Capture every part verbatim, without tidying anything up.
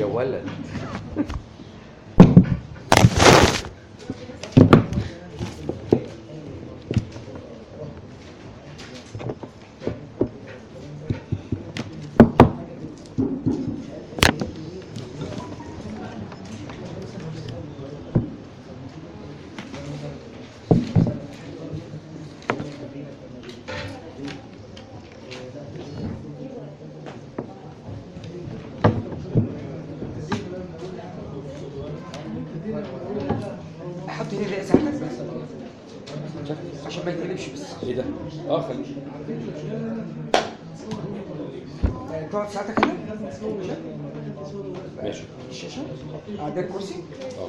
يا ولد. احط هنا الرئه ساعتك عشان ما يتقلبش بس. ايه ده؟ اه خليه. تقعد ساعتك هنا ماشي. الشاشه على ده الكرسي. اه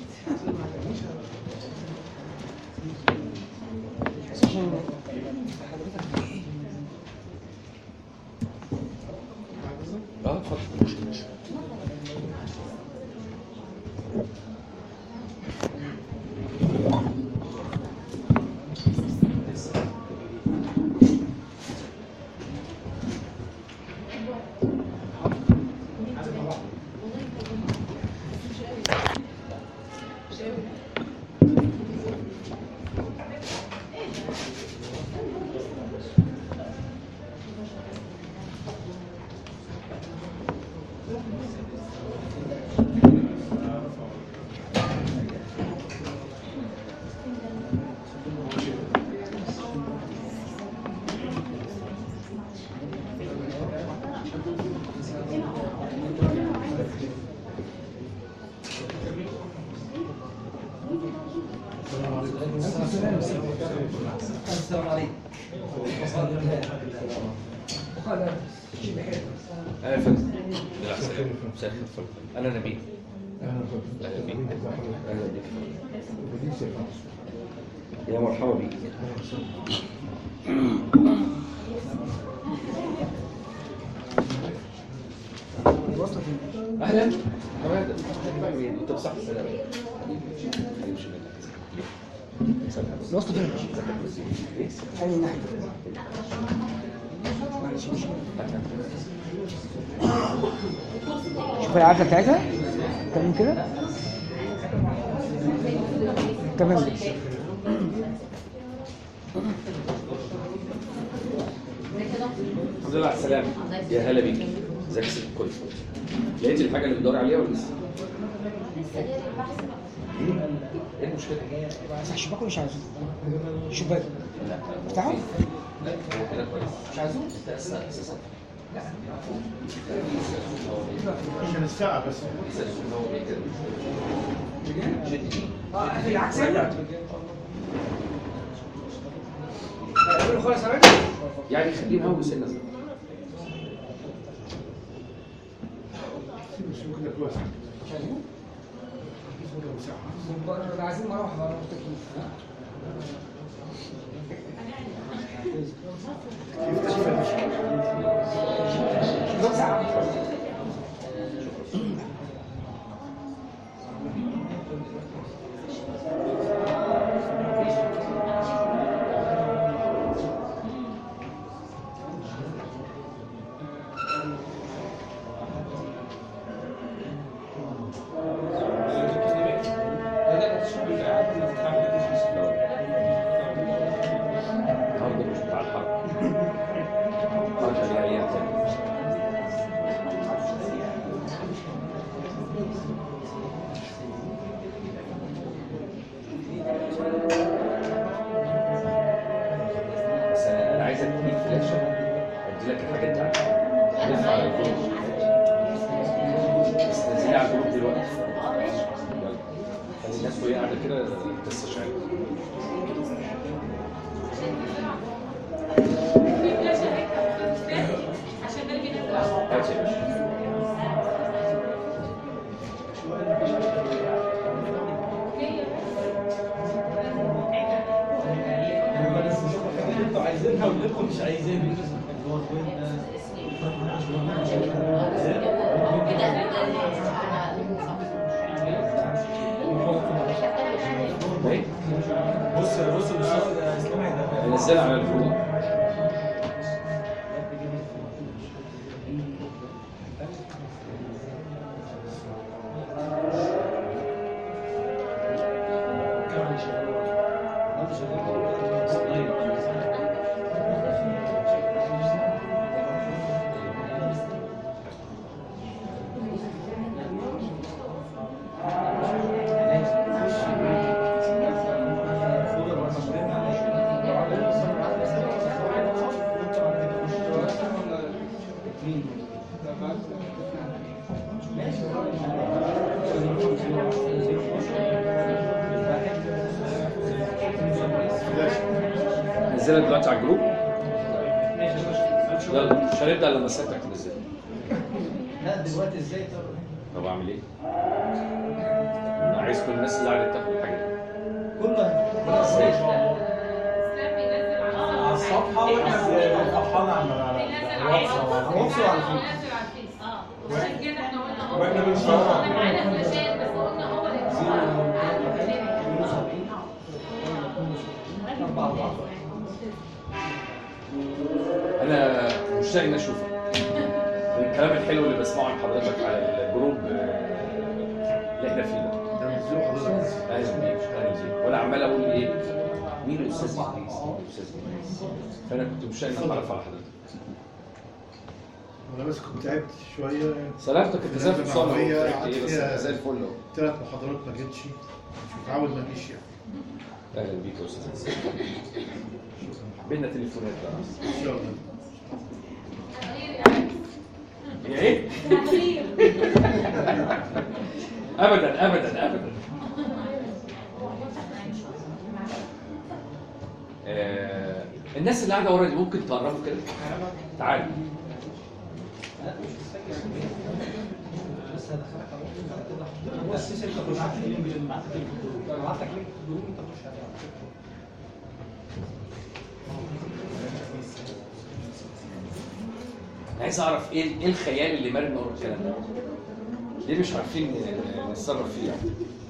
بس عشان حضرتك اه اتفضل. ماشي ماشي. السلام عليكم. وقال شيء بخير. انا يا فندم. لا سلام. مساء الخير. انا نبيل. اهلا بيك. اهلا بيك. يا مرحبا بيك. اهلا. تمام. انت بصحة السلامة. الوسط فين؟ أي ناحية؟ شوف العافية بتاعتها تمام كده؟ تمام كده. الحمد لله على السلامة. يا هلا بيك. ازيك يا ست الكل؟ لقيت الحاجة اللي بتدور عليها ولا لسه؟ ايه المشكلة؟ صح شباك ولا مش عايزه؟ شباك لا افتحه؟ لا هو كده كويس. مش عايزه؟ انت اساسا اساسا عشان الساعة بس. اساسا هو كده. اه بالعكس يعني؟ اقول خالص يا راجل؟ يعني خلينا هو سنة زي مش عايزين؟ عايزين مروحة بقى تكييف. شباك ساعة. النهارده مش بتاع الحرب. حركة دي أيام تانية. بس أنا أنا عايزك تجيب فلاشة أدي لك الحاجات بتاعتك. تلف على الجروب. بس تنزلي على الجروب دلوقتي. يلا. خلي الناس وهي قاعدة كده تستشعر. هات يا باشا. انتوا عايزينها ولكم مش عايزينها. ايه؟ بص بص الصوت يا اسلام نزلها على الجروب. نزلها دلوقتي على الجروب. يلا مش هنبدا لما سيادتك تنزل. لا دلوقتي ازاي؟ طب اعمل ايه؟ انا عايز كل الناس اللي قاعده تاخد الحاجه دي. كله ازاي؟ على الصفحه واحنا فرحانه على الواتس وعلى الفيس. اه عشان كده احنا قلنا هو واحنا بنشرح. احنا معانا فلاشات بس قلنا هو اللي انا مشتاق اني اشوفك. الكلام الحلو اللي بسمعه عن حضرتك على الجروب اللي احنا فيه ده. اهلا بيك اهلا بيك. وانا عمال اقول ايه؟ مين الاستاذ ادريس؟ مين الاستاذ ادريس؟ فانا كنت مشتاق اني اتعرف على حضرتك. انا بس كنت تعبت شويه. سلامتك انت زي الفل. ايه بس زي الفل اهو. ثلاث محاضرات ما جتش، مش متعود ما اجيش يعني. اهلا بيك يا استاذ. بينا تليفونات بقى ان شاء الله. ايه؟ ابدا ابدا ابدا. آه الناس اللي قاعده ورا دي ممكن تقربوا كده؟ تعالوا. بس انت تخش على اللينك اللي بعت لك الجروب. بعت لك لينك الجروب انت تخش عليه. عايز اعرف ايه ايه الخيال اللي مرمي ورا الكلام ده؟ ليه مش عارفين نتصرف فيه يعني؟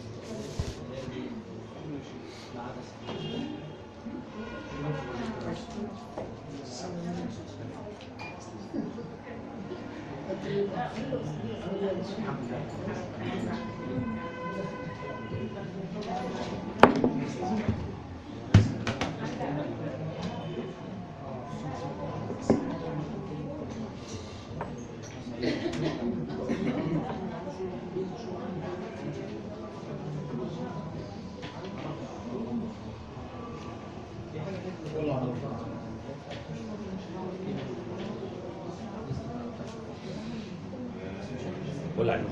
ولا عنده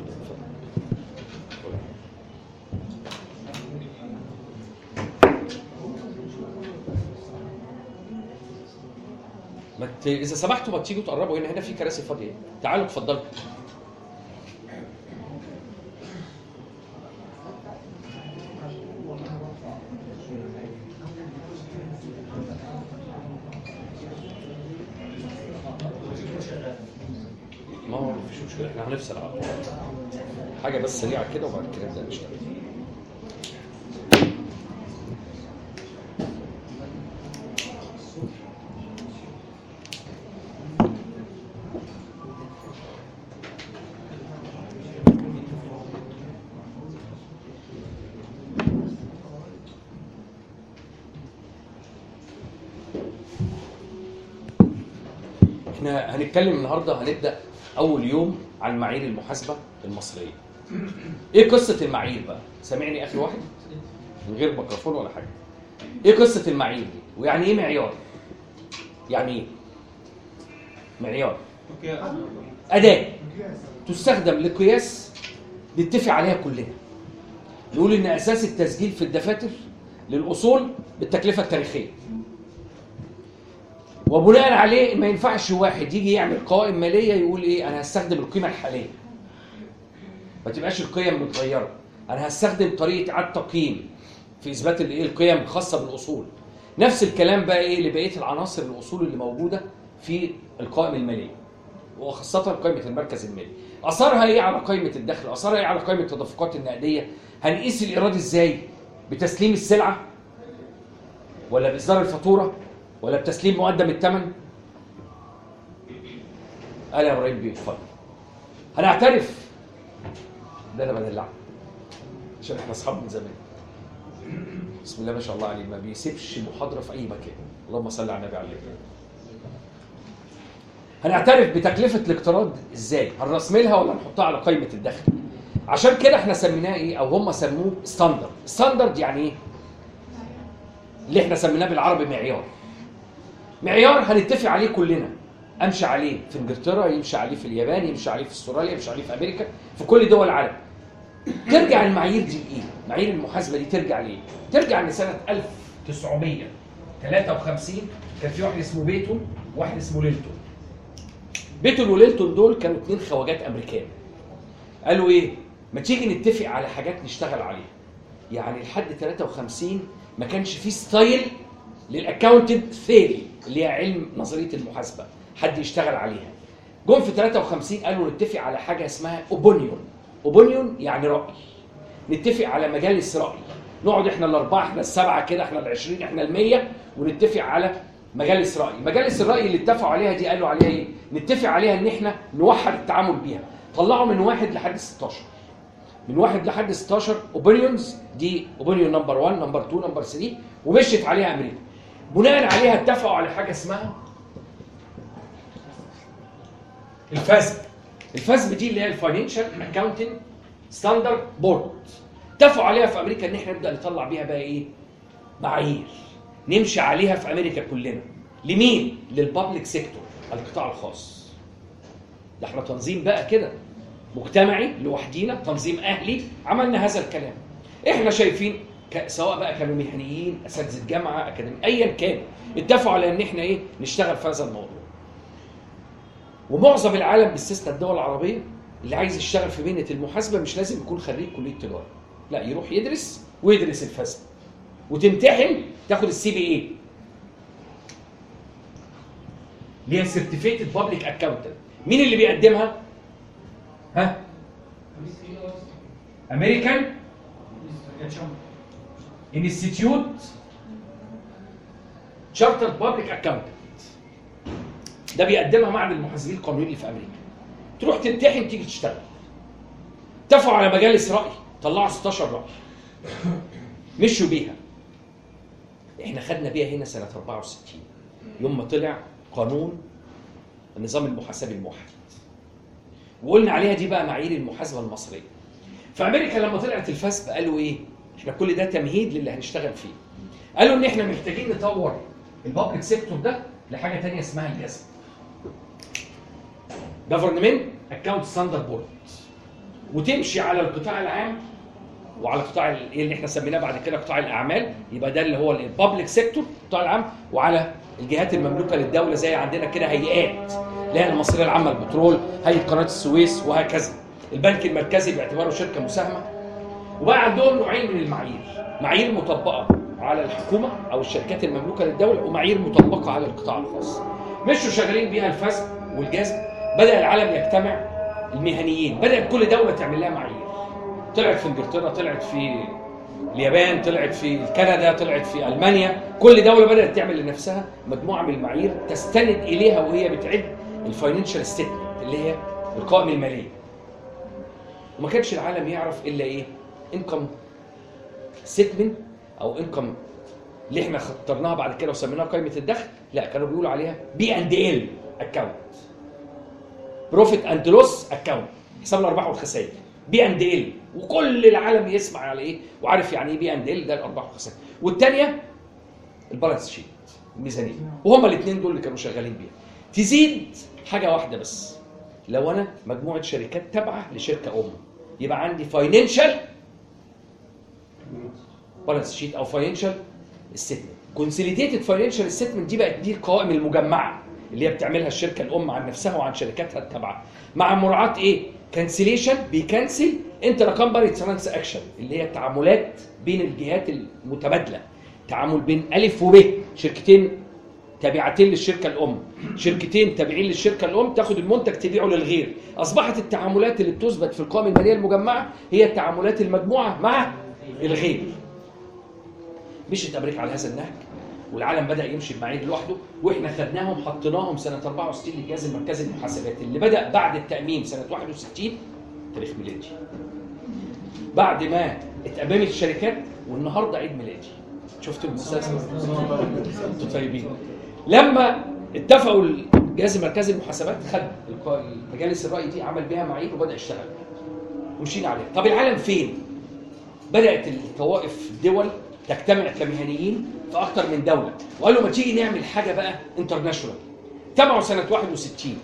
ما ت... اذا سمحتوا ما تيجوا تقربوا هنا، هنا في كراسي فاضيه. تعالوا اتفضلوا. ما هو مفيش مشكله، احنا هنفصل على طول. حاجه بس سريعه كده وبعد كده نبدا نشتغل. احنا هنتكلم النهارده، هنبدا اول يوم عن معايير المحاسبه المصريه. ايه قصه المعايير بقى؟ سامعني اخر واحد من غير ميكروفون ولا حاجه. ايه قصه المعايير دي؟ ويعني ايه معيار؟ يعني ايه معيار؟ اداه تستخدم لقياس نتفق عليها كلنا. نقول ان اساس التسجيل في الدفاتر للاصول بالتكلفه التاريخيه، وبناء عليه ما ينفعش واحد يجي يعمل قوائم ماليه يقول ايه انا هستخدم القيمه الحاليه، ما تبقاش القيم متغيره. انا هستخدم طريقه اعاده تقييم في اثبات الايه القيم الخاصه بالاصول. نفس الكلام بقى ايه لبقيه العناصر الاصول اللي موجوده في القوائم الماليه، وخاصه قائمه المركز المالي. اثرها ايه على قائمه الدخل؟ اثرها ايه على قائمه التدفقات النقديه؟ هنقيس الايراد ازاي؟ بتسليم السلعه ولا باصدار الفاتوره ولا بتسليم مقدم الثمن؟ قال يا ابراهيم بيه اتفضل. هنعترف ده انا بدلعك عشان احنا اصحاب من زمان. بسم الله ما شاء الله عليه، ما بيسيبش محاضره في اي مكان. اللهم صل على النبي عليه. هنعترف بتكلفه الاقتراض ازاي؟ هنرسملها ولا نحطها على قائمه الدخل؟ عشان كده احنا سميناه ايه او هم سموه ستاندرد. ستاندرد يعني ايه؟ اللي احنا سميناه بالعربي معيار. معيار هنتفق عليه كلنا، امشي عليه في انجلترا، يمشي عليه في اليابان، يمشي عليه في استراليا، يمشي عليه في امريكا، في كل دول العالم. ترجع المعايير دي لايه؟ معايير المحاسبه دي ترجع لايه؟ ترجع لسنه ألف وتسعمية ثلاثة وخمسين كان في واحد اسمه بيتون وواحد اسمه ليلتون. بيتون وليلتون دول كانوا اثنين خواجات امريكان. قالوا ايه؟ ما تيجي نتفق على حاجات نشتغل عليها. يعني لحد ثلاثة وخمسين ما كانش في ستايل للاكاونتنت ثيري اللي هي علم نظريه المحاسبه حد يشتغل عليها. جم في ثلاثة وخمسين قالوا نتفق على حاجه اسمها اوبونيون. اوبونيون يعني راي. نتفق على مجالس راي. نقعد احنا الاربعه، احنا السبعه كده، احنا العشرين، احنا المية، ونتفق على مجالس راي. مجالس الراي اللي اتفقوا عليها دي قالوا عليها ايه؟ نتفق عليها ان احنا نوحد التعامل بيها. طلعوا من واحد لحد ستاشر. من واحد لحد ستاشر اوبونيونز، دي اوبونيون نمبر واحد، نمبر اتنين، نمبر تلاتة، ومشيت عليها امريكا. بناء عليها اتفقوا على حاجه اسمها الفاسب. الفاسب دي اللي هي الفاينانشال اكاونتنج ستاندرد بورد. اتفقوا عليها في امريكا ان احنا نبدا نطلع بيها بقى ايه؟ معايير نمشي عليها في امريكا كلنا. لمين؟ للبابليك سيكتور، القطاع الخاص. ده احنا تنظيم بقى كده مجتمعي لوحدينا، تنظيم اهلي، عملنا هذا الكلام. احنا شايفين سواء بقى كانوا مهنيين، اساتذه جامعه، اكاديمي، ايا كان، اتفقوا على ان احنا ايه؟ نشتغل في هذا الموضوع. ومعظم العالم باستثناء الدول العربيه اللي عايز يشتغل في مهنه المحاسبه مش لازم يكون خريج كليه تجاره، لا، يروح يدرس ويدرس الفاسب وتمتحن تاخد السي بي اي اللي هي سيرتيفيكت بابليك اكاونتنت. مين اللي بيقدمها؟ ها؟ امريكان انستيتيوت تشارتر بابليك اكاونتنت. ده بيقدمها معهد المحاسبين القانونيين اللي في امريكا. تروح تمتحن تيجي تشتغل. اتفقوا على مجالس راي، طلعوا ستاشر راي مشوا بيها. احنا خدنا بيها هنا سنه اربعة وستين يوم ما طلع قانون النظام المحاسبي الموحد، وقلنا عليها دي بقى معايير المحاسبه المصريه. في امريكا لما طلعت الفاسب قالوا ايه؟ احنا كل ده تمهيد للي هنشتغل فيه. قالوا ان احنا محتاجين نطور البابليك سيكتور ده لحاجه ثانيه اسمها الجذب. جفرمنت اكاونت ستاندرد بورد، وتمشي على القطاع العام وعلى قطاع ايه اللي احنا سميناه بعد كده قطاع الاعمال، يبقى ده اللي هو البابليك سيكتور القطاع العام، وعلى الجهات المملوكه للدوله زي عندنا كده هيئات اللي هي المصريه العامه للبترول، هيئه قناه السويس، وهكذا. البنك المركزي باعتباره شركه مساهمه. وبقى عندهم نوعين من المعايير، معايير مطبقه على الحكومه او الشركات المملوكه للدوله، ومعايير مطبقه على القطاع الخاص. مشوا شغالين بيها الفاسب والجذب. بدا العالم يجتمع، المهنيين بدات كل دوله تعمل لها معايير. طلعت في انجلترا، طلعت في اليابان، طلعت في كندا، طلعت في المانيا. كل دوله بدات تعمل لنفسها مجموعه من المعايير تستند اليها وهي بتعد الفاينانشال ستيتمنت اللي هي القوائم الماليه. وما كانش العالم يعرف الا ايه؟ انكم ستيتمنت او انكم اللي احنا خطرناها بعد كده وسميناها قائمه الدخل. لا، كانوا بيقولوا عليها بي اند ال اكاونت، بروفيت اند لوس اكاونت، حساب الارباح والخسائر، بي اند ال. وكل العالم يسمع على ايه وعارف يعني ايه بي اند ال، ده الارباح والخسائر. والثانيه البالانس شيت، الميزانيه. وهما الاثنين دول اللي كانوا شغالين بيها. تزيد حاجه واحده بس، لو انا مجموعه شركات تابعه لشركه ام، يبقى عندي فاينانشال بالانس شيت او فاينانشال ستيتمنت. كونسوليديتد فاينانشال ستيتمنت دي بقت دي القوائم المجمعه اللي هي بتعملها الشركه الام عن نفسها وعن شركاتها التابعه، مع مراعاه ايه؟ كانسليشن، بيكنسل انتر كومباني ترانزاكشن اللي هي التعاملات بين الجهات المتبادله، تعامل بين الف وب، شركتين تابعتين للشركه الام، شركتين تابعين للشركه الام، تاخد المنتج تبيعه للغير. اصبحت التعاملات اللي بتثبت في القوائم الماليه المجمعه هي التعاملات المجموعه مع الغير. مشيت امريكا على هذا النهج، والعالم بدا يمشي بمعايير لوحده، واحنا خدناهم حطيناهم سنه اربعة وستين للجهاز المركزي للمحاسبات اللي بدا بعد التاميم سنه واحد وستين تاريخ ميلادي. بعد ما اتأممت الشركات، والنهارده عيد ميلادي. شفتوا المسلسل؟ انتوا طيبين. لما اتفقوا الجهاز المركزي للمحاسبات، خد مجالس الرأي دي، عمل بيها معايير وبدا يشتغل ومشينا عليها. طب العالم فين؟ بدات الطوائف الدول تجتمع كمهنيين في اكتر من دوله، وقالوا ما تيجي نعمل حاجه بقى انترناشونال. تابعوا سنه واحد وستين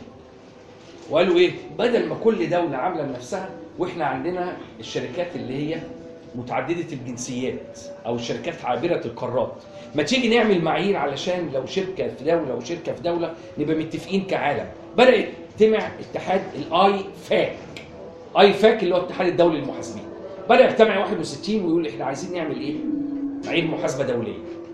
وقالوا ايه؟ بدل ما كل دوله عامله لنفسها، واحنا عندنا الشركات اللي هي متعدده الجنسيات او الشركات عابره القارات. ما تيجي نعمل معايير علشان لو شركه في دوله وشركه في دوله نبقى متفقين كعالم. بدا يجتمع اتحاد الاي فاك، اي فاك اللي هو الاتحاد الدولي للمحاسبين. بدا يجتمع واحد وستين ويقول احنا عايزين نعمل ايه؟ معايير محاسبه دوليه.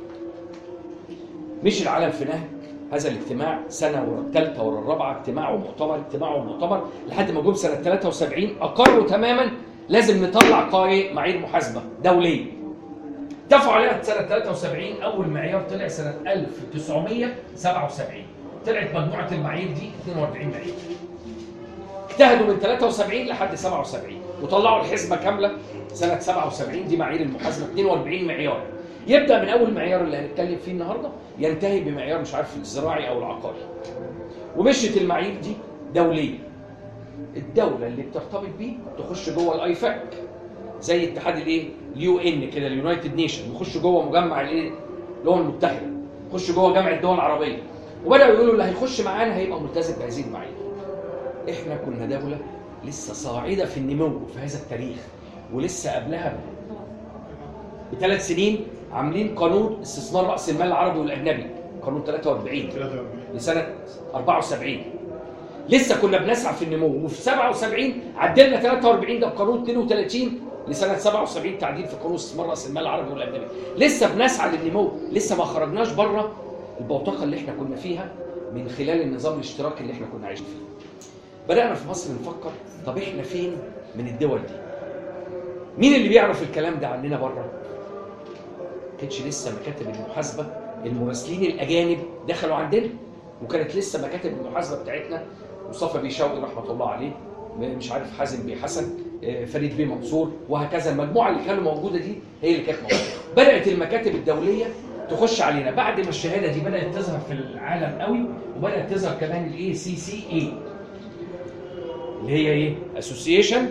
مش العالم في نهج هذا الاجتماع سنه ورا الثالثه ورا الرابعه، اجتماع ومؤتمر اجتماع ومؤتمر، لحد ما جم سنه ثلاثة وسبعين اقروا تماما لازم نطلع قائمه معايير محاسبه دوليه. اتفقوا عليها سنه ثلاثة وسبعين، اول معيار طلع سنه ألف وتسعمية وسبعة وسبعين، طلعت مجموعه المعايير دي اثنين وأربعين معيار. اجتهدوا من ثلاثة وسبعين لحد سبعة وسبعين وطلعوا الحسبه كامله سنه سبعة وسبعين، دي معايير المحاسبه اثنين وأربعين معيار. يبدا من اول معيار اللي هنتكلم فيه النهارده ينتهي بمعيار مش عارف الزراعي او العقاري. ومشيت المعايير دي دوليه. الدوله اللي بترتبط بيه تخش جوه الاي فاك زي اتحاد الايه؟ اليو ان كده، اليونايتد نيشن، يخش جوه مجمع الايه؟ الامم المتحده، يخش جوه جامعه الدول العربيه. وبداوا يقولوا اللي هيخش معانا هيبقى ملتزم بهذه المعايير. احنا كنا دوله لسه صاعده في النمو في هذا التاريخ، ولسه قبلها بثلاث سنين عاملين قانون استثمار راس المال العربي والاجنبي، قانون ثلاثة وأربعين لسنه أربعة وسبعين. لسه كنا بنسعى في النمو، وفي سبعة وسبعين عدلنا ثلاثة وأربعين ده بقانون اثنين وثلاثين لسنه سبعة وسبعين تعديل في قانون استثمار راس المال العربي والاجنبي. لسه بنسعى للنمو، لسه ما خرجناش بره البوتقه اللي احنا كنا فيها من خلال النظام الاشتراكي اللي احنا كنا عايشين فيه. بدانا في مصر نفكر طب احنا فين من الدول دي؟ مين اللي بيعرف الكلام ده عننا بره؟ ما كانتش لسه مكاتب المحاسبه المراسلين الاجانب دخلوا عندنا، وكانت لسه مكاتب المحاسبه بتاعتنا مصطفى بيه شوقي رحمه الله عليه، مش عارف حازم بيه حسن، فريد بيه منصور، وهكذا. المجموعه اللي كانوا موجوده دي هي اللي كانت موجوده. بدات المكاتب الدوليه تخش علينا بعد ما الشهاده دي بدات تظهر في العالم قوي، وبدات تظهر كمان الاي سي سي اي اللي هي ايه؟ اسوسيشن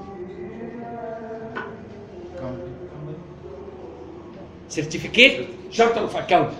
سيرتيفيكيت شارتر اوف اكاونت.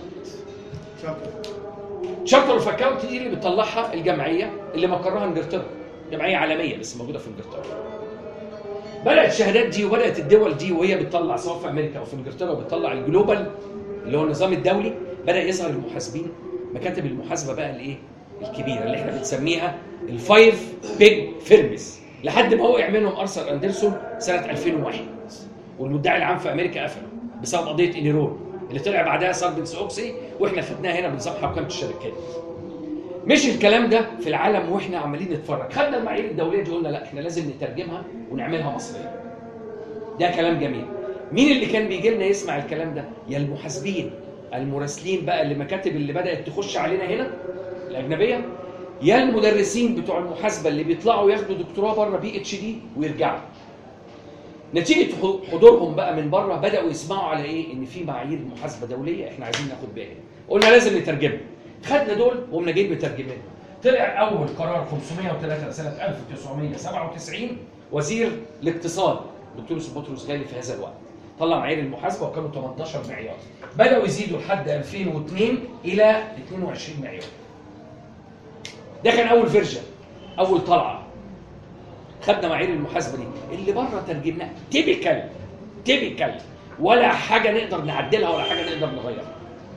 شارتر اوف اكاونت دي اللي بتطلعها الجمعيه اللي مقرها انجلترا، جمعيه عالميه بس موجوده في انجلترا. بدات الشهادات دي وبدات الدول دي وهي بتطلع سواء في امريكا او في انجلترا وبتطلع الجلوبال اللي هو النظام الدولي. بدا يظهر المحاسبين مكاتب المحاسبه بقى الايه؟ الكبيره اللي احنا بنسميها الفايف بيج فيرمز، لحد ما وقع منهم ارثر اندرسون سنه ألفين وواحد، والمدعي العام في امريكا قفله بسبب قضيه انيرون اللي طلع بعدها ساربنس اوكسي، واحنا خدناها هنا بنظام حوكمه الشركات. مش الكلام ده في العالم واحنا عمالين نتفرج، خدنا المعايير الدوليه دي قلنا لا احنا لازم نترجمها ونعملها مصريه. ده كلام جميل. مين اللي كان بيجي لنا يسمع الكلام ده؟ يا المحاسبين المراسلين بقى اللي مكاتب اللي بدات تخش علينا هنا الاجنبيه، يا المدرسين بتوع المحاسبه اللي بيطلعوا ياخدوا دكتوراه بره بي اتش دي ويرجعوا. نتيجه حضورهم بقى من بره بداوا يسمعوا على ايه؟ ان في معايير محاسبه دوليه احنا عايزين ناخد بالنا. قلنا لازم نترجمها. خدنا دول وقمنا جايين مترجمين. طلع اول قرار خمسمية وثلاثة سنه ألف وتسعمية وسبعة وتسعين، وزير الاقتصاد دكتور يوسف بطرس غالي في هذا الوقت طلع معايير المحاسبه وكانوا ثمانية عشر معيار. بداوا يزيدوا لحد ألفين واثنين الى اثنين وعشرين معيار. ده كان اول فيرجن، اول طلعه. خدنا معايير المحاسبه دي اللي بره ترجمناها تيبيكال تيبيكال، ولا حاجه نقدر نعدلها ولا حاجه نقدر نغيرها.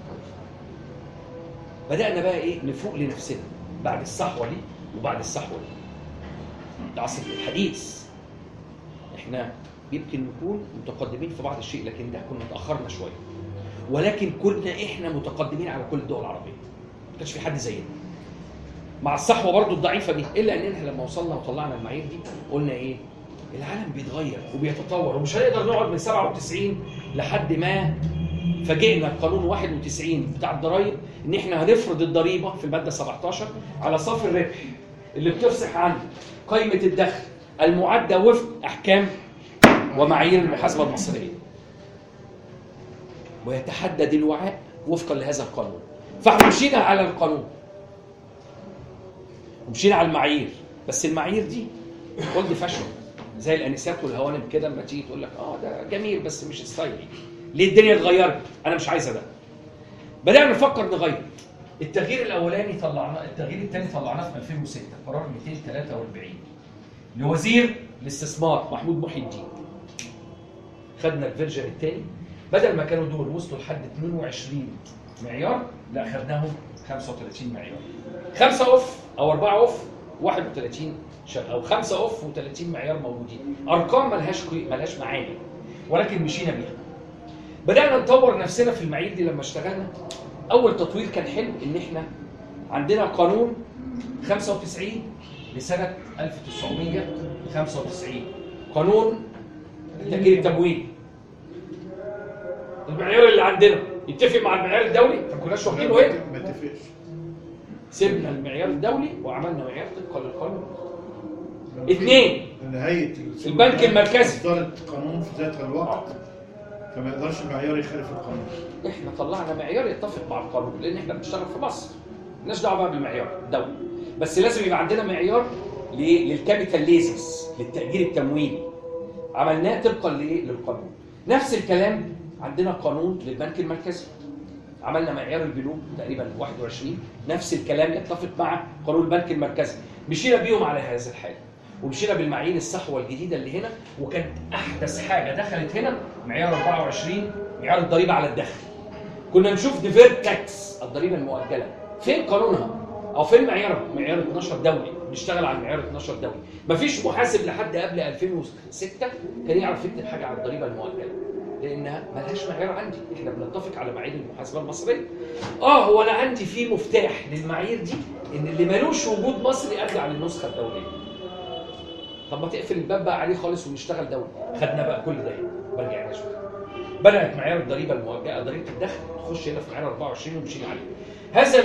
بدانا بقى ايه؟ نفوق لنفسنا بعد الصحوه دي وبعد الصحوه دي. ده عصر الحديث. احنا يمكن نكون متقدمين في بعض الشيء، لكن ده كنا اتاخرنا شويه، ولكن كنا احنا متقدمين على كل الدول العربيه. ما كانش في حد زينا مع الصحوه برضو الضعيفه دي، الا ان احنا لما وصلنا وطلعنا المعايير دي قلنا ايه؟ العالم بيتغير وبيتطور، ومش هنقدر نقعد من سبعة وتسعين لحد ما فاجئنا القانون واحد وتسعين بتاع الضرايب ان احنا هنفرض الضريبه في الماده سبعتاشر على صافي الربح اللي بتفصح عن قائمه الدخل المعده وفق احكام ومعايير المحاسبه المصريه، ويتحدد الوعاء وفقا لهذا القانون. فاحنا مشينا على القانون ومشينا على المعايير، بس المعايير دي اولد فاشن زي الانسات والهوانم كده، لما تيجي تقول لك اه ده جميل بس مش ستايلي. ليه الدنيا اتغيرت؟ انا مش عايزه ده. بدانا نفكر نغير. التغيير الاولاني طلعناه، التغيير الثاني طلعناه في ألفين وستة، قرار مئتين وثلاثة وأربعين لوزير الاستثمار محمود محي الدين. خدنا الفيرجن الثاني، بدل ما كانوا دول وصلوا لحد اتنين وعشرين معيار، لا خدناهم خمسة وثلاثين معيار. خمسة اوف او أربعة اوف واحد وثلاثين شغال، او خمسة اوف و30 معيار موجودين. ارقام ملهاش ملهاش معاني، ولكن مشينا بيها. بدانا نطور نفسنا في المعايير دي لما اشتغلنا. اول تطوير كان حلو ان احنا عندنا قانون خمسة وتسعين لسنه ألف وتسعمية وخمسة وتسعين، قانون التأجير التمويلي. المعيار اللي عندنا يتفق مع المعيار الدولي، ما كناش واخدينه هنا. ما اتفقش. سيبنا المعيار الدولي وعملنا معيار طبقا للقانون. اثنين، نهاية البنك المركزي اصدرت قانون في ذات الوقت، فما يقدرش المعيار يخالف القانون. احنا طلعنا معيار يتفق مع القانون، لان احنا بنشتغل في مصر مالناش دعوه بقى بالمعيار الدولي، بس لازم يبقى عندنا معيار للكابيتال ليزز، للتأجير التمويلي، عملناه طبقا للقانون. نفس الكلام عندنا قانون للبنك المركزي، عملنا معيار البنوك تقريبا واحد وعشرين، نفس الكلام يتفق مع قانون البنك المركزي. مشينا بيهم على هذا الحال، ومشينا بالمعايير الصحوه الجديده اللي هنا. وكانت احدث حاجه دخلت هنا معيار أربعة وعشرين، معيار الضريبه على الدخل. كنا نشوف ديفيرت تاكس، الضريبه المؤجله، فين قانونها او فين معيارها؟ معيار اتناشر دولي، بنشتغل على معيار اتناشر دولي. مفيش محاسب لحد قبل ألفين وستة كان يعرف يكتب حاجه على الضريبه المؤجله، لانها ملهاش معيار عندي. احنا بنتفق على معايير المحاسبه المصريه. اه هو انا عندي في مفتاح للمعايير دي، ان اللي ملوش وجود مصري ارجع للنسخه الدوليه. طب ما تقفل الباب بقى عليه خالص ونشتغل دولي. خدنا بقى كل ده ما رجعناش بقى. بدات معيار الضريبه الموجهه، ضريبه الدخل، نخش هنا في معيار أربعة وعشرين ومشينا عليه. هذا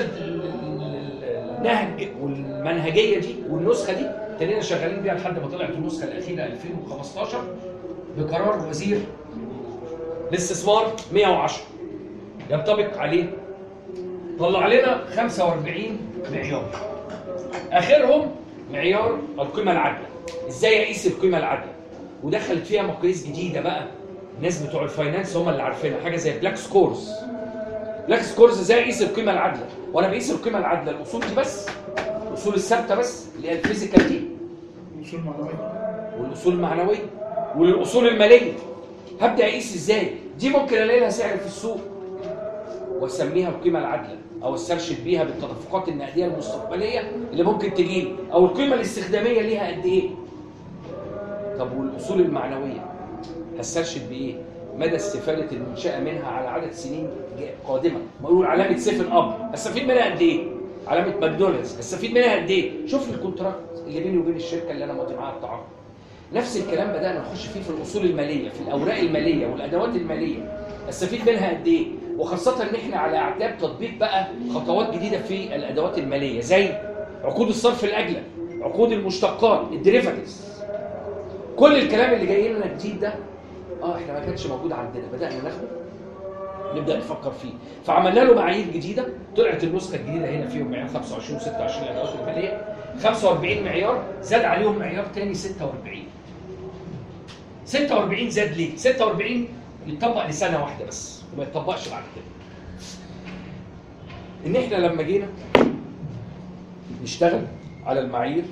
النهج والمنهجيه دي والنسخه دي ابتدينا شغالين بيها لحد ما طلعت النسخه الاخيره ألفين وخمستاشر بقرار وزير الاستثمار مية وعشرة ينطبق عليه. طلع لنا خمسة وأربعين معيار، اخرهم معيار القيمه العادله. ازاي اقيس القيمه العادله؟ ودخلت فيها مقاييس جديده بقى، الناس بتوع الفاينانس هم اللي عارفينها، حاجه زي بلاك سكورز. بلاك سكورز ازاي اقيس القيمه العادله؟ وانا بقيس القيمه العادله الاصول دي بس، الاصول الثابته بس اللي هي الفيزيكال دي، اصول معنويه، والاصول المعنويه، والاصول الماليه. هبدا اقيس ازاي؟ دي ممكن الاقي لها سعر في السوق واسميها القيمه العادله، او استرشد بيها بالتدفقات النقديه المستقبليه اللي ممكن تجيلي، او القيمه الاستخداميه ليها قد ايه. طب والاصول المعنويه هسترشد بايه؟ مدى استفاده المنشاه منها على عدد سنين قادمه. بقول علامه سيفن اب استفيد منها قد ايه؟ علامه ماكدونالدز استفيد منها قد ايه؟ شوف لي الكونتراكت اللي بيني وبين الشركه اللي انا ماضي معاها التعاقد. نفس الكلام بدانا نخش فيه في الاصول الماليه، في الاوراق الماليه والادوات الماليه استفيد منها قد ايه؟ وخاصه ان احنا على اعتاب تطبيق بقى خطوات جديده في الادوات الماليه، زي عقود الصرف الاجله، عقود المشتقات، الديريفاتيفز. كل الكلام اللي جاي لنا جديد ده اه احنا ما كانش موجود عندنا، بدانا ناخده نبدا نفكر فيه. فعملنا له معايير جديده، طلعت النسخه الجديده هنا فيهم معيار خمسة وعشرين و ستة وعشرين الادوات الماليه، خمسة وأربعين معيار، زاد عليهم معيار ثاني ستة وأربعين. ستة وأربعين زاد ليه؟ ستة وأربعين يتطبق لسنه واحده بس وما يتطبقش بعد كده. ان احنا لما جينا نشتغل على المعايير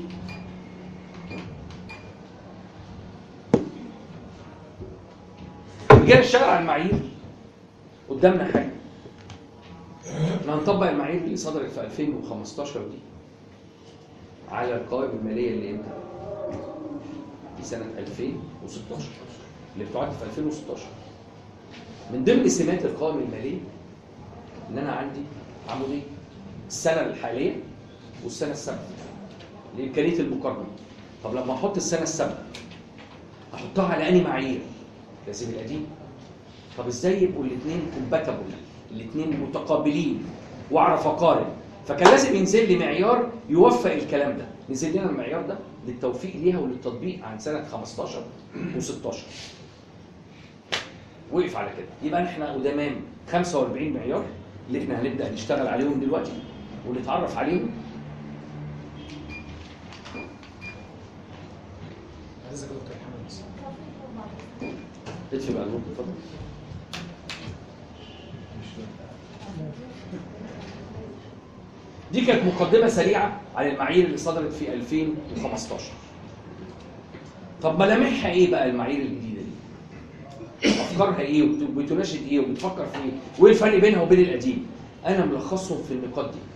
جينا نشتغل على المعايير قدامنا حاجه. احنا هنطبق المعايير اللي صدرت في ألفين وخمستاشر دي على القوائم الماليه اللي امتى؟ في سنه ألفين وستاشر، اللي بتعد في ألفين وستاشر. من ضمن سمات القوائم الماليه ان انا عندي عمودين، السنه الحاليه والسنه السابقه لامكانيه المقارنه. طب لما احط السنه السابقه احطها على انهي معايير؟ لازم القديم. طب ازاي يبقوا الاثنين كومباتبل، الاثنين متقابلين واعرف اقارن؟ فكان لازم ينزل لي معيار يوفق الكلام ده. نزل لنا المعيار ده للتوفيق ليها وللتطبيق عن سنه خمستاشر وستاشر. وقف على كده. يبقى احنا قدامنا خمسة وأربعين معيار اللي احنا هنبدا نشتغل عليهم دلوقتي ونتعرف عليهم. عايزك يا دكتور محمد بس. ادفي بقى النور اتفضل. دي كانت مقدمه سريعه على المعايير اللي صدرت في ألفين وخمستاشر. طب ملامحها ايه بقى المعايير الجديده دي؟ افكارها ايه وبتناشد ايه وبتفكر في ايه وايه الفرق بينها وبين القديم. انا ملخصهم في النقاط دي.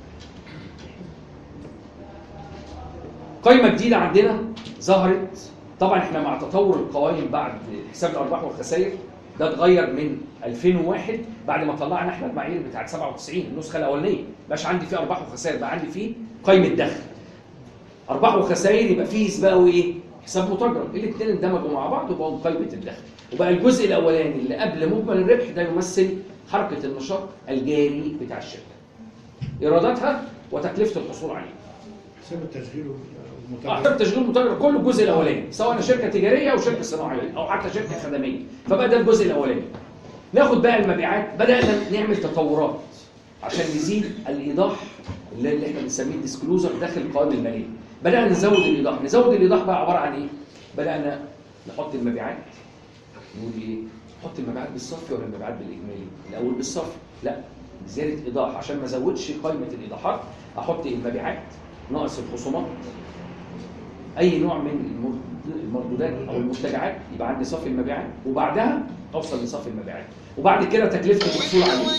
قائمه جديده عندنا ظهرت، طبعا احنا مع تطور القوائم بعد حساب الارباح والخسائر ده اتغير من ألفين وواحد بعد ما طلعنا احنا المعايير بتاعت سبعة وتسعين النسخه الاولانيه، مبقاش عندي فيه ارباح وخسائر، بقى عندي فيه قائمه دخل. ارباح وخسائر يبقى فيه سباق وايه؟ حساب متجر، الاثنين اندمجوا مع بعض وبقوا قائمه الدخل. وبقى الجزء الاولاني اللي قبل مجمل الربح ده يمثل حركه النشاط الجاري بتاع الشركه، ايراداتها وتكلفه الحصول عليه. حساب التشغيل حساب والمتابعه. التشغيل المتجر كل الجزء الاولاني، سواء انا شركه تجاريه او شركه صناعيه او حتى شركه خدميه، فبقى ده الجزء الاولاني. ناخد بقى المبيعات، بدانا نعمل تطورات عشان نزيد الايضاح اللي اللي احنا بنسميه ديسكلوزر داخل القوائم الماليه. بدانا نزود الايضاح، نزود الايضاح بقى عباره عن ايه؟ بدانا نحط المبيعات، نقول ايه؟ نحط المبيعات بالصافي ولا المبيعات بالاجمالي؟ الاول بالصافي، لا زياده ايضاح عشان ما ازودش قائمه الايضاحات، احط المبيعات ناقص الخصومات، اي نوع من المردودات او المرتجعات يبقى عندي صافي المبيعات، وبعدها اوصل لصافي المبيعات، وبعد كده تكلفه الحصول عليه.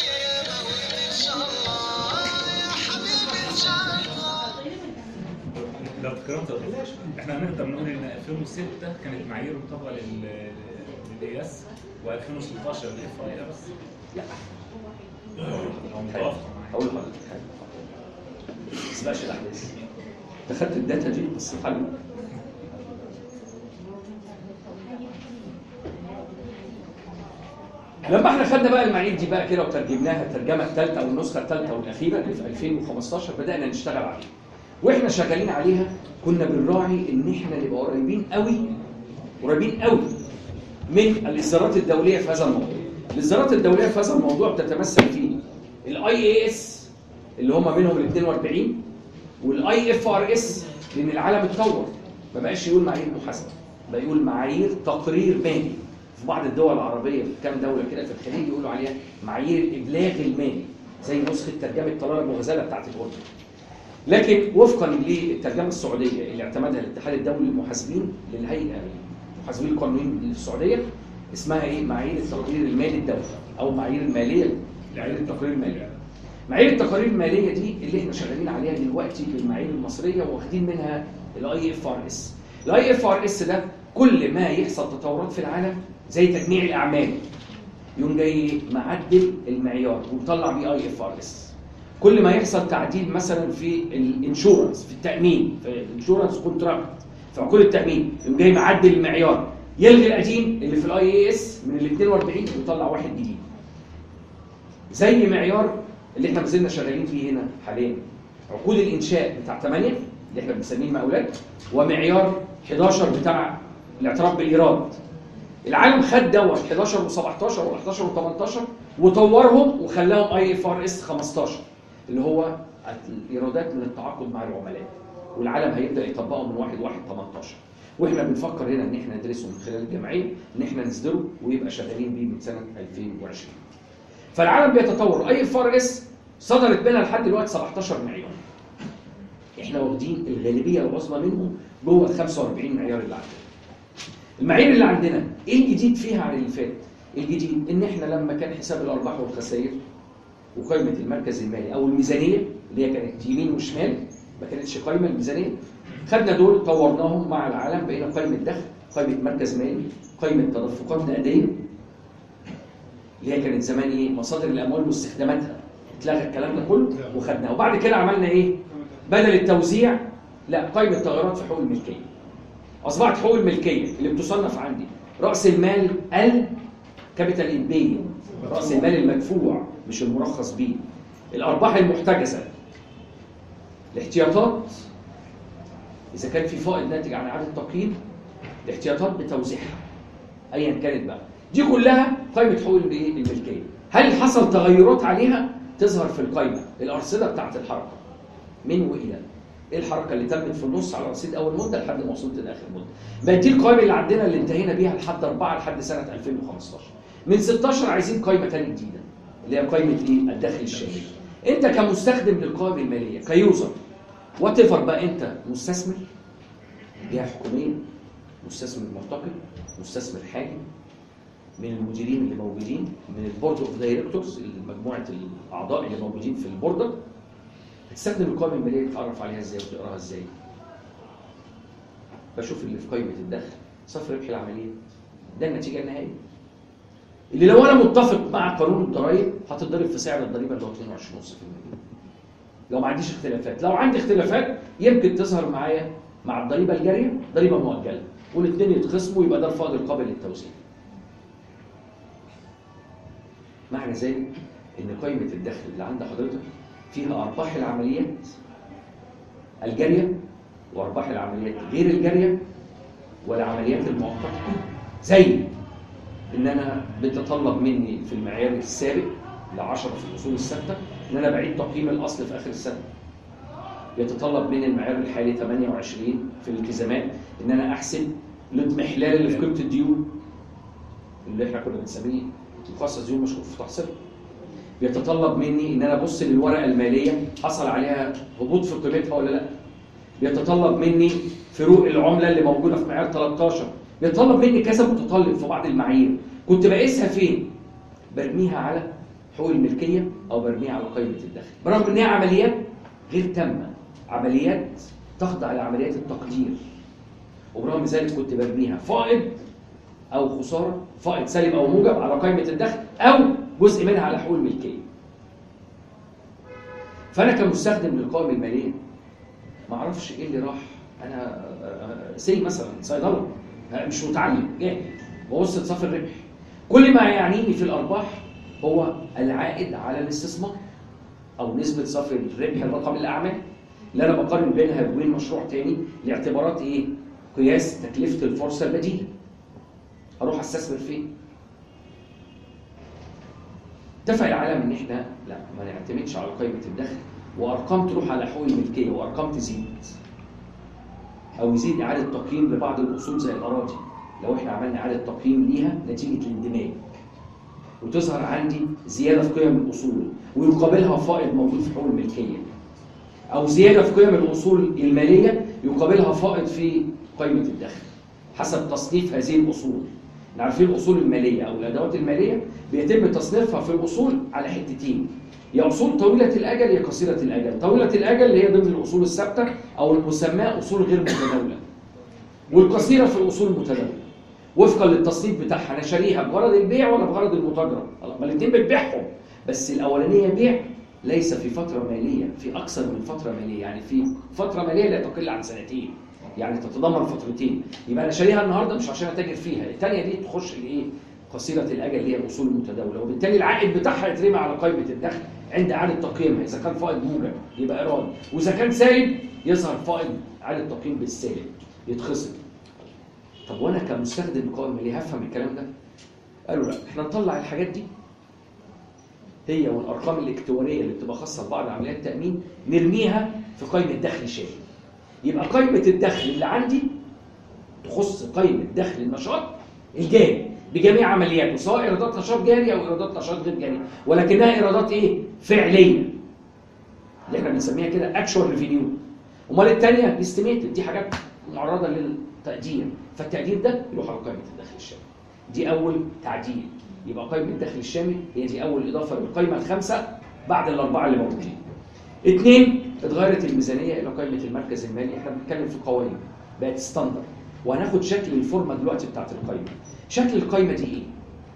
لو تكرمت احنا هنقدر نقول ان ألفين وستة كانت معايير مطابقه لل للقياس و2016 للاف اي بس. لا او متوافقه معايا. هقول لحضرتك حاجه ما تسبقش الاحداث. دخلت الداتا دي بس حلو. لما احنا خدنا بقى المعايير دي بقى كده وترجمناها الترجمه الثالثه او النسخه الثالثه والاخيره اللي في ألفين وخمستاشر بدانا نشتغل عليها. واحنا شغالين عليها كنا بنراعي ان احنا نبقى قريبين قوي قريبين قوي من الاصدارات الدوليه في هذا الموضوع. الاصدارات الدوليه في هذا الموضوع بتتمثل في الاي اي اس اللي هم منهم ال اثنين وأربعين والاي اف ار اس، لان العالم اتطور ما بقاش يقول معايير محاسبه، بقى يقول معايير تقرير مالي. في بعض الدول العربيه في كام دوله كده في الخليج يقولوا عليها معايير الابلاغ المالي، زي نسخه ترجمه طلال المغازله بتاعت الاردن. لكن وفقا للترجمه السعوديه اللي اعتمدها الاتحاد الدولي للمحاسبين للهيئه المحاسبين القانونيين في السعوديه، اسمها ايه؟ معايير التقرير المالي الدولي او معايير الماليه، معايير التقرير المالي. معايير التقارير الماليه دي اللي احنا شغالين عليها دلوقتي بالمعايير المصريه واخدين منها الاي اف ار اس. الاي اف ار اس ده كل ما يحصل تطورات في العالم زي تجميع الاعمال يقوم جاي معدل المعيار ومطلع بيه اي اف ار اس. كل ما يحصل تعديل مثلا في الانشورنس، في التامين، في الانشورنس كونتراكت، في عقود التامين، يقوم جاي معدل المعيار، يلغي القديم اللي في الاي اي اس من ال اثنين وأربعين ويطلع واحد جديد. زي معيار اللي احنا ما زلنا شغالين فيه هنا حاليا، عقود الانشاء بتاع ثمانية اللي احنا بنسميه المقاولات، ومعيار حداشر بتاع الاعتراف بالايراد. العالم خد دوت حداشر وسبعتاشر ولا حداشر وتمنتاشر وطورهم وخلاهم اي اف ار اس خمستاشر اللي هو الايرادات من التعاقد مع العملاء، والعالم هيبدا يطبقه من واحد واحد تمنتاشر. واحنا بنفكر هنا ان احنا ندرسه من خلال الجمعيه، ان احنا نصدره ويبقى شغالين بيه من سنه ألفين وعشرين. فالعالم بيتطور. اي اف ار اس صدرت منها لحد دلوقتي سبعتاشر معيار. احنا واخدين الغالبيه العظمى منهم جوه ال خمسة وأربعين معيار اللي عندنا. المعايير اللي عندنا ايه الجديد فيها عن اللي فات؟ الجديد ان احنا لما كان حساب الارباح والخسائر وقائمه المركز المالي او الميزانيه اللي هي كانت يمين وشمال، ما كانتش قائمه الميزانيه، خدنا دول طورناهم مع العالم، بقينا قائمه دخل، قائمه مركز مالي، قائمه تدفقات نقديه اللي هي كانت زمان ايه؟ مصادر الاموال واستخداماتها. اتلغى الكلام ده كله وخدناه. وبعد كده عملنا ايه؟ بدل التوزيع لا، قائمه تغيرات في حقوق الملكيه. اصبحت حقوق الملكيه اللي بتصنف عندي راس المال الكابيتال انبي، راس المال المدفوع مش المرخص بيه، الارباح المحتجزه، الاحتياطات اذا كان في فائض ناتج عن اعاده تقييم، الاحتياطات بتوزيعها ايا كانت بقى، دي كلها قائمه حقوق الملكيه. هل حصل تغيرات عليها؟ تظهر في القائمه الارصده بتاعت الحركه من والى. ايه الحركه اللي تمت في النص على رصيد اول مده لحد ما وصلت لاخر مده. بقت دي القائمه اللي عندنا اللي انتهينا بيها لحد أربعة لحد سنه ألفين وخمستاشر. من ستاشر عايزين قائمه ثانيه جديده اللي هي قائمه ايه؟ الدخل الشهري. انت كمستخدم للقوائم الماليه كيوزر وات ايفر بقى، انت مستثمر جهه حكوميه، مستثمر مرتقب، مستثمر حالي، من المديرين اللي موجودين، من البورد اوف دايركتورز، مجموعه الاعضاء اللي موجودين في البورد، هتستخدم القائمه الماليه تتعرف عليها ازاي وتقراها ازاي. بشوف اللي في قائمه الدخل صافي ربح العمليات، ده النتيجه النهائيه اللي لو انا متفق مع قانون الضرائب هتتضرب في سعر الضريبه اللي هو اثنين وعشرين فاصلة خمسة بالمية. لو ما عنديش اختلافات، لو عندي اختلافات يمكن تظهر معايا مع الضريبه الجاريه ضريبه مؤجله، والاثنين يتخصموا يبقى ده الفائض القابل للتوزيع. معنى ذلك ان قائمه الدخل اللي عند حضرتك فيها ارباح العمليات الجاريه وارباح العمليات غير الجاريه والعمليات المؤقته، زي ان انا بتطلب مني في المعيار السابق ل عشرة في الاصول الثابته ان انا بعيد تقييم الاصل في اخر السنه. يتطلب مني المعيار الحالي ثمانية وعشرين في الالتزامات ان انا احسب الاضمحلال اللي في قيمه الديون اللي احنا كنا بنسميه مخصص ديون مشكوك في تحصيلها. بيتطلب مني ان انا ابص للورقه الماليه حصل عليها هبوط في قيمتها ولا لا. بيتطلب مني فروق العمله اللي موجوده في معيار ثلاثة عشر. بيتطلب مني كذا متطلب في بعض المعايير، كنت بقيسها فين؟ برميها على حقوق الملكيه او برميها على قائمه الدخل، برغم ان هي عمليات غير تامه، عمليات تخضع لعمليات التقدير، وبرغم ذلك كنت برميها فائض او خساره، فائض سالب او موجب على قائمه الدخل او جزء منها على حقوق الملكيه. فانا كمستخدم للقوائم الماليه ما اعرفش ايه اللي راح. انا سي مثلا صيدله مش متعلم جاهل، ببص لصافي الربح، كل ما يعنيني في الارباح هو العائد على الاستثمار او نسبه صافي الربح الرقم الاعمال اللي انا بقارن بينها وبين مشروع تاني لاعتبارات ايه؟ قياس تكلفه الفرصه البديله. اروح استثمر فين؟ اتفق العالم ان احنا لا ما نعتمدش على قائمه الدخل وارقام تروح على حقوق الملكيه وارقام تزيد او يزيد اعاده تقييم لبعض الاصول زي الاراضي. لو احنا عملنا اعاده تقييم ليها نتيجه الاندماج وتظهر عندي زياده في قيم الاصول ويقابلها فائض موجود في حقوق الملكيه، او زياده في قيم الاصول الماليه يقابلها فائض في قائمه الدخل حسب تصنيف هذه الاصول. عارفين الاصول الماليه او الادوات الماليه بيتم تصنيفها في الاصول على حتتين، يا اصول طويله الاجل يا قصيره الاجل. طويله الاجل اللي هي ضمن الاصول الثابته او المسماه اصول غير متداوله، والقصيره في الاصول المتداوله وفقا للتصنيف بتاعها. انا شاريها بغرض البيع ولا بغرض المتاجره؟ ما الاثنين بتبيعهم، بس الاولانيه بيع ليس في فتره ماليه، في اكثر من فتره ماليه، يعني في فتره ماليه لا تقل عن سنتين، يعني تتضمن فترتين. يبقى انا شاريها النهارده مش عشان اتاجر فيها، الثانيه دي تخش لايه؟ قصيره الاجل اللي هي الاصول المتداوله، وبالتالي العائد بتاعها يترمي على قائمه الدخل عند اعاده تقييمها. اذا كان فائض موجب يبقى ايراد، واذا كان سالب يظهر فائض اعاده تقييم بالسالب يتخصم. طب وانا كمستخدم قائمه ماليه هفهم الكلام ده؟ قالوا لا، احنا نطلع الحاجات دي هي والارقام الاكتواريه اللي بتبقى خاصه ببعض عمليات التامين نرميها في قائمه دخل شامل. يبقى قائمه الدخل اللي عندي تخص قائمه دخل النشاط الجاري بجميع عملياته، سواء ايرادات نشاط جاري او ايرادات نشاط غير جاري، ولكنها ايرادات ايه؟ فعليه اللي احنا بنسميها كده اكشوال ريفينيو. امال الثانيه استيميتد، دي حاجات معرضه للتقدير، فالتقدير ده يروح على قائمه الدخل الشامل. دي اول تعديل، يبقى قائمه الدخل الشامل هي دي اول اضافه للقائمه الخامسه بعد الاربعه اللي موجودين. اثنين، اتغيرت الميزانيه الى قائمه المركز المالي. احنا بنتكلم في قوائم بقت ستاندرد، وهناخد شكل الفورمه دلوقتي بتاعت القائمه. شكل القائمه دي ايه؟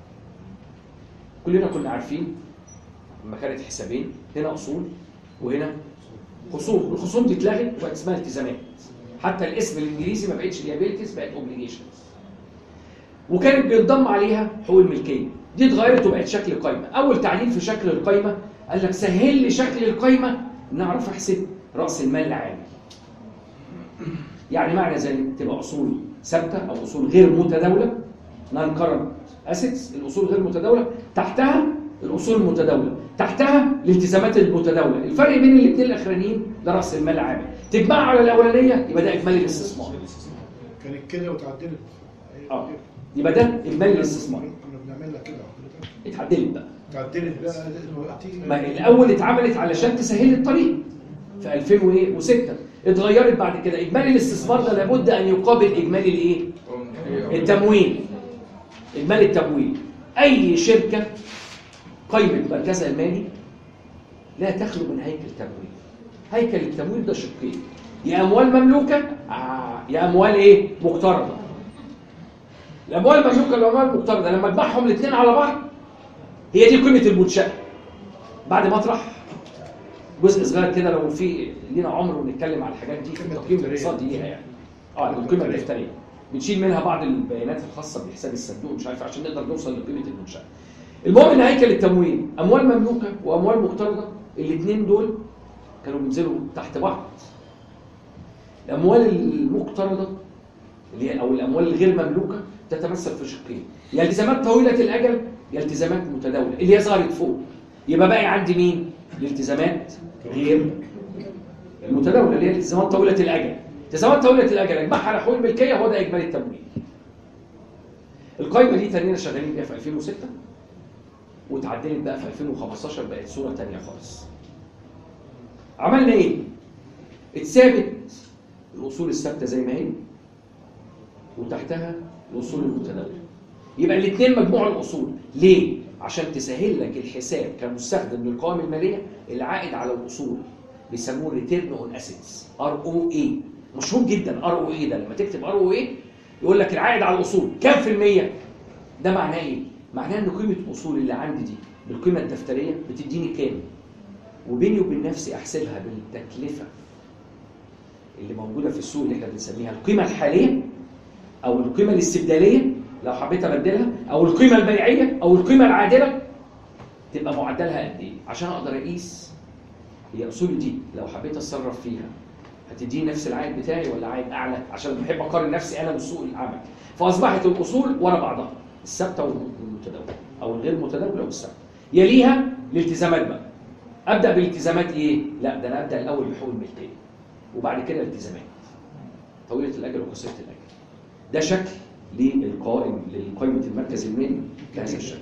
كلنا كنا عارفين لما كانت حسابين، هنا اصول وهنا خصوم. الخصوم دي اتلغت وبقت اسمها التزامات، حتى الاسم الانجليزي ما بقتش liabilities بقت obligations، وكانت بينضم عليها حقوق الملكيه. دي اتغيرت وبقت شكل قائمه. اول تعديل في شكل القائمه قال لك سهل لي شكل القائمه نعرف احسب راس المال العام. يعني معنى ذلك تبقى اصول ثابته او اصول غير متداوله non current assets، الاصول غير متداوله، تحتها الاصول المتداوله، تحتها الالتزامات المتداوله. الفرق بين الاثنين الاخرانيين ده راس المال العام. تجمع على الاولانيه يبقى ده اجمالي الاستثمار. كانت كده وتعدلت. اه يبقى ده اجمالي الاستثمار. كنا بنعملها كده اتعدلت بقى. اتعدلت بقى دلوقتي. ما الاول اتعملت علشان تسهل الطريق في ألفين وستة، اتغيرت بعد كده. اجمالي الاستثمار ده لابد ان يقابل اجمالي الايه؟ التمويل. اجمالي التمويل اي شركه قيمه مركزها المالي لا تخلو من هيكل تمويل. هيكل التمويل ده شقين، يا اموال مملوكه آه. يا اموال ايه؟ مقترضه. الاموال المملوكه والاموال المقترضه لما اجمعهم الاثنين على بعض هي دي قيمه المنشاه. بعد ما اطرح جزء صغير كده لو في لينا عمر ونتكلم على الحاجات دي في التقييم الاقتصادي ليها يعني اه القيمه الدفتريه بنشيل منها بعض البيانات الخاصه بحساب الصندوق مش عارف عشان نقدر نوصل لقيمه المنشاه. المهم ان هيكل التمويل اموال مملوكه واموال مقترضه الاثنين دول كانوا بينزلوا تحت بعض. الاموال المقترضه اللي هي او الاموال الغير مملوكه تتمثل في شقين، يا التزامات طويله الاجل يا التزامات متداوله اللي هي ظهرت فوق. يبقى باقي عندي مين؟ الالتزامات غير المتداوله اللي هي التزامات طويله الاجل. التزامات طويله الاجل اجمعها على حقوق الملكيه هو ده اجمالي التمويل. القائمه دي تانيين شغالين بيها في ألفين وستة وتعدلت بقى في ألفين وخمستاشر بقت صوره ثانيه خالص. عملنا ايه؟ اتثابت الاصول الثابته زي ما هي وتحتها الاصول المتداوله. يبقى الاثنين مجموع الاصول. ليه؟ عشان تسهل لك الحساب كمستخدم للقوائم الماليه العائد على الاصول بيسموه ريتيرن اون اسيتس ار او اي. مشهور جدا ار او اي ده، لما تكتب ار او اي يقول لك العائد على الاصول كام في الميه؟ ده معناه ايه؟ معناه ان قيمه الاصول اللي عندي دي بالقيمه الدفتريه بتديني كام؟ وبيني وبين نفسي احسبها بالتكلفه اللي موجوده في السوق اللي احنا بنسميها القيمه الحاليه او القيمه الاستبداليه لو حبيت ابدلها او القيمه البيعيه او القيمه العادله تبقى معدلها قد ايه عشان اقدر اقيس هي اصولي دي لو حبيت اتصرف فيها هتديني نفس العائد بتاعي ولا عائد اعلى، عشان بحب اقارن نفسي انا بسوق العمل. فاصبحت الاصول ورا بعضها الثابته والمتداوله او الغير متداوله والثابته. يليها الالتزامات بقى. ابدا بالالتزامات ايه؟ لا ده انا ابدا الاول بحقوق الملكيه وبعد كده الالتزامات طويله الاجل وقصيره الاجل. ده شكل للقائم لقائمه المركز المالي بهذا الشكل.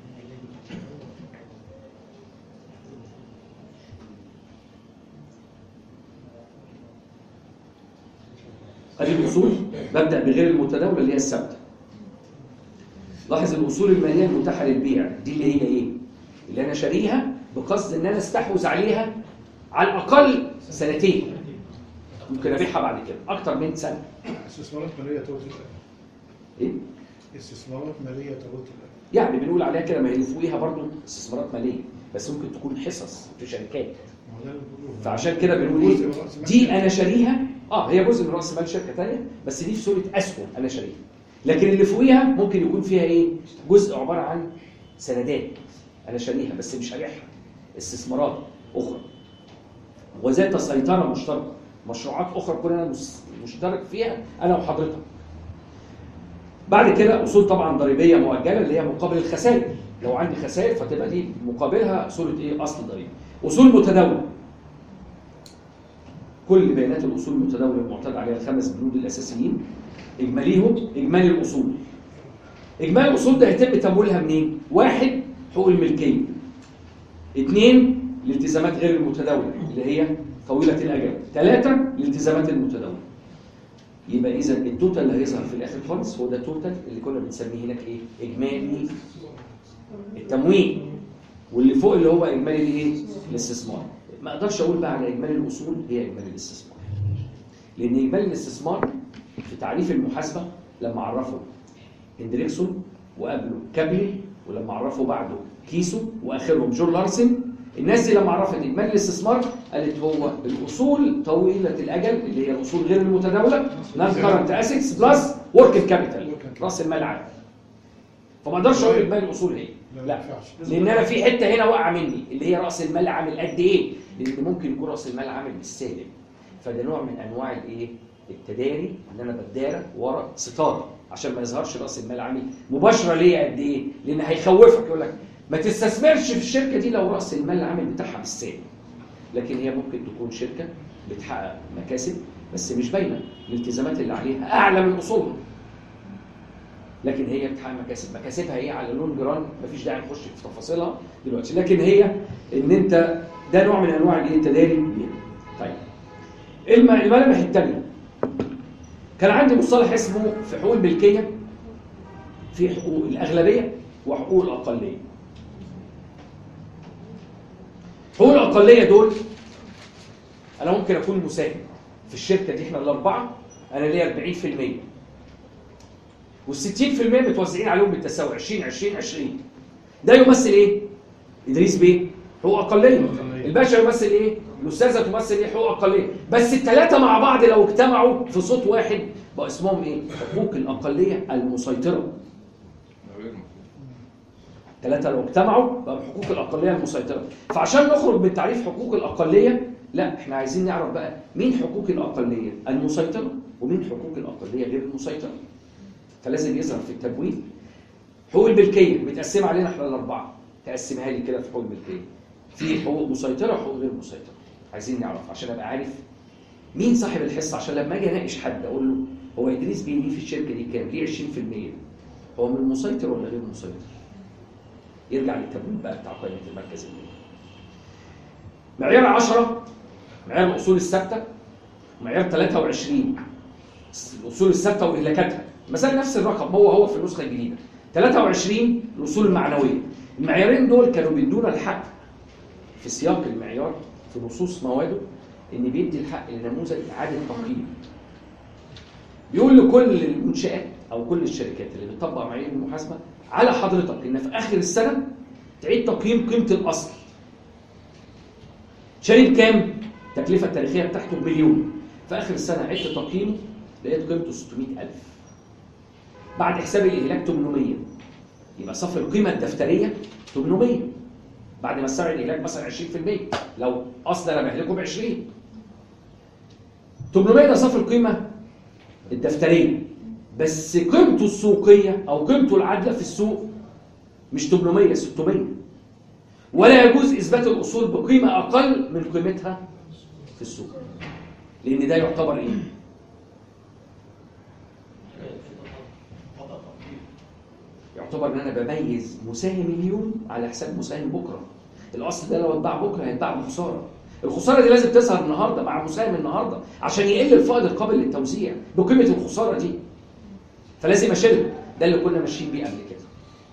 ادي الاصول ببدا بغير المتداوله اللي هي الثابته. لاحظ الاصول الماليه المتاحه للبيع دي اللي هي ايه؟ اللي انا شاريها بقصد ان انا استحوذ عليها على الاقل سنتين. ممكن ابيعها بعد كده اكتر من سنه. استثمارات ماليه طويله الاجل. ايه؟ استثمارات ماليه طويله الاجل. يعني بنقول عليها كده ما هي فوقيها برضه استثمارات ماليه بس ممكن تكون حصص في شركات. فعشان كده بنقول دي انا شاريها اه هي جزء من راس مال شركه ثانيه بس دي في صوره اسهم انا شاريها. لكن اللي فوقيها ممكن يكون فيها ايه؟ جزء عباره عن سندات انا شاريها بس مش هبيعها. استثمارات اخرى وذات سيطره مشتركه، مشروعات اخرى كلنا مشترك فيها انا وحضرتك. بعد كده اصول طبعا ضريبيه مؤجله اللي هي مقابل الخسائر. لو عندي خسائر فتبقى دي مقابلها صوره ايه؟ اصل ضريبي. اصول متداوله كل بيانات الاصول المتداوله المعتاد عليها الخمس بنود الاساسيين. اجماليهم اجمالي الاصول. اجمالي الاصول ده يتم تمويلها منين؟ واحد حقوق الملكيه. اثنين الالتزامات غير المتداوله اللي هي طويله الاجل. ثلاثه الالتزامات المتداوله. يبقى اذا التوتال اللي هيظهر في الاخر خالص هو ده التوتال اللي كنا بنسميه هناك ايه؟ اجمالي التمويل. واللي فوق اللي هو اجمالي الايه؟ الاستثمار. ما اقدرش اقول بقى على اجمالي الاصول هي اجمالي الاستثمار. لان اجمالي الاستثمار في تعريف المحاسبه لما عرفوا هندريكسون وقبله كابلي ولما عرفوا بعده كيسو واخرهم جون لارسن، الناس دي لما عرفت اجمالي الاستثمار قالت هو الاصول طويله الاجل اللي هي الاصول غير المتداوله نون كارنت اسيتس بلس وركينج كابيتال راس المال العام. فما اقدرش اقول اجمالي الاصول هي لا، لان انا في حته هنا واقعه مني اللي هي راس المال عامل قد ايه؟ لان ممكن يكون راس المال عامل بالسالب. فده نوع من انواع الايه؟ التداري ان انا بدارى ورا ستاره عشان ما يظهرش راس المال عامل مباشره ليه قد ايه؟ لان هيخوفك يقول لك ما تستثمرش في الشركه دي لو راس المال العامل بتاعها بالسالب. لكن هي ممكن تكون شركه بتحقق مكاسب بس مش باينه، الالتزامات اللي عليها اعلى من اصولها. لكن هي بتحقق مكاسب، مكاسبها ايه على لونج ران مفيش داعي نخش في تفاصيلها دلوقتي، لكن هي ان انت ده نوع من انواع الايه؟ التداري بيها. طيب الملامح الثانيه كان عندي مصطلح اسمه في حقوق الملكيه في حقوق الاغلبيه وحقوق الاقليه. حقوق الاقليه دول انا ممكن اكون مساهم في الشركه دي، احنا الاربعه انا ليا أربعين في المية وال60% متوزعين عليهم بالتساوي عشرين عشرين عشرين. ده يمثل ايه؟ ادريس بيه حقوق اقليه، الباشا يمثل ايه؟ الاستاذه تمثل ايه؟ حقوق اقليه. بس الثلاثه مع بعض لو اجتمعوا في صوت واحد بقى اسمهم ايه؟ حقوق الاقليه المسيطره. ثلاثه لو اجتمعوا بقى حقوق الاقليه المسيطره. فعشان نخرج من تعريف حقوق الاقليه، لا احنا عايزين نعرف بقى مين حقوق الاقليه المسيطره ومين حقوق الاقليه غير المسيطره. فلازم يظهر في التبويب. حقوق الملكيه متقسمه علينا احنا الاربعه، تقسمها لي كده في حقوق الملكيه. في حقوق مسيطره وحقوق غير مسيطره. عايزين نعرف عشان ابقى عارف مين صاحب الحصه، عشان لما اجي اناقش حد اقول له هو ادريس بيه ليه في الشركه دي كام؟ ليه عشرين في المية؟ هو من المسيطر ولا غير مسيطر؟ يرجع للتبويب بقى بتاع قائمه المركز المالي. معيار عشرة معيار الاصول الثابته، ومعيار ثلاثة وعشرين الاصول الثابته واهلاكاتها، ما زال نفس الرقم هو هو في النسخه الجديده. ثلاثة وعشرين الاصول المعنويه. المعيارين دول كانوا بيدونا الحق في سياق المعيار في نصوص مواده ان بيدي الحق لنموذج اعاده تقييم. بيقول لكل المنشات او كل الشركات اللي بتطبق معايير المحاسبه على حضرتك ان في اخر السنه تعيد تقييم قيمه الاصل. شاري بكام؟ التكلفه التاريخيه بتاعته بمليون. في اخر السنه عدت تقييمه لقيت قيمته ستمائة ألف. بعد حساب الاهلاك ثمانمائة، يبقى صافي القيمه الدفتريه ثمانمائة. بعد ما استوعب الاهلاك مثلا عشرين في المية، لو اصل انا بهلكه ب عشرين. ثمانمائة ده صافي القيمه الدفتريه، بس قيمته السوقيه او قيمته العادله في السوق مش ثمانمائة ستمائة. ولا يجوز اثبات الاصول بقيمه اقل من قيمتها في السوق، لان ده يعتبر ايه؟ يعتبر ان انا بميز مساهم اليوم على حساب مساهم بكره. الاصل ده لو اتباع بكره هيتباع بخساره. الخساره دي لازم تظهر النهارده مع مساهم النهارده عشان يقل الفائض القابل للتوزيع بقيمه الخساره دي. فلازم اشيلها. ده اللي كنا ماشيين بيه قبل كده.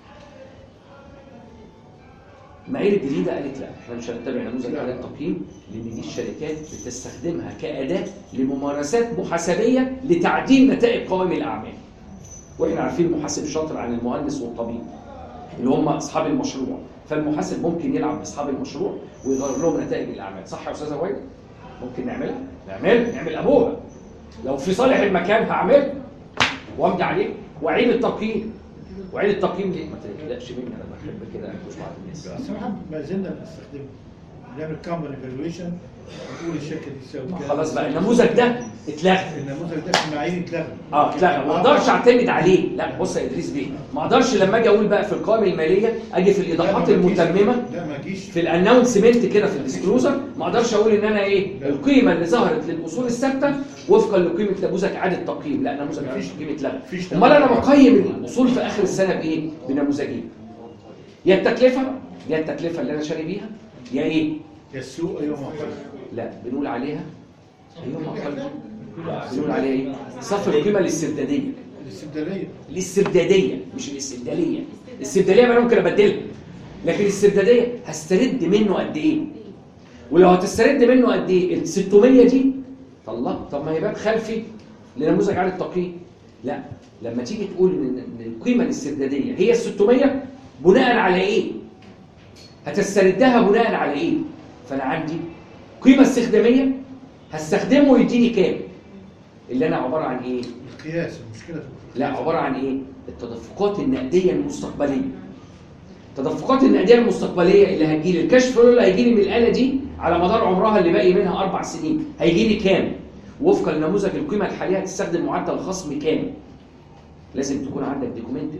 المعايير الجديده قالت لا، احنا مش هنتبع نموذج اعاده التقييم لان دي الشركات بتستخدمها كاداه لممارسات محاسبيه لتعديل نتائج قوائم الاعمال. واحنا عارفين المحاسب شاطر عن المهندس والطبيب اللي هم اصحاب المشروع، فالمحاسب ممكن يلعب باصحاب المشروع ويغير لهم نتائج الاعمال. صح يا استاذه وائل؟ ممكن نعملها؟ نعمل نعمل ابوها. لو في صالح المكان هعمل وامضي عليه واعيد التقييم. واعيد التقييم ليه؟ ما تقلقش مني، انا بحب كده انكش مع الناس. بس ما زلنا بنستخدمه. بنعمل كامباني ايفالويشن ونقول الشركه دي تساوي كام. خلاص بقى النموذج ده اتلغى. النموذج ده في المعايير اتلغى. اه اتلغى، ما اقدرش اعتمد عليه. لا بص يا ادريس بيه، ما اقدرش لما اجي اقول بقى في القوائم الماليه اجي في الايضاحات المتممه لا ما جيش في الاناونسمنت كده في الديسكلوزر، ما اقدرش اقول ان انا ايه القيمه اللي ظهرت للاصول الثابته وفقا لقيمه نموذج اعاده تقييم. لا نموذج اعاده التقييم اتلغى. امال انا بقيم الاصول في اخر السنه بايه؟ بنموذجين، يا التكلفه يا التكلفه اللي انا شاري بيها يا ايه؟ يا السوق ايوه معقول. لا بنقول عليها ايوه معقول. بنقول عليها ايه؟ صافي القيمه الاسترداديه. الاستبداليه. الاسترداديه مش الاستبداليه. الاستبداليه ما انا ممكن ابدلها، لكن الاسترداديه هسترد منه قد ايه؟ ولو هتسترد منه قد ايه؟ ال ستمائة دي طلع طب ما هي باب خلفي لنموذج اعاده التقييم. لا لما تيجي تقول ان القيمه الاسترداديه هي ال ستمائة بناء على ايه؟ هتستردها بناء على ايه؟ فانا عندي قيمه استخداميه هستخدمه يديني كام؟ اللي انا عباره عن ايه؟ القياس المشكله. لا عباره عن ايه؟ التدفقات النقديه المستقبليه. التدفقات النقديه المستقبليه اللي هتجي لي الكاش فلو اللي هيجي لي من الاله دي على مدار عمرها اللي باقي منها اربع سنين هيجي لي كام؟ وفقا لنموذج القيمه الحاليه هتستخدم معدل خصم كام؟ لازم تكون عندك دوكيومنتد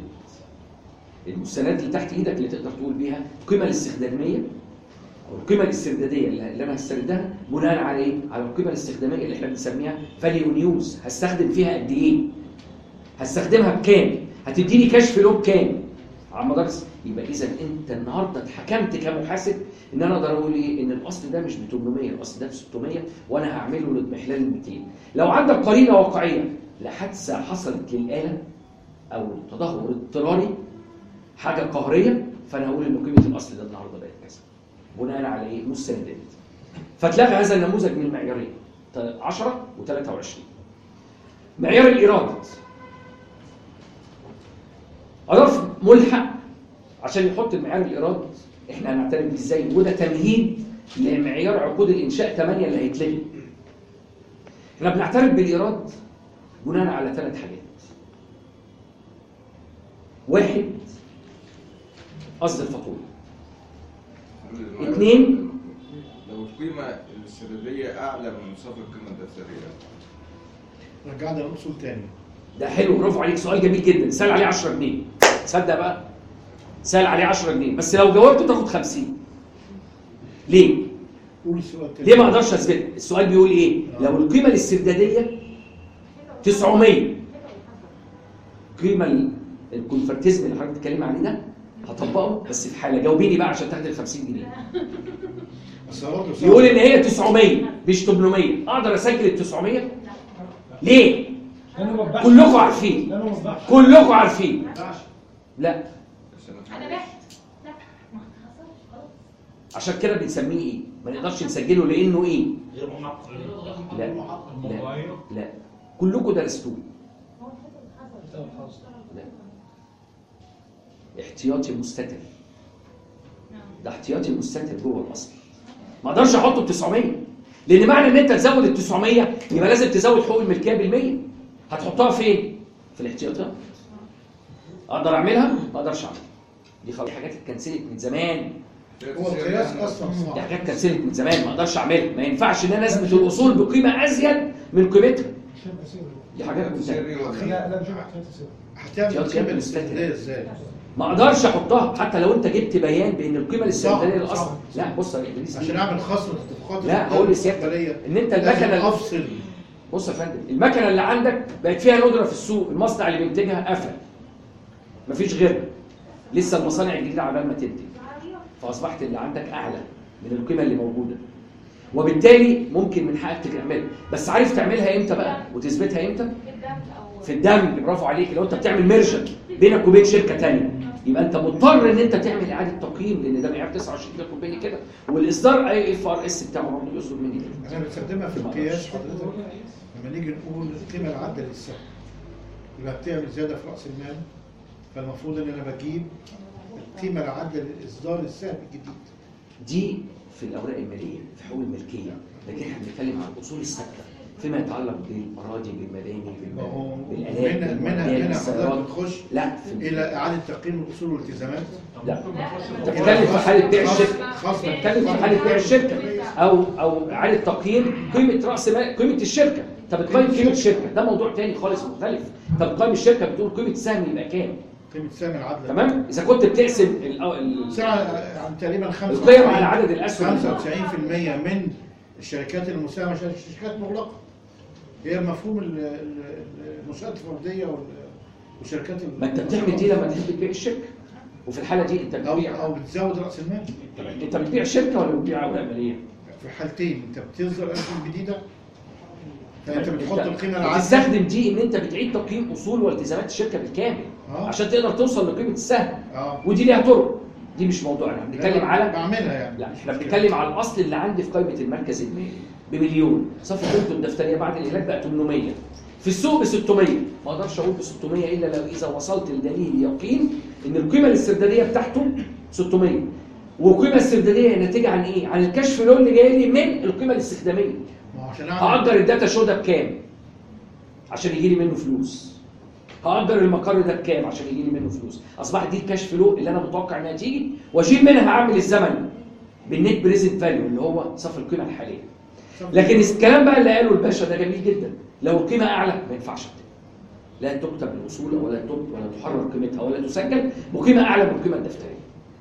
المستندات اللي تحت ايدك اللي تقدر تقول بيها القيمه الاستخداميه او القيمه الاسترداديه اللي انا هستردها بناء على ايه؟ على القيمه الاستخداميه اللي احنا بنسميها فاليو نيوز. هستخدم فيها قد ايه؟ هستخدمها بكام؟ هتديني كاش فلو بكام؟ على مدار يبقى اذا انت النهارده اتحكمت كمحاسب ان انا اقدر اقول ايه؟ ان الاصل ده مش ب ثمانمائة، الاصل ده ب ستمائة وانا هعمله لاضمحلال ال مئتين. لو عندك قرينه واقعيه لحادثه حصلت للاله او تدهور اضطراري حاجه قهريه، فانا هقول ان قيمه الاصل ده النهارده بقت كذا بناء على ايه؟ مستندات. فتلغى هذا النموذج من المعيارين عشرة وثلاثة وعشرين. معيار الايراد اضاف ملحق عشان يحط المعيار الايراد احنا هنعترف بيه ازاي، وده تمهيد لمعيار عقود الانشاء ثمانية اللي هيتلغي. احنا بنعترف بالايراد بناء على ثلاث حاجات. واحد، قصد الفاتوره. اثنين، لو القيمة الاستردادية أعلى من نصاب القيمة الدفترية. رجعنا للأصول تاني. ده حلو، برافو عليك، سؤال جميل جدا. سأل عليه عشرة جنيه. تصدق بقى؟ سأل عليه عشرة جنيه، بس لو جاوبته تاخد خمسين. ليه؟ قول السؤال تاني. ليه ما اقدرش اثبت؟ السؤال بيقول ايه؟ لو القيمة الاستردادية تسعمية، القيمة الكونفرتيزم اللي حضرتك بتتكلم عليه ده هطبقه بس في حالة، جاوبيني بقى عشان تاخد ال خمسين جنيه. يقول ان هي تسعمية مش ثمانمية، اقدر اسجل ال تسعمية؟ ليه؟ كلكم عارفين. كلكم عارفين. لا. انا بعت. لا ما خسرش. عشان كده بنسميه ايه؟ ما نقدرش نسجله لانه ايه؟ غير محقق. لا لا لا كلكم درستوه. لا. احتياطي مستتر. ده احتياطي مستتر جوه الاصل. ما اقدرش احطه ب تسعمية، لان معنى ان انت تزود ال تسعمية يبقى لازم تزود حقوق الملكيه بالمية. هتحطها فين؟ في الاحتياطات. اقدر اعملها؟ ما اقدرش اعملها. دي خلاص حاجات اتكنسلت من زمان. هو القياس اصلا صعب. دي حاجات اتكنسلت من زمان، ما اقدرش اعملها. ما ينفعش ان انا اثبت الاصول بقيمه ازيد من قيمتها. دي حاجات منتهيه. لا لا مش هتعمل القيمه الاسترداديه ازاي؟ ما اقدرش احطها حتى لو انت جبت بيان بان القيمه الاسترداديه للاصل. لا بص يا ادريس، عشان اعمل خصم الاتفاقات لا هقول لسيادتك ان انت المكنه افصل. بص يا فندم، المكنه اللي عندك بقت فيها ندره في السوق، المصنع اللي بينتجها قفل، مفيش غيرها، لسه المصانع الجديده عبال ما تنتج، فاصبحت اللي عندك اعلى من القيمه اللي موجوده، وبالتالي ممكن من حقك تعملها. بس عارف تعملها امتى بقى وتثبتها امتى؟ في الدمج. برافو عليك. لو انت بتعمل ميرجر بينك وبين شركه ثانيه يبقى انت مضطر ان انت تعمل اعاده تقييم، لان ده معيار تسعة وعشرين بيطلب مني كده، والاصدار اي اف ار اس بتاعه برضه يطلب مني كده. احنا بنستخدمها في القياس حضرتك لما نيجي نقول القيمه العادله للسهم، يبقى بتعمل زياده في راس المال، فالمفروض ان انا بجيب القيمه العادله لاصدار السهم الجديد. دي في الاوراق الماليه في حقوق الملكيه، لكن احنا بنتكلم عن الاصول الثابته فيما يتعلق بالاراضي، بالمباني، بالالات، منها منها حضرتك بتخش لا الى اعاده تقييم الاصول والالتزامات. لا انت بتتكلم في حاله بيع الشركه، بتتكلم في حاله بيع الشركه او او اعاده تقييم قيمه راس مال، قيمه الشركه. انت بتقيم قيمه الشركه، ده موضوع ثاني خالص مختلف. انت بتقيم الشركه بتقول قيمه السهم يبقى كام؟ قيمه السهم العادله. تمام. اذا كنت بتقسم سعر عن تقريبا خمسة القيم على عدد الاسهم، خمسة وتسعين بالمية من الشركات المساهمه شركات مغلقه. هي مفهوم المنشآت الفرديه والشركات. ما انت بتعمل دي لما تحب تبيع الشركه، وفي الحاله دي انت بتبيع او او بتزود راس المال. انت بتبيع الشركه ولا بتبيع اوراق ماليه؟ في حالتين انت بتصدر اسهم جديده، فانت بتحط القيمه العادله. بتستخدم دي ان انت بتعيد تقييم اصول والتزامات الشركه بالكامل آه. عشان تقدر توصل لقيمه السهم آه. ودي ليها طرق، دي مش موضوعنا. بنتكلم على بعملها يعني. لا احنا بنتكلم على الاصل اللي عندي في قائمه المركز المالي بمليون، صافي قيمته الدفتريه بعد الاهلاك بقى ثمانمية، في السوق ب ستمية. ما اقدرش اقول ب ستمية الا لو اذا وصلت لدليل يقين ان القيمه الاسترداديه بتاعته ستمية، والقيمه الاسترداديه ناتجه عن ايه؟ عن الكاش فلو اللي جاي لي من القيمه الاستخداميه. هأجر الداتا شو ده بكام عشان يجي لي منه فلوس؟ هأجر المقر ده بكام عشان يجي لي منه فلوس؟ اصبحت دي الكاش فلو اللي انا متوقع انها تيجي، واشيل منها اعمل الزمن بالنت بريزنت فاليو اللي هو صافي القيمه الحاليه. لكن الكلام بقى اللي قاله الباشا ده جميل جدا، لو القيمه اعلى ما ينفعش تكتب، لا تكتب الاصول ولا تكتب ولا تحرر قيمتها ولا تسجل بقيمه اعلى من القيمه الدفتريه.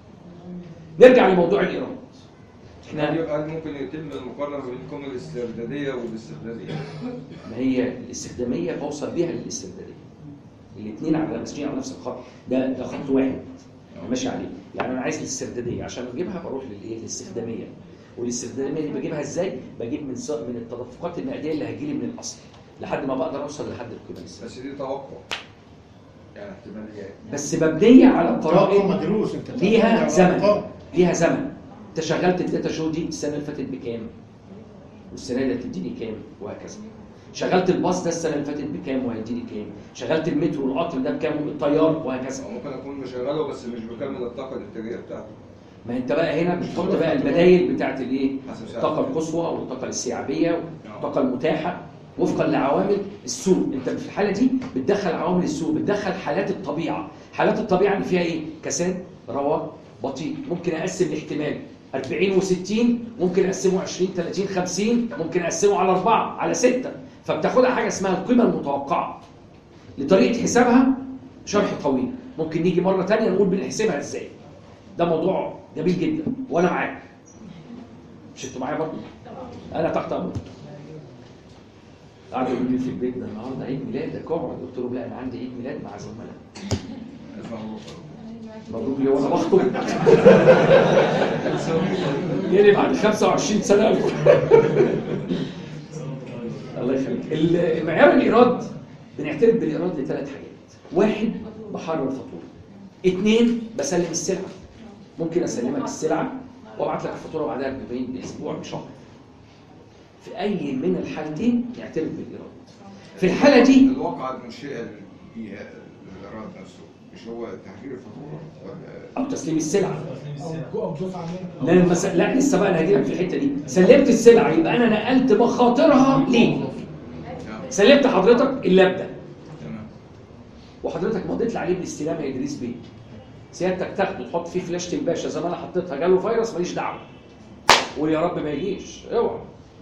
نرجع لموضوع الايراد. احنا هل ممكن يتم المقارنه بين القيمه الاسترداديه والاستخداميه؟ ما هي الاستخداميه بوصل بيها للاسترداديه. الاثنين على ماشيين على نفس الخط، ده ده خط واحد ماشي عليه. يعني انا عايز الاسترداديه عشان اجيبها بروح للايه؟ للاستخداميه. والاستخداميه دي بجيبها ازاي؟ بجيب من من التدفقات النقديه اللي هتجيلي من الاصل لحد ما بقدر اوصل لحد القيمه الاسترداديه. بس دي توقع. يعني احتماليات. بس مبنيه على توقع قرائن مدروس، انت بتعتمد ليها على زمن أرقام. ليها زمن. انت شغلت الداتا شو دي السنه اللي فاتت بكام؟ والسنه اللي هتديني كام؟ وهكذا. شغلت الباص ده السنه اللي فاتت بكام وهيديني كام؟ شغلت المترو والقطر ده بكام والطيار وهكذا. أو ممكن اكون مشغله بس مش بكامل الطاقه الانتاجيه بتاعته. ما انت بقى هنا بتحط بقى البدايل بتاعت الايه؟ حسب سعر. الطاقه القصوى او الطاقه الاستيعابيه والطاقه المتاحه وفقا لعوامل السوق. انت في الحاله دي بتدخل عوامل السوق، بتدخل حالات الطبيعه. حالات الطبيعه اللي فيها ايه؟ كساد، رواء، بطيء. ممكن اقسم الاحتمال أربعين وستين، ممكن اقسمه عشرين ثلاثين خمسين، ممكن اقسمه على أربعة على ستة. فبتاخدها حاجه اسمها القيمه المتوقعه. لطريقه حسابها شرح طويل، ممكن نيجي مره ثانيه نقول بنحسبها ازاي. ده موضوع جميل جدا وانا معاك. مش انتوا معايا برضه؟ انا تحت امرك. قعدوا يقولوا لي في البيت ده النهارده عيد ميلادك اقعد، قلت لهم لا انا عندي عيد ميلاد مع زملاء. مبروك لي وانا بخطب. يعني بعد خمسة وعشرين سنه. الله يخليك. معيار الايراد بنعترف بالايراد لثلاث حاجات. واحد، بحرر الفاتوره. اثنين، بسلم السلعه. ممكن اسلمك السلعه وابعت لك الفاتوره بعدها ب باسبوع بشهر. في اي من الحالتين نعترف بالايراد. في الحاله دي الواقعه المنشئه فيها الايراد نفسه مش هو تحرير الفاتوره ولا او تسليم السلعه. او دفعه منها. لا المس... لا لسه بقى انا هجي لك في الحته دي. سلمت السلعه يبقى انا نقلت مخاطرها ليه؟ سلمت حضرتك اللاب ده تمام، وحضرتك مضيت لي عليه بالاستلام يا ادريس بيه. سيادتك تاخده تحط فيه فلاشه الباشا زي ما انا حطيتها، جاله فيروس ماليش دعوه. قول يا رب ما يجيش، اوعى.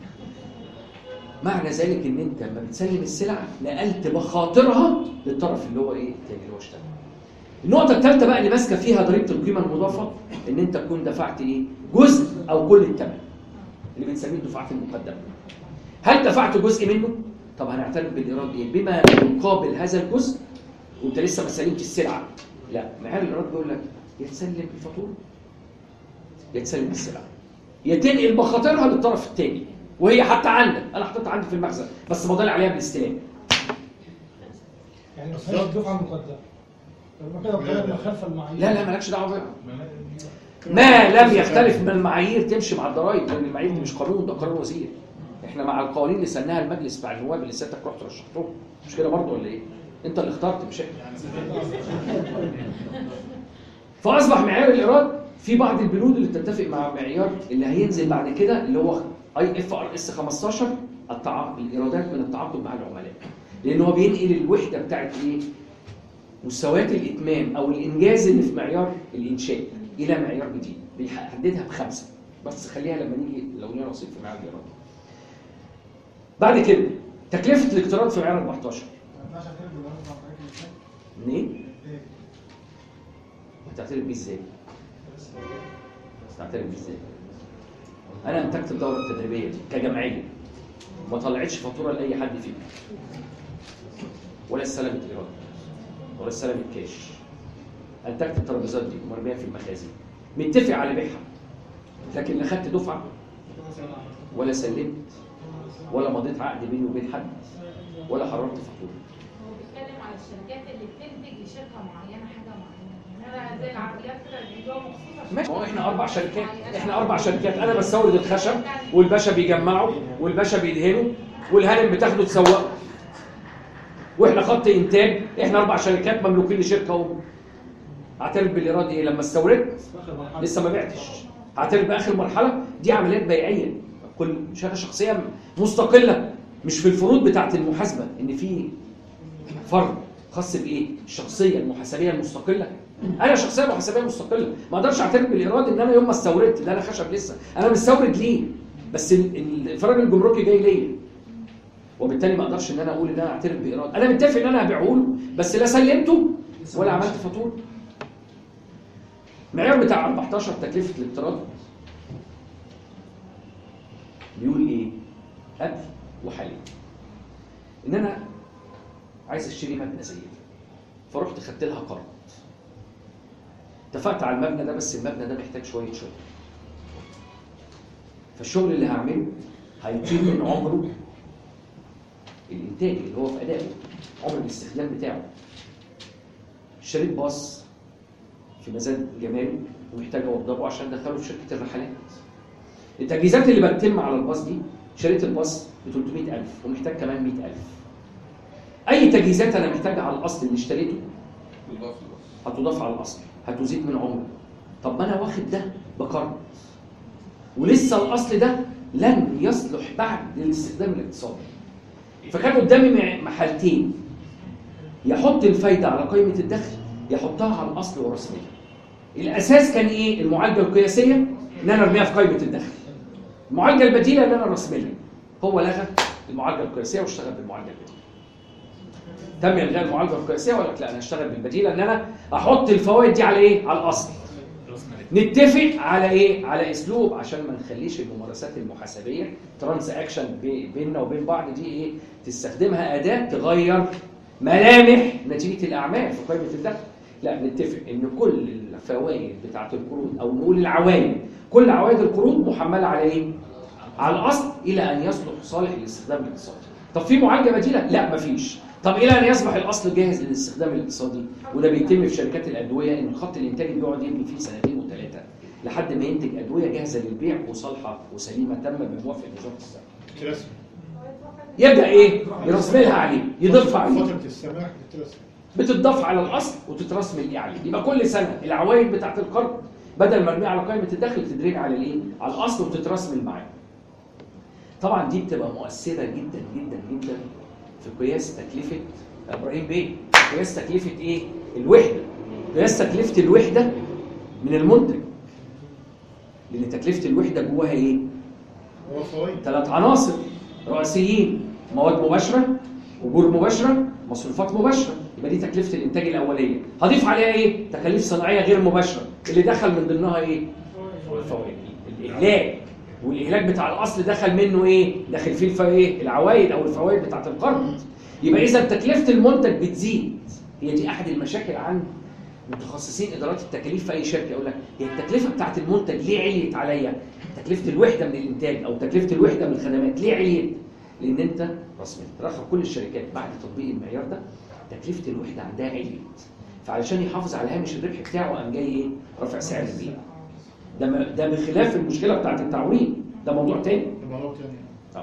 معنى ذلك ان انت لما بتسلم السلعه نقلت مخاطرها للطرف اللي هو ايه؟ التاني اللي هو اشتغل. النقطه الثالثه بقى اللي ماسكه فيها ضريبه القيمه المضافه ان انت تكون دفعت ايه؟ جزء او كل الثمن اللي بنسميه الدفعات المقدمه. هل دفعت جزء منه؟ طب هنعترف بالايراد ايه؟ بما يقابل هذا الجزء وانت لسه ما سلمتش السلعه. لا، معيار الايراد بيقول لك يا تسلم الفاتوره يا تسلم السلعه، يا تنقل مخاطرها للطرف الثاني وهي حتى عندك. انا حطيتها عندي في المخزن بس مضى عليها بالاستلام. يعني ما فيهاش الدفعه المقدمه. يبقى كده القيمه مخالفه للمعايير. لا لا مالكش دعوه بيها. ما لم يختلف من المعايير تمشي مع الضرائب، لان المعايير دي مش قانون، ده قانون وزير. احنا مع القوانين اللي سنها المجلس بتاع النواب اللي سيادتك رحت رشحتهم. مش كده برضه ولا ايه؟ انت اللي اخترت مش احنا. فاصبح معيار الايراد في بعض البنود اللي بتتفق مع معيار اللي هينزل بعد كده اللي هو اي اف ار اس خمستاشر، التعاقد الايرادات من التعاقد مع العملاء. لان هو بينقل الوحده بتاعت ايه؟ مستويات الاتمام او الانجاز اللي في معيار الانشاء الى معيار جديد بيحددها بخمسه. بس خليها لما نيجي لو لينا نصيب في معيار الايراد. بعد كده تكلفه الاقتراض في معيار أربعتاشر. منين؟ هتعترف بيه ازاي؟ هتعترف بيه ازاي؟ انا انتجت الدوره التدريبيه دي كجمعيه ما طلعتش فاتوره لاي حد فيكم ولا استلمت ايراد ولا استلمت كاش. انتجت الترابيزات دي مرميه في المخازن متفق على بيعها، لكن لا خدت دفعه ولا سلمت ولا مضيت عقد بيني وبين حد ولا حررت فاتوره. هو بيتكلم على الشركات اللي بتنتج لشركه معينه حاجه معينه، يعني انا زي العربيات كده بيدوها مخصوص. ماشي، ما هو احنا اربع شركات، احنا اربع شركات، انا بستورد الخشب والباشا بيجمعه والباشا بيدهنه والهانم بتاخده تسوقه. واحنا خط انتاج، احنا اربع شركات مملوكين لشركه ام. اعترف بالايراد ايه لما استوردت؟ لسه ما بعتش. اعترف باخر مرحله، دي عمليات بيعيه، كل شركه شخصيه مستقله، مش في الفروض بتاعه المحاسبه ان في فرد خاص بايه؟ الشخصيه المحاسبيه المستقله. انا شخصيه محاسبيه مستقله، ما اقدرش اعترف بالايراد ان انا يوم ما استوردت ده انا خشب لسه، انا مستورد ليه؟ بس الافراج الجمركي جاي ليا. وبالتالي ما اقدرش ان انا اقول ان انا اعترف بايراد، انا متفق ان انا هبيعه له بس لا سلمته ولا عملت فاتوره. المعيار بتاع أربعتاشر تكلفه الاقتراض بيقول ايه؟ قبل وحاليا. ان انا عايز اشتري مبنى زي ده فرحت خدت لها قرض. اتفقت على المبنى ده بس المبنى ده محتاج شويه شغل. فالشغل اللي هعمله هيطير من عمره الانتاج اللي هو في ادائه، عمر الاستخدام بتاعه. اشتريت باص في ميزان جمالي ومحتاج اوضبه عشان ادخله في شركه الرحلات. التجهيزات اللي بتتم على الباص دي، شريت الباص ب ثلاثمائة ألف ومحتاج كمان مائة ألف. اي تجهيزات انا محتاجها على الاصل اللي اشتريته هتضاف على الاصل، هتزيد من عمره. طب ما انا واخد ده بقرض ولسه الاصل ده لن يصلح بعد للاستخدام الاقتصادي. فكان قدامي محلتين، يحط الفايده على قائمه الدخل يحطها على الاصل ورأس مالها. الاساس كان ايه؟ المعالجه القياسيه ان انا ارميها في قائمه الدخل. المعالجه البديله ان انا راس مالي. هو لغى المعالجه القياسيه واشتغل بالمعالجه البديله. تم الغاء المعالجه القياسيه وقال لك لا انا هشتغل بالبديله ان انا احط الفوائد دي على ايه؟ على الاصل. نتفق على ايه؟ على اسلوب عشان ما نخليش الممارسات المحاسبيه ترانس اكشن بيننا وبين بعض دي ايه؟ تستخدمها اداه تغير ملامح نتيجه الاعمال في قائمه الدخل. لا، نتفق ان كل الفوائد بتاعه القروض او نقول العوائد، كل عوائد القروض محمله على ايه؟ على الاصل الى ان يصلح صالح للاستخدام الاقتصادي. طب في معالجه بديله؟ لا مفيش. طب الى ان يصبح الاصل جاهز للاستخدام الاقتصادي، وده بيتم في شركات الادويه ان الخط الانتاجي بيقعد يبني فيه سنتين وثلاثه لحد ما ينتج ادويه جاهزه للبيع وصالحه وسليمه تم بموافقه وزاره الصحه. يبدا ايه؟ يرسملها عليه، يضيفها عليه. فتره السماح بتترسم. بتضاف على الاصل وتترسم الايه عليه. يبقى كل سنه العوائد بتاعت القرض بدل ما ارميها على قائمه الدخل تدرج على الايه؟ على الاصل وتترسم معاه. طبعا دي بتبقى مؤثره جدا جدا جدا في قياس تكلفه ابراهيم بيه، قياس تكلفه ايه؟ الوحده. قياس تكلفه الوحده من المنتج. لان تكلفه الوحده جواها ايه؟ هو فوائد. ثلاث عناصر رئيسيين: مواد مباشره، اجور مباشره، مصروفات مباشره. يبقى دي تكلفه الانتاج الاوليه. هضيف عليها ايه؟ تكاليف صناعيه غير مباشره اللي دخل من ضمنها ايه؟ الفوائد. الاهلاك، والاهلاك بتاع الاصل دخل منه ايه؟ داخل فيه الف... ايه؟ العوائد او الفوائد بتاعه القرض. يبقى اذا تكلفه المنتج بتزيد. هي دي احد المشاكل عند متخصصين ادارات التكاليف في اي شركه. يقول لك هي التكلفه بتاعه المنتج ليه عليت عليا؟ تكلفه الوحده من الانتاج او تكلفه الوحده من الخدمات ليه عليت؟ لان انت رسمت رغم كل الشركات بعد تطبيق المعيار ده تكلفه الوحده عندها عليت. فعلشان يحافظ على هامش الربح بتاعه قام جاي ايه؟ رافع سعر البيع. ده م... ده بخلاف المشكله بتاعه التعويم، ده موضوع تاني. ده موضوع تاني. اه.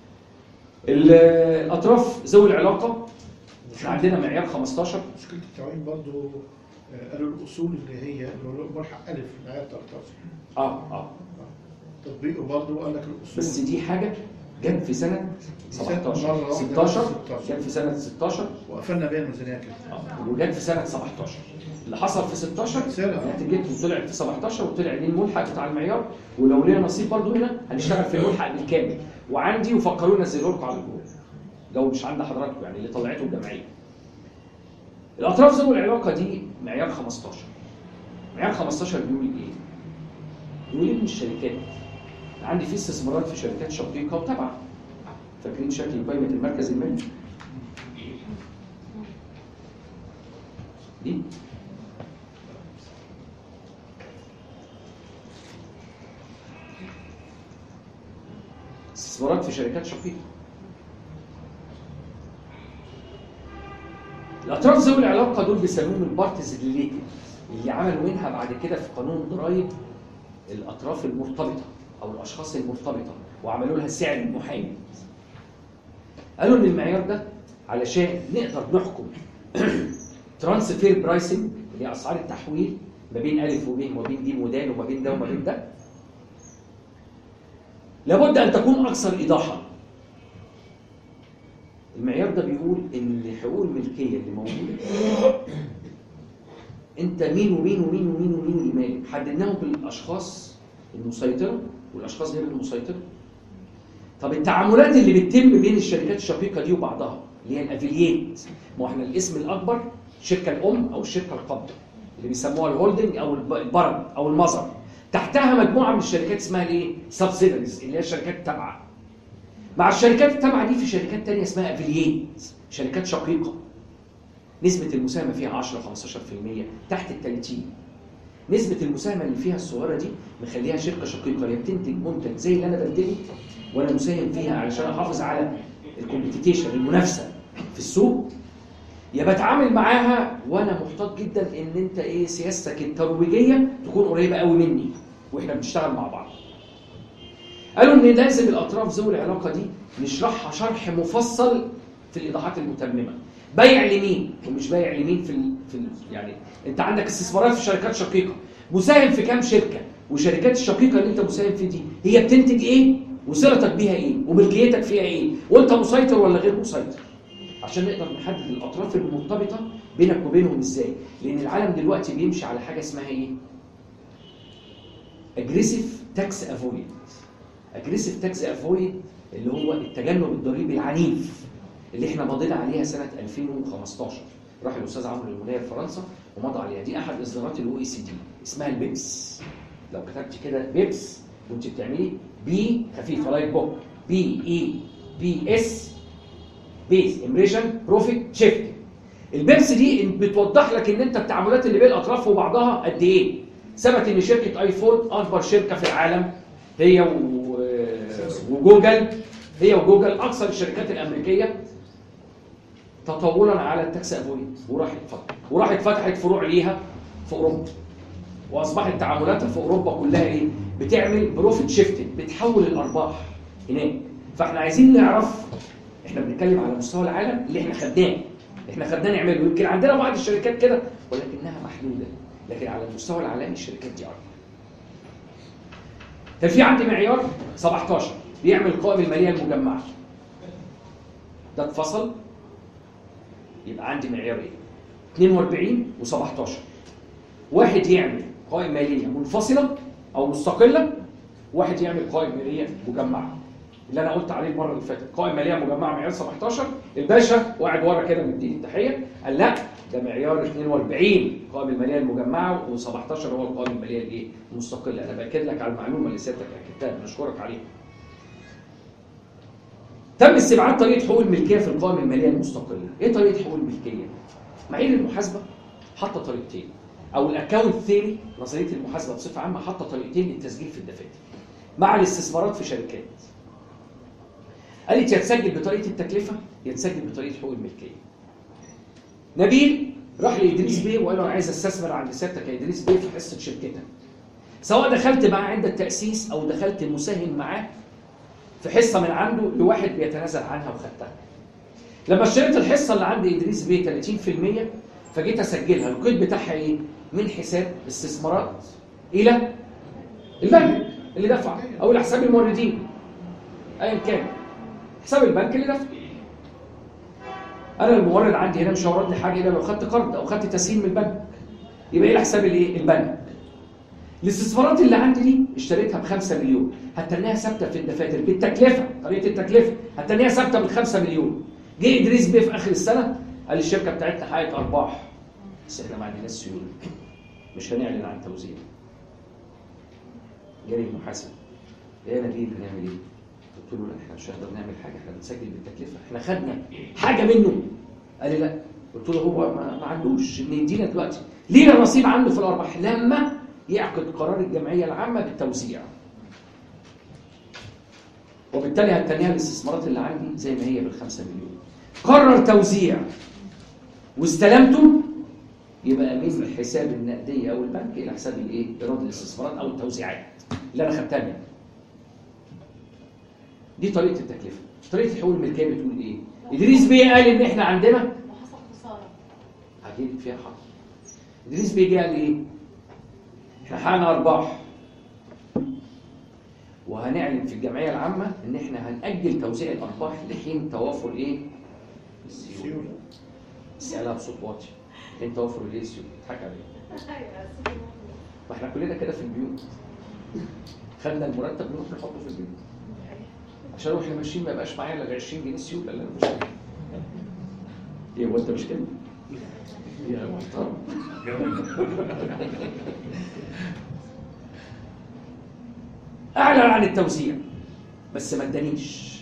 الاطراف ذوي العلاقه احنا عندنا معيار خمستاشر. مشكله التعويم برضه قالوا الاصول اللي هي اللي هو ملحق الف معيار تلتاشر. اه اه تطبيقه برضه قال لك الاصول. بس دي حاجه جت في سنه سبعتاشر ستاشر، جت في سنه ستاشر وقفلنا بيها الميزانيه كده. اه وجت في سنه سبعتاشر. اللي حصل في ستاشر سنة. نتيجته طلعت في سبعتاشر وطلع ليه الملحق بتاع المعيار، ولو لينا نصيب برضه هنا هنشتغل في الملحق بالكامل. وعندي وفكروا ينزلوا لكم على الجروب لو مش عند حضراتكم يعني اللي طلعته الجمعيه. الاطراف ذوي العلاقه دي معيار خمستاشر. معيار خمستاشر بيقول ايه؟ بيقول ان الشركات عندي في استثمارات في شركات شقيقه وتابعه. فاكرين شكل قائمه المركز المالي؟ دي استثمارات في شركات شقيقه. الاطراف ذوي العلاقه دول بيسموهم البارتيز ريليتد، اللي عملوا منها بعد كده في قانون ضرائب الاطراف المرتبطه او الاشخاص المرتبطه وعملوا لها السعر المحايد. قالوا ان المعيار ده علشان نقدر نحكم ترانسفير برايسنج اللي هي اسعار التحويل ما بين الف وب وما بين ج ودال وما بين ده وما بين ده، لابد ان تكون اكثر ايضاحا. المعيار ده بيقول ان حقوق الملكيه اللي موجوده انت مين ومين ومين ومين ومين اللي مالك، حددناهم بالاشخاص المسيطره والاشخاص غير المسيطره. طب التعاملات اللي بتتم بين الشركات الشقيقه دي وبعضها اللي هي الافيلييت، ما احنا الاسم الاكبر الشركه الام او الشركه القابضه اللي بيسموها الهولدنج او البرد او المظر، تحتها مجموعه من الشركات اسمها الايه؟ سبسيدريز اللي هي الشركات التابعه. مع الشركات التابعه دي في شركات ثانيه اسمها افيلييت، شركات شقيقه نسبه المساهمه فيها عشرة خمستاشر بالمية تحت ال ثلاثين. نسبه المساهمه اللي فيها الصغيره دي مخليها شركه شقيقه هي بتنتج منتج زي اللي انا بنتجه وانا مساهم فيها علشان احافظ على الكومبيتيشن المنافسه في السوق، يا بتعامل معاها وانا محتاط جدا ان انت ايه سياستك الترويجيه تكون قريبه قوي مني واحنا بنشتغل مع بعض. قالوا ان لازم الاطراف ذوي العلاقه دي نشرحها شرح مفصل في الايضاحات المتممه. بيع لمين ومش بيع لمين في ال... في ال... يعني انت عندك استثمارات في شركات شقيقه، مساهم في كام شركه، وشركات الشقيقه اللي انت مساهم في دي هي بتنتج ايه وصلتك بيها ايه وملكيتك فيها ايه وانت مسيطر ولا غير مسيطر، عشان نقدر نحدد الاطراف المرتبطه بينك وبينهم ازاي. لان العالم دلوقتي بيمشي على حاجه اسمها ايه؟ اجريسيف تاكس افويد. اجريسيف تاكس افويد اللي هو التجنب الضريبي العنيف اللي احنا مضينا عليها سنه ألفين وخمستاشر. راح الاستاذ عمرو المنير في فرنسا ومضى عليها. دي احد اصدارات الاو اي سي دي اسمها البيبس. لو كتبت كده بيبس وانت بتعملي بي خفيفه لايك بوك بي اي بي اس بيز امبريشن بروفيت شيفت. البيبس دي بتوضح لك ان انت التعاملات اللي بين الاطراف وبعضها قد ايه. ثبت ان شركه ايفون اكبر شركه في العالم هي وجوجل هي وجوجل اكثر الشركات الامريكيه تطولا على التاكس افويد، وراحت فتحت وراحت فتحت فروع ليها في اوروبا، واصبحت تعاملاتها في اوروبا كلها ايه؟ بتعمل بروفيت شيفتنج، بتحول الارباح هناك. فاحنا عايزين نعرف، احنا بنتكلم على مستوى العالم اللي احنا خدناه احنا خدناه نعمله. يمكن عندنا بعض الشركات كده ولكنها محدوده، لكن على المستوى العالمي الشركات دي اكبر. كان في عندي معيار سبعتاشر بيعمل القوائم الماليه المجمعه. ده اتفصل، يبقى عندي معيارين اتنين واربعين وسبعتاشر. واحد يعمل قوائم ماليه منفصله او مستقله، واحد يعمل قوائم ماليه مجمعه. اللي انا قلت عليه المره اللي فاتت قوائم ماليه مجمعه معيار سبعتاشر. الباشا وقاعد ورا كده مديني التحيه قال لا ده معيار اتنين واربعين القوائم الماليه المجمعه و17 هو القوائم الماليه الايه المستقله. انا باكد لك على المعلومه اللي سيادتك اكدتها، بنشكرك عليها. تم استبعاد طريقه حقوق الملكيه في القوائم الماليه المستقله. ايه طريقه حقوق الملكيه؟ معايير المحاسبه حاطه طريقتين، او الاكونت ثيري نظريه المحاسبه بصفه عامه حاطه طريقتين للتسجيل في الدفاتر مع الاستثمارات في شركات. قالت يا تسجل بطريقه التكلفه يا تسجل بطريقه حقوق الملكيه. نبيل راح لادريس بيه وقال له انا عايز استثمر عند سيادتك يا ادريس بيه في حصه شركتك، سواء دخلت معاه عند التاسيس او دخلت مساهم معاه في حصه من عنده لواحد بيتنازل عنها وخدتها. لما اشتريت الحصه اللي عند ادريس بيه تلاتين في المية فجيت اسجلها، القيد بتاعها ايه؟ من حساب استثمارات الى البنك اللي دفع او الى حساب الموردين ايا كان، حساب البنك اللي دفع. انا المورد عندي هنا مش هورد لي حاجه الا لو خدت قرض او خدت تسهيل من البنك، يبقى الى حساب الايه؟ البنك. الاستثمارات اللي عندي دي اشتريتها ب خمسة مليون، هتنيها ثابته في الدفاتر بالتكلفه، طريقه التكلفه هتنيها ثابته بال خمسة مليون. جه ادريس بيه في اخر السنه قال الشركه بتاعتنا حققت ارباح بس احنا ما عندناش سيوله، مش هنعلن عن توزيع. جالي المحاسب يا نبيل هنعمل ايه؟ قلت له لا احنا مش هنقدر نعمل حاجه، احنا بنسجل بالتكلفه، احنا خدنا حاجه منه. قال لي لا. قلت له هو ما, ما عندوش ان يدينا دلوقتي، لينا نصيب عنده في الارباح لما يعقد قرار الجمعيه العامه بالتوزيع. وبالتالي هتنيها الاستثمارات اللي عندي زي ما هي بالخمسة مليون. قرر توزيع واستلمته، يبقى من الحساب النقديه او البنك الى حساب الايه؟ ايراد الاستثمارات او التوزيعات اللي انا خدتها منه. دي طريقه التكلفه. طريقه حقوق الملكيه بتقول ايه؟ ادريس بيه قال ان احنا عندنا وحصل خساره هجيلك فيها حق. ادريس بيه جه قال ايه؟ احنا حققنا ارباح وهنعلن في الجمعيه العامه ان احنا هنأجل توزيع الارباح لحين توافر ايه؟ السيوله. اسالها بصوت واطي. حين توافر الايه؟ السيوله. اضحك عليا. ما احنا كلنا كده في البيوت. خدنا المرتب نروح نحطه في البيوت. عشان واحنا ماشيين ما يبقاش معايا الا عشرين جنيه سيوله اللي انا مش كده. ايه هو انت مش كده؟ يا محترم. اعلن عن التوزيع بس ما ادانيش.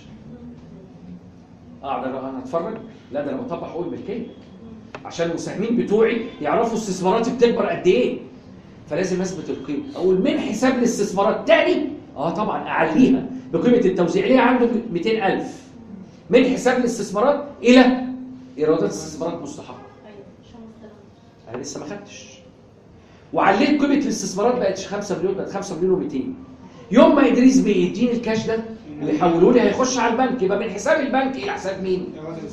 اقعد انا اتفرج؟ لا ده انا بطبق حقوق الملكيه عشان المساهمين بتوعي يعرفوا استثماراتي بتكبر قد ايه. فلازم اثبت القيمه. اقول من حساب الاستثمارات تاني اه طبعا اعليها بقيمه التوزيع. ليه عنده مئتين ألف من حساب الاستثمارات الى ايرادات استثمارات مستحقه. ايوه شو مستند؟ انا لسه ما خدتش. وعليت قيمه الاستثمارات بقت خمسة مليون، بقت خمسة مليون ومئتين. يوم ما ادريس بيديني الكاش ده اللي يحولوا لي هيخش على البنك، يبقى من حساب البنك الى حساب مين؟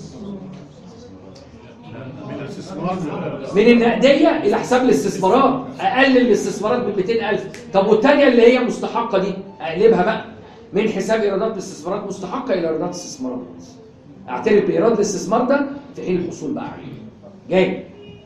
من الاستثمار من النقديه الى حساب الاستثمارات. اقلل الاستثمارات ب مئتين ألف. طب والثانيه اللي هي مستحقه دي اقلبها بقى من حساب ايرادات الاستثمارات مستحقه الى ايرادات استثمارات. اعترف بايراد الاستثمار ده في حين الحصول بقى عليه. جاي.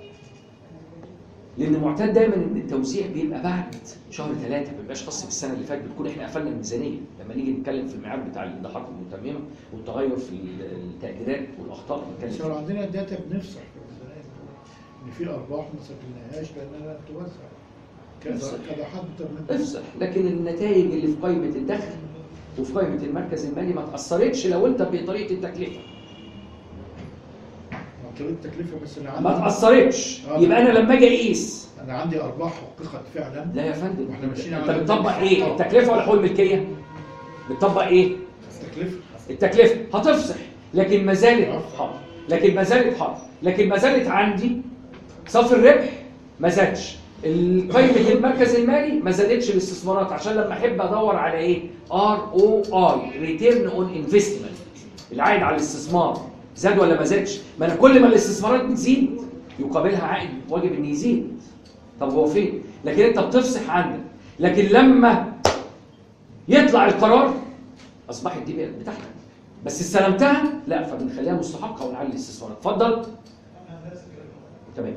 لان معتاد دايما ان التوزيع بيبقى بعد شهر ثلاثة، ما بيبقاش خاص بالسنه اللي فاتت، بتكون احنا قفلنا الميزانيه. لما نيجي نتكلم في المعيار بتاع الايضاحات المتممه والتغير في التقديرات والاخطاء بس لو عندنا داتا بنفصح ان في ارباح ما سجلناهاش لانها توزع كذا كذا حد من افصح. لكن النتائج اللي في قائمه الدخل وفي قائمه المركز المالي ما اتاثرتش لو انت بطريقه التكلفه. طريقه التكلفه بس انا عندي ما اتاثرتش. يبقى انا لما اجي اقيس انا عندي ارباح حققت فعلا. لا يا فندم، واحنا ماشيين انت على بتطبق ايه؟ التكلفه ولا حقوق الملكيه؟ بتطبق ايه؟ التكلفه. التكلفه هتفصح، لكن ما زالت حاضر، لكن ما زالت حاضر، لكن ما زالت عندي صافي الربح ما زادش، قيمه المركز المالي ما زادتش الاستثمارات، عشان لما احب ادور على ايه؟ ار او اي ريتيرن اون انفستمنت، العائد على الاستثمار زاد ولا ما زادش؟ ما انا كل ما الاستثمارات بتزيد يقابلها عائد واجب ان يزيد. طب هو فين؟ لكن انت بتفصح عندك، لكن لما يطلع القرار اصبحت دي بتاعتك، بس استلمتها لا، فبنخليها مستحقه ونعلي الاستثمارات. اتفضل. تمام.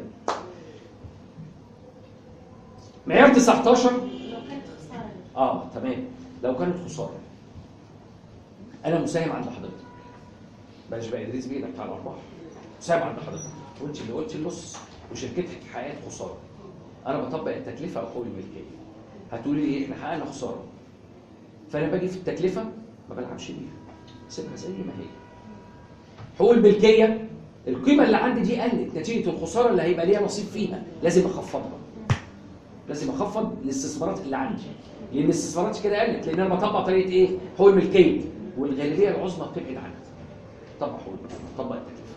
معيار تسعتاشر. لو كانت خساره. اه تمام. لو كانت خساره انا مساهم عند حضرتك، بلاش بقى ادريس بايدك بتاع الارباح، مساهم عند حضرتك، قلت اللي قلت النص وشركتك حققت خساره، انا بطبق التكلفه او حقوق الملكيه. هتقولي لي احنا حققنا خساره، فانا باجي في التكلفه ما بلعبش بيها، سيبها زي ما هي. حقوق الملكيه القيمه اللي عندي دي قلت نتيجه الخساره اللي هيبقى ليها نصيب فيها، لازم اخفضها، لازم اخفض الاستثمارات اللي عندي، لان الاستثمارات كده قلت، لان انا بطبق طريقه ايه؟ حقوق الملكيه، والغالبيه العظمى بتبعد عنها. طبق حقوق الملكيه، طبق التكلفه.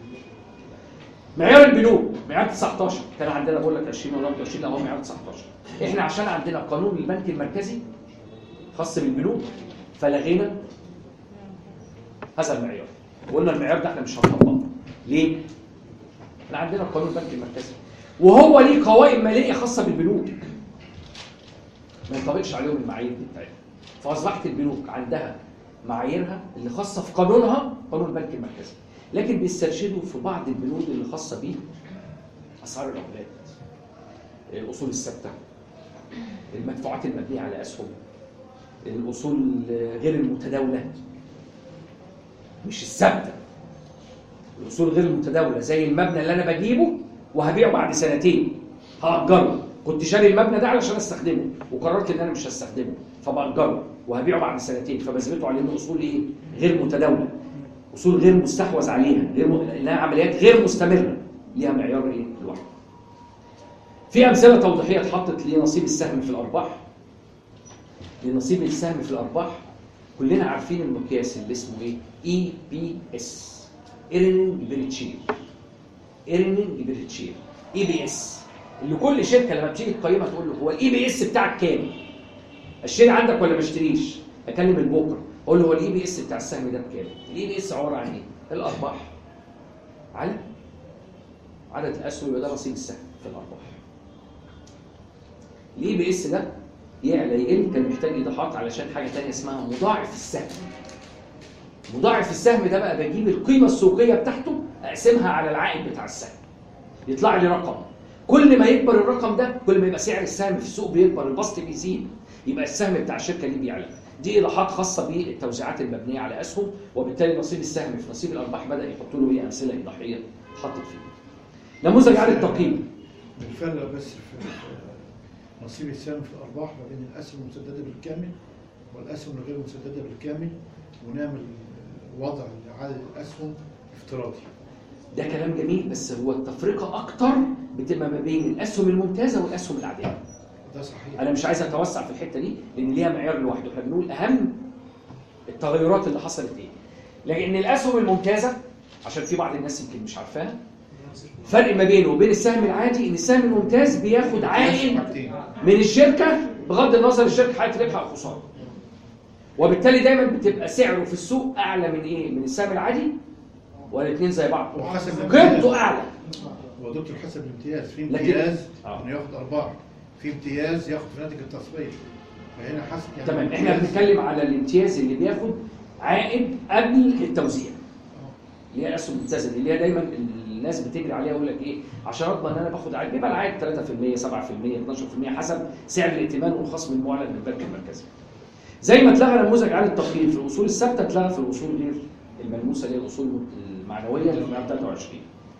معيار البنوك معيار تسعتاشر، كان عندنا بقول لك عشرين ولا عشرين، لا هو معيار تسعتاشر. احنا عشان عندنا قانون البنك المركزي خاص بالبنوك فلغينا هذا المعيار، وقلنا المعيار ده احنا مش هنطبقه. ليه؟ احنا عندنا قانون البنك المركزي وهو ليه قوائم ماليه خاصه بالبنوك، ما ينطبقش عليهم المعايير دي بتاعتها، فاصبحت البنوك عندها معاييرها اللي خاصه في قانونها، قانون البنك المركزي، لكن بيسترشدوا في بعض البنود اللي خاصه بيه اسعار العملات، الاصول الثابته، المدفوعات المبنيه على اسهم، الاصول غير المتداوله مش الثابته، الاصول غير المتداوله زي المبنى اللي انا بجيبه وهبيعه بعد سنتين، هاجره، كنت شاري المبنى ده علشان استخدمه وقررت ان انا مش هستخدمه فباجره وهبيعه بعد سنتين، فبثبته عليه انه اصول ايه؟ غير متداوله، اصول غير مستحوذ عليها، غير م... انها عمليات غير مستمره، ليها معيار ايه؟ لوحده. في امثله توضيحيه اتحطت لنصيب السهم في الارباح. لنصيب السهم في الارباح كلنا عارفين المقياس اللي اسمه ايه؟ اي بي اس، ايرنينج بير شير. ايرنينج بير شير، اي بي اس، اللي كل شركه لما بتيجي تقيمها تقول له هو الاي بي اس بتاعك كام؟ اشتري عندك ولا ما اشتريش؟ اكلم البوكر اقول له هو الاي بي اس بتاع السهم ده بكام؟ الاي بي اس عباره عن ايه؟ الارباح على عدد الاسهم، يبقى ده نصيب السهم في الارباح. الاي بي اس ده يعلى يقل كان محتاج ايضاحات علشان حاجه ثانيه اسمها مضاعف السهم. مضاعف السهم ده بقى بجيب القيمه السوقيه بتاعته اقسمها على العائد بتاع السهم، يطلع لي رقم، كل ما يكبر الرقم ده كل ما يبقى سعر السهم في السوق بيكبر، البسط بيزيد، يبقى السهم بتاع الشركه دي بيعلى. دي ايضاحات خاصه بالتوزيعات المبنيه على اسهم، وبالتالي نصيب السهم في نصيب الارباح بدا يحطوا له ايه؟ امثله ايضاحيه اتحطت فيه. نموذج على التقييم. بالفرق بس في نصيب السهم في الارباح ما بين الاسهم المسدده بالكامل والاسهم الغير مسدده بالكامل، ونعمل وضع لعدد الاسهم افتراضي. ده كلام جميل، بس هو التفرقه اكتر بتبقى ما بين الاسهم الممتازه والاسهم العاديه. ده صحيح. انا مش عايز اتوسع في الحته دي لان ليها معيار لوحده، احنا بنقول اهم التغيرات اللي حصلت ايه. لكن الاسهم الممتازه عشان في بعض الناس يمكن مش عارفاها. فرق ما بينه وبين السهم العادي ان السهم الممتاز بياخد عائد من الشركه بغض النظر الشركه حققت ربح او خساره. وبالتالي دايما بتبقى سعره في السوق اعلى من ايه؟ من السهم العادي، والاثنين زي بعض. وحسب قيمته اعلى. هو دكتور حسب الامتياز، في لكن- امتياز آه. انه ياخد ارباح، في امتياز ياخد في ناتج التصفيه. فهنا حسب يعني تمام، احنا الامتياز- بنتكلم على الامتياز اللي بياخد عائد قبل التوزيع. اللي هي الاسهم الممتازه اللي هي دايما الناس بتجري عليها ويقول لك ايه؟ عشان اضمن ان انا باخد عائد، بيبقى العائد ثلاثة في المية سبعة في المية اتناشر في المية حسب سعر الائتمان والخصم المعلن من البنك المركزي. زي ما اتلغى نموذج عالي التقييم في الاصول الثابته، اتلغى في الاصول غير الملموسه اللي هي الاصول المعنويه اللي في معيار ثلاثة وعشرين.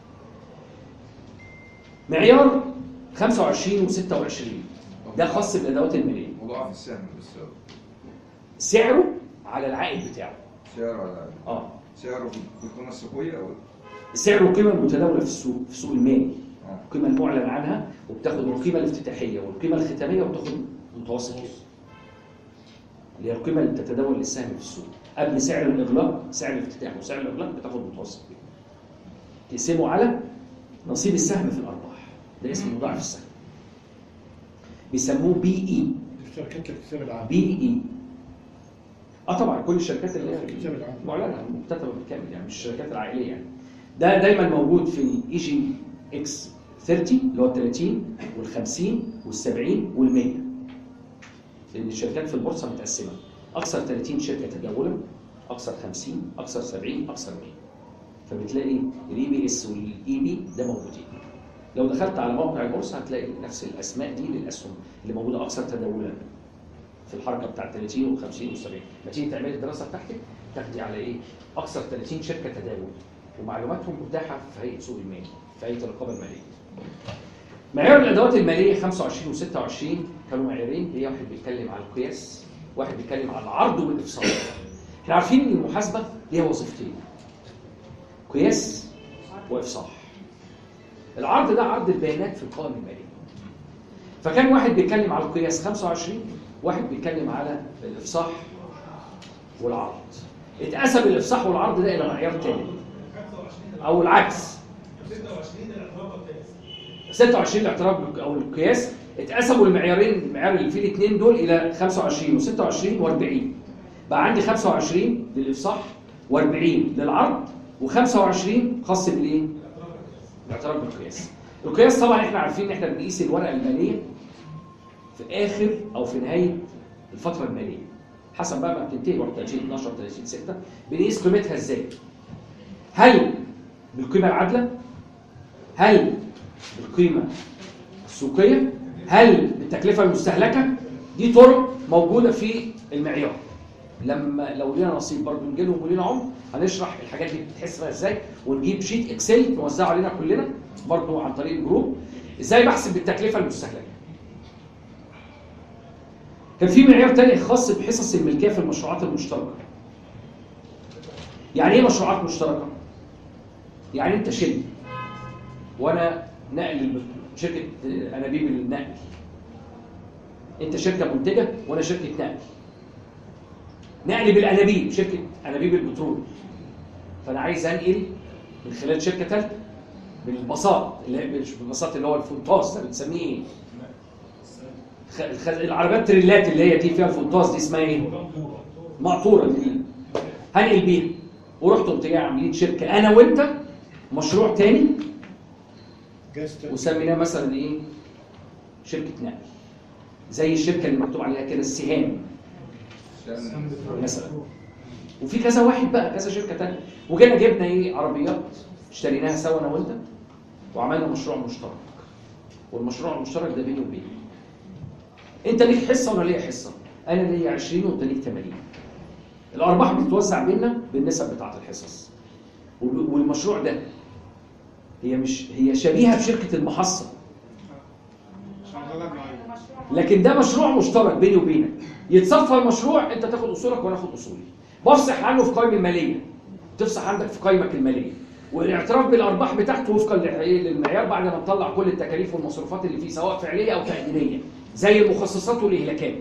معيار خمسة وعشرين وستة وعشرين ده خاص بالادوات الماليه. مضاعف السهم بس سعره على العائد بتاعه. سعره على اه سعره في القيمه السوقيه او سعر القيمه المتداوله في السوق في السوق المالي، اه القيمه المعلن عنها، وبتاخد القيمه الافتتاحيه والقيمه الختاميه وبتاخد متوسط كده. اللي هي القيمه اللي بتتداول للسهم في السوق قبل سعر الاغلاق، سعر الافتتاح وسعر الاغلاق بتاخد متوسط كده. تقسمه على نصيب السهم في الارباح، ده اسمه مضاعف السهم. بيسموه بي اي. الشركات الاكتساب العام. بي اي. اه طبعا كل الشركات اللي هي الاكتساب العام. معلنه مكتتبه بالكامل يعني، مش الشركات العائليه يعني. ده دايما موجود في الاي جي اكس ثلاثين اللي هو ال ثلاثين وال خمسين وال سبعين وال مية. لان الشركات في البورصه متقسمه اكثر ثلاثين شركه تداولا، اكثر خمسين، اكثر سبعين، اكثر مية. فبتلاقي الاي بي اس والاي بي ده موجودين. لو دخلت على موقع البورصه هتلاقي نفس الاسماء دي للاسهم اللي موجوده اكثر تداولا في الحركه بتاع ثلاثين وال خمسين وال سبعين. ما تيجي تعملي الدراسه بتاعتك تاخدي على ايه؟ اكثر ثلاثين شركه تداول، ومعلوماتهم متاحه في هيئه سوق المال، في هيئه الرقابه الماليه. معيار الادوات الماليه خمسة وعشرين و ستة وعشرين كانوا معيارين، هي واحد بيتكلم على القياس، واحد بيتكلم على العرض والافصال. احنا عارفين ان المحاسبه ليها وظيفتين، قياس وافصاح. العرض ده عرض البيانات في القوائم الماليه. فكان واحد بيتكلم على القياس خمسة وعشرين، واحد بيتكلم على الافصاح والعرض. اتقسم الافصاح والعرض ده الى معيار تاني او العكس. ستة وعشرين الاعتراف او القياس اتقسموا المعيارين، المعيار اللي فيه الاثنين دول الى خمسة وعشرين وستة وعشرين وأربعين. بقى عندي خمسة وعشرين للافصاح وأربعين للعرض وخمسة وعشرين خاص بالايه؟ الاعتراف بالقياس. القياس طبعا احنا عارفين ان احنا بنقيس الورقه الماليه في اخر او في نهايه الفتره الماليه. حسب بقى ما بتنتهي واحد وثلاثين اتناشر ثلاثين ستة بنقيس قيمتها ازاي؟ هل بالقيمه العادله؟ هل بالقيمه السوقيه؟ هل بالتكلفه المستهلكه؟ دي طرق موجوده في المعيار. لما لو لينا نصيب برضه نجي لهم ولينا عمر هنشرح الحاجات دي بتتحسب ازاي، ونجيب شيت اكسل نوزعه علينا كلنا برضه عن طريق الجروب ازاي بحسب بالتكلفه المستهلكه. كان في معيار تاني خاص بحصص الملكيه في المشروعات المشتركه. يعني ايه مشروعات مشتركه؟ يعني انت شركه وانا نقل شركه انابيب النقل. انت شركه منتجه وانا شركه نقل. نقل بالانابيب، شركه انابيب البترول. فانا عايز انقل من خلال شركه ثالثه بالبساط، اللي هي مش بالبساط اللي هو الفونتاز ده بنسميه ايه؟ الخ... العربيات تريلات اللي هي دي فيها الفونتاز دي اسمها ايه؟ مقطوره دي. هنقل بيها ورحت قمت جاي عاملين شركه انا وانت مشروع تاني وسميناه مثلا ايه؟ شركه نقل. زي الشركه اللي مكتوب عليها كده السهام مثلا. وفي كذا واحد بقى كذا شركه ثانيه، وجينا جبنا ايه؟ عربيات اشتريناها سوا انا وانت وعملنا مشروع مشترك. والمشروع المشترك ده بيني وبينك. انت ليك حصه وانا ليا حصه، انا ليا عشرين وانت ليك ثمانين. الارباح بتتوزع بيننا بالنسب بتاعه الحصص. والمشروع ده هي مش هي شبيهه بشركه المحصه، لكن ده مشروع مشترك بيني وبينك. يتصفى المشروع، انت تاخد اصولك وانا اخد اصولي. بفصح عنه في قائمه الماليه، تفصح عندك في قائمك الماليه. والاعتراف بالارباح بتاعته وفقا للمعيار بعد ما نطلع كل التكاليف والمصروفات اللي فيه سواء فعليه او تقديريه زي المخصصات والاهلاكات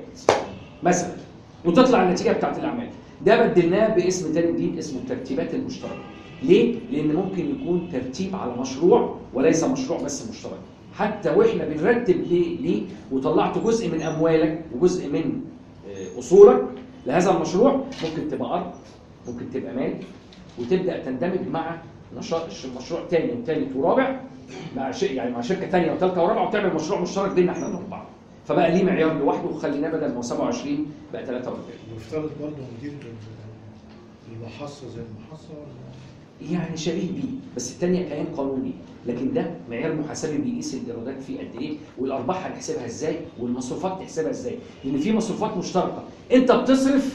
مثلا، وتطلع النتيجه بتاعت الاعمال. ده بدلناه باسم تاني جديد اسمه الترتيبات المشتركه. ليه؟ لان ممكن يكون ترتيب على مشروع وليس مشروع بس مشترك. حتى واحنا بنرتب ليه ليه وطلعت جزء من اموالك وجزء من اصولك لهذا المشروع، ممكن تبقى ارض، ممكن تبقى مال، وتبدا تندمج مع نشاط مشروع ثاني وثالث ورابع مع شيء يعني مع شركه ثانيه وثالثه ورابعه، وتعمل مشروع مشترك بيننا احنا الاربعه. فبقى ليه معيار لوحده وخليناه بدل ما هو سبعة وعشرين بقى ثلاثة وأربعين. مفترض برضه مدير المحصه زي المحصه ولا؟ يعني شبيه بيه، بس الثانيه كيان قانوني، لكن ده معيار محاسبي بيقيس الايرادات فيه قد ايه، والارباح هنحسبها ازاي، والمصروفات تحسبها ازاي، لان في مصروفات مشتركه، انت بتصرف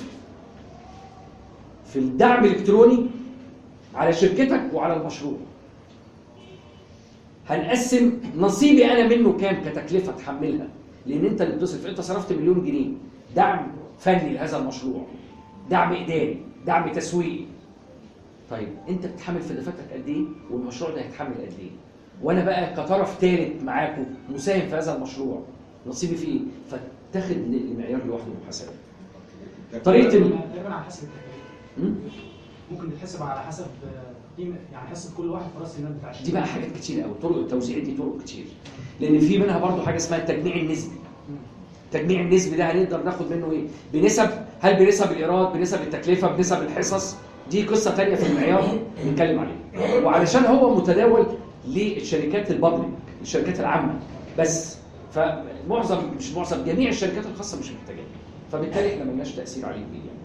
في الدعم الالكتروني على شركتك وعلى المشروع. هنقسم نصيبي انا منه كام كتكلفه تحملها، لان انت اللي بتصرف، انت صرفت مليون جنيه دعم فني لهذا المشروع، دعم اداري، دعم تسويقي. طيب انت بتحمل في دفاتك قد ايه، والمشروع ده هيتحمل قد ايه؟ وانا بقى كطرف ثالث معاكم مساهم في هذا المشروع، نصيبي فيه ايه؟ فتاخد المعيار لوحده محاسبه. طريقه تقريبا على حسب التكاليف. ممكن تتحسب على حسب قيمه، يعني حسب كل واحد في راس المال بتاع الشركه. دي بقى حاجات كتير قوي، طرق التوزيع دي طرق كتير، لان في منها برضو حاجه اسمها التجميع النسبي. التجميع النسبي ده هنقدر ناخد منه ايه؟ بنسب، هل بنسب الايراد، بنسب التكلفه، بنسب الحصص، دي قصه ثانيه في المعيار نتكلم عليها. وعلشان هو متداول للشركات البابليك، الشركات العامه بس، فمعظم مش معظم جميع الشركات الخاصه مش محتاجاه، فبالتالي احنا مالناش تاثير عليه كبير يعني.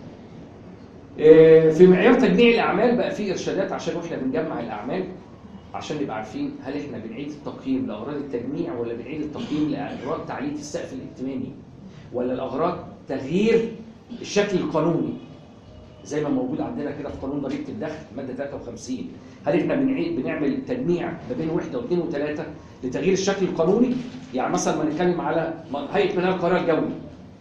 في معيار تجميع الاعمال بقى فيه ارشادات عشان واحنا بنجمع الاعمال، عشان نبقى عارفين هل احنا بنعيد التقييم لاغراض التجميع، ولا بنعيد التقييم لاغراض تعلية السقف الائتماني، ولا الاغراض تغيير الشكل القانوني زي ما موجود عندنا كده في قانون ضريبه الدخل ماده ثلاثة وخمسين. هل احنا بنعيد بنعمل تجميع ما بين وحده واثنين وثلاثه لتغيير الشكل القانوني؟ يعني مثلا ما نتكلم على هيئه بناء القرار الجوي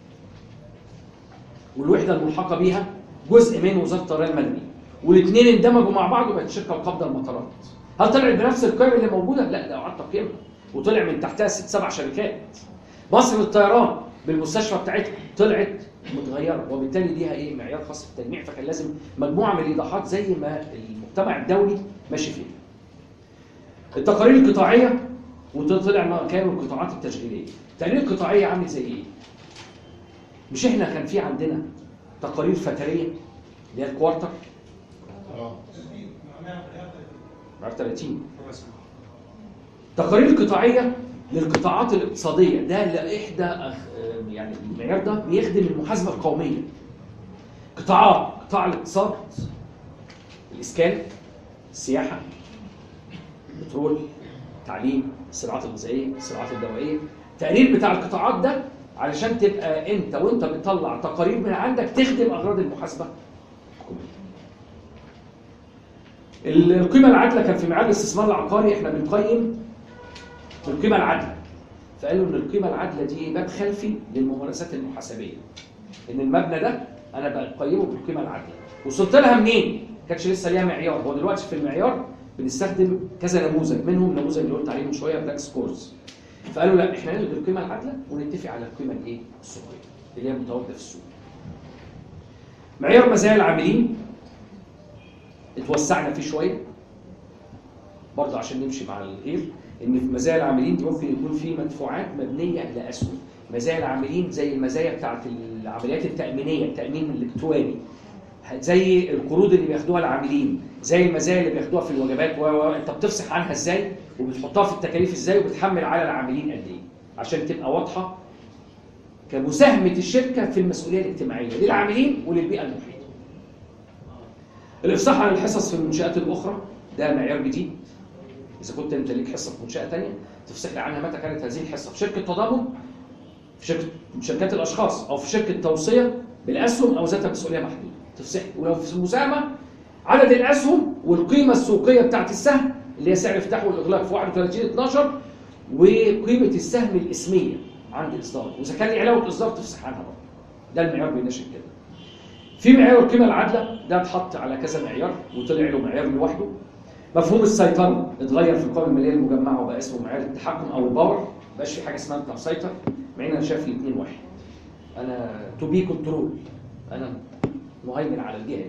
والوحده الملحقه بيها جزء من وزاره الطيران المدني، والاثنين اندمجوا مع بعض وبقت شركه القابضه المطارات. هل طلعت بنفس القيم اللي موجوده؟ لا، ده اعاد تقييمها وطلع من تحتها ست سبع شركات. مصر للطيران بالمستشفى بتاعتها طلعت متغيره، وبالتالي ليها ايه؟ معيار خاص في التجميع، فكان لازم مجموعه من الايضاحات زي ما المجتمع الدولي ماشي فيها. التقارير القطاعيه وطلع كانوا القطاعات التشغيليه. التقارير القطاعيه عامل زي ايه؟ مش احنا كان في عندنا تقارير فتريه اللي هي الكوارتر؟ اه ثلاثين. التقارير القطاعيه للقطاعات الاقتصاديه، ده لاحدى يعني المعيار ده بيخدم المحاسبه القوميه. قطاعات، قطاع الاقتصاد، الاسكان، السياحه، البترول، التعليم، الصناعات الغذائيه، الصناعات الدوائيه. التقرير بتاع القطاعات ده علشان تبقى انت وانت بتطلع تقارير من عندك تخدم اغراض المحاسبه الحكوميه. القيمه العادله كان في معاد الاستثمار العقاري احنا بنقيم القيمه العادله، فقالوا ان القيمه العادله دي باب خلفي للممارسات المحاسبيه، ان المبنى ده انا بقيمه بالقيمه العادله. وصلت لها منين؟ ما كانتش لسه ليها معيار. هو دلوقتي في المعيار بنستخدم كذا نموذج، منهم نموذج اللي قلت عليه من شويه بلاك سكورز. فقالوا لا، احنا نلغي القيمه العادله ونتفق على القيمه الايه؟ السوقيه اللي هي متواجده في السوق. معيار مزايا العاملين اتوسعنا فيه شويه برضه عشان نمشي مع الغير، ان في مزايا العاملين دي ممكن يكون في مدفوعات مبنيه لاسهم. مزايا العاملين زي المزايا بتاعت العمليات التامينيه، التامين الالكتروني، زي القروض اللي بياخدوها العاملين، زي المزايا اللي بياخدوها في الوجبات، وانت بتفصح عنها ازاي وبتحطها في التكاليف ازاي وبتحمل على العاملين قد ايه، عشان تبقى واضحه كمساهمه الشركه في المسؤوليه الاجتماعيه للعاملين وللبيئه المحيطه. الافصاح عن الحصص في المنشات الاخرى ده معيار جديد. اذا كنت انت ليك حصه في منشاه ثانيه تفصح لي عنها متى كانت هذه الحصه، في شركه تضامن، في شركه شركات الاشخاص، او في شركه توصيه بالاسهم او ذات مسؤوليه محدوده تفصح. ولو في المساهمه عدد الاسهم والقيمه السوقيه بتاعت السهم اللي هي سعر الافتتاح والاغلاق في واحد وثلاثين اثناشر، وقيمه السهم الاسميه عند الاصدار، واذا كان لي علاوه اصدار تفصح عنها برضه. ده المعيار بيناشد كده. في معيار القيمه العادله ده اتحط على كذا معيار وطلع له معيار لوحده. مفهوم السيطره اتغير في القوائم الماليه المجمعه وبقى اسمه معيار التحكم او الباور. ما بقاش في حاجه اسمها انت مسيطر، مع ان انا شايف الاثنين واحد. انا تو بي كنترول، انا مهيمن على الجهه دي.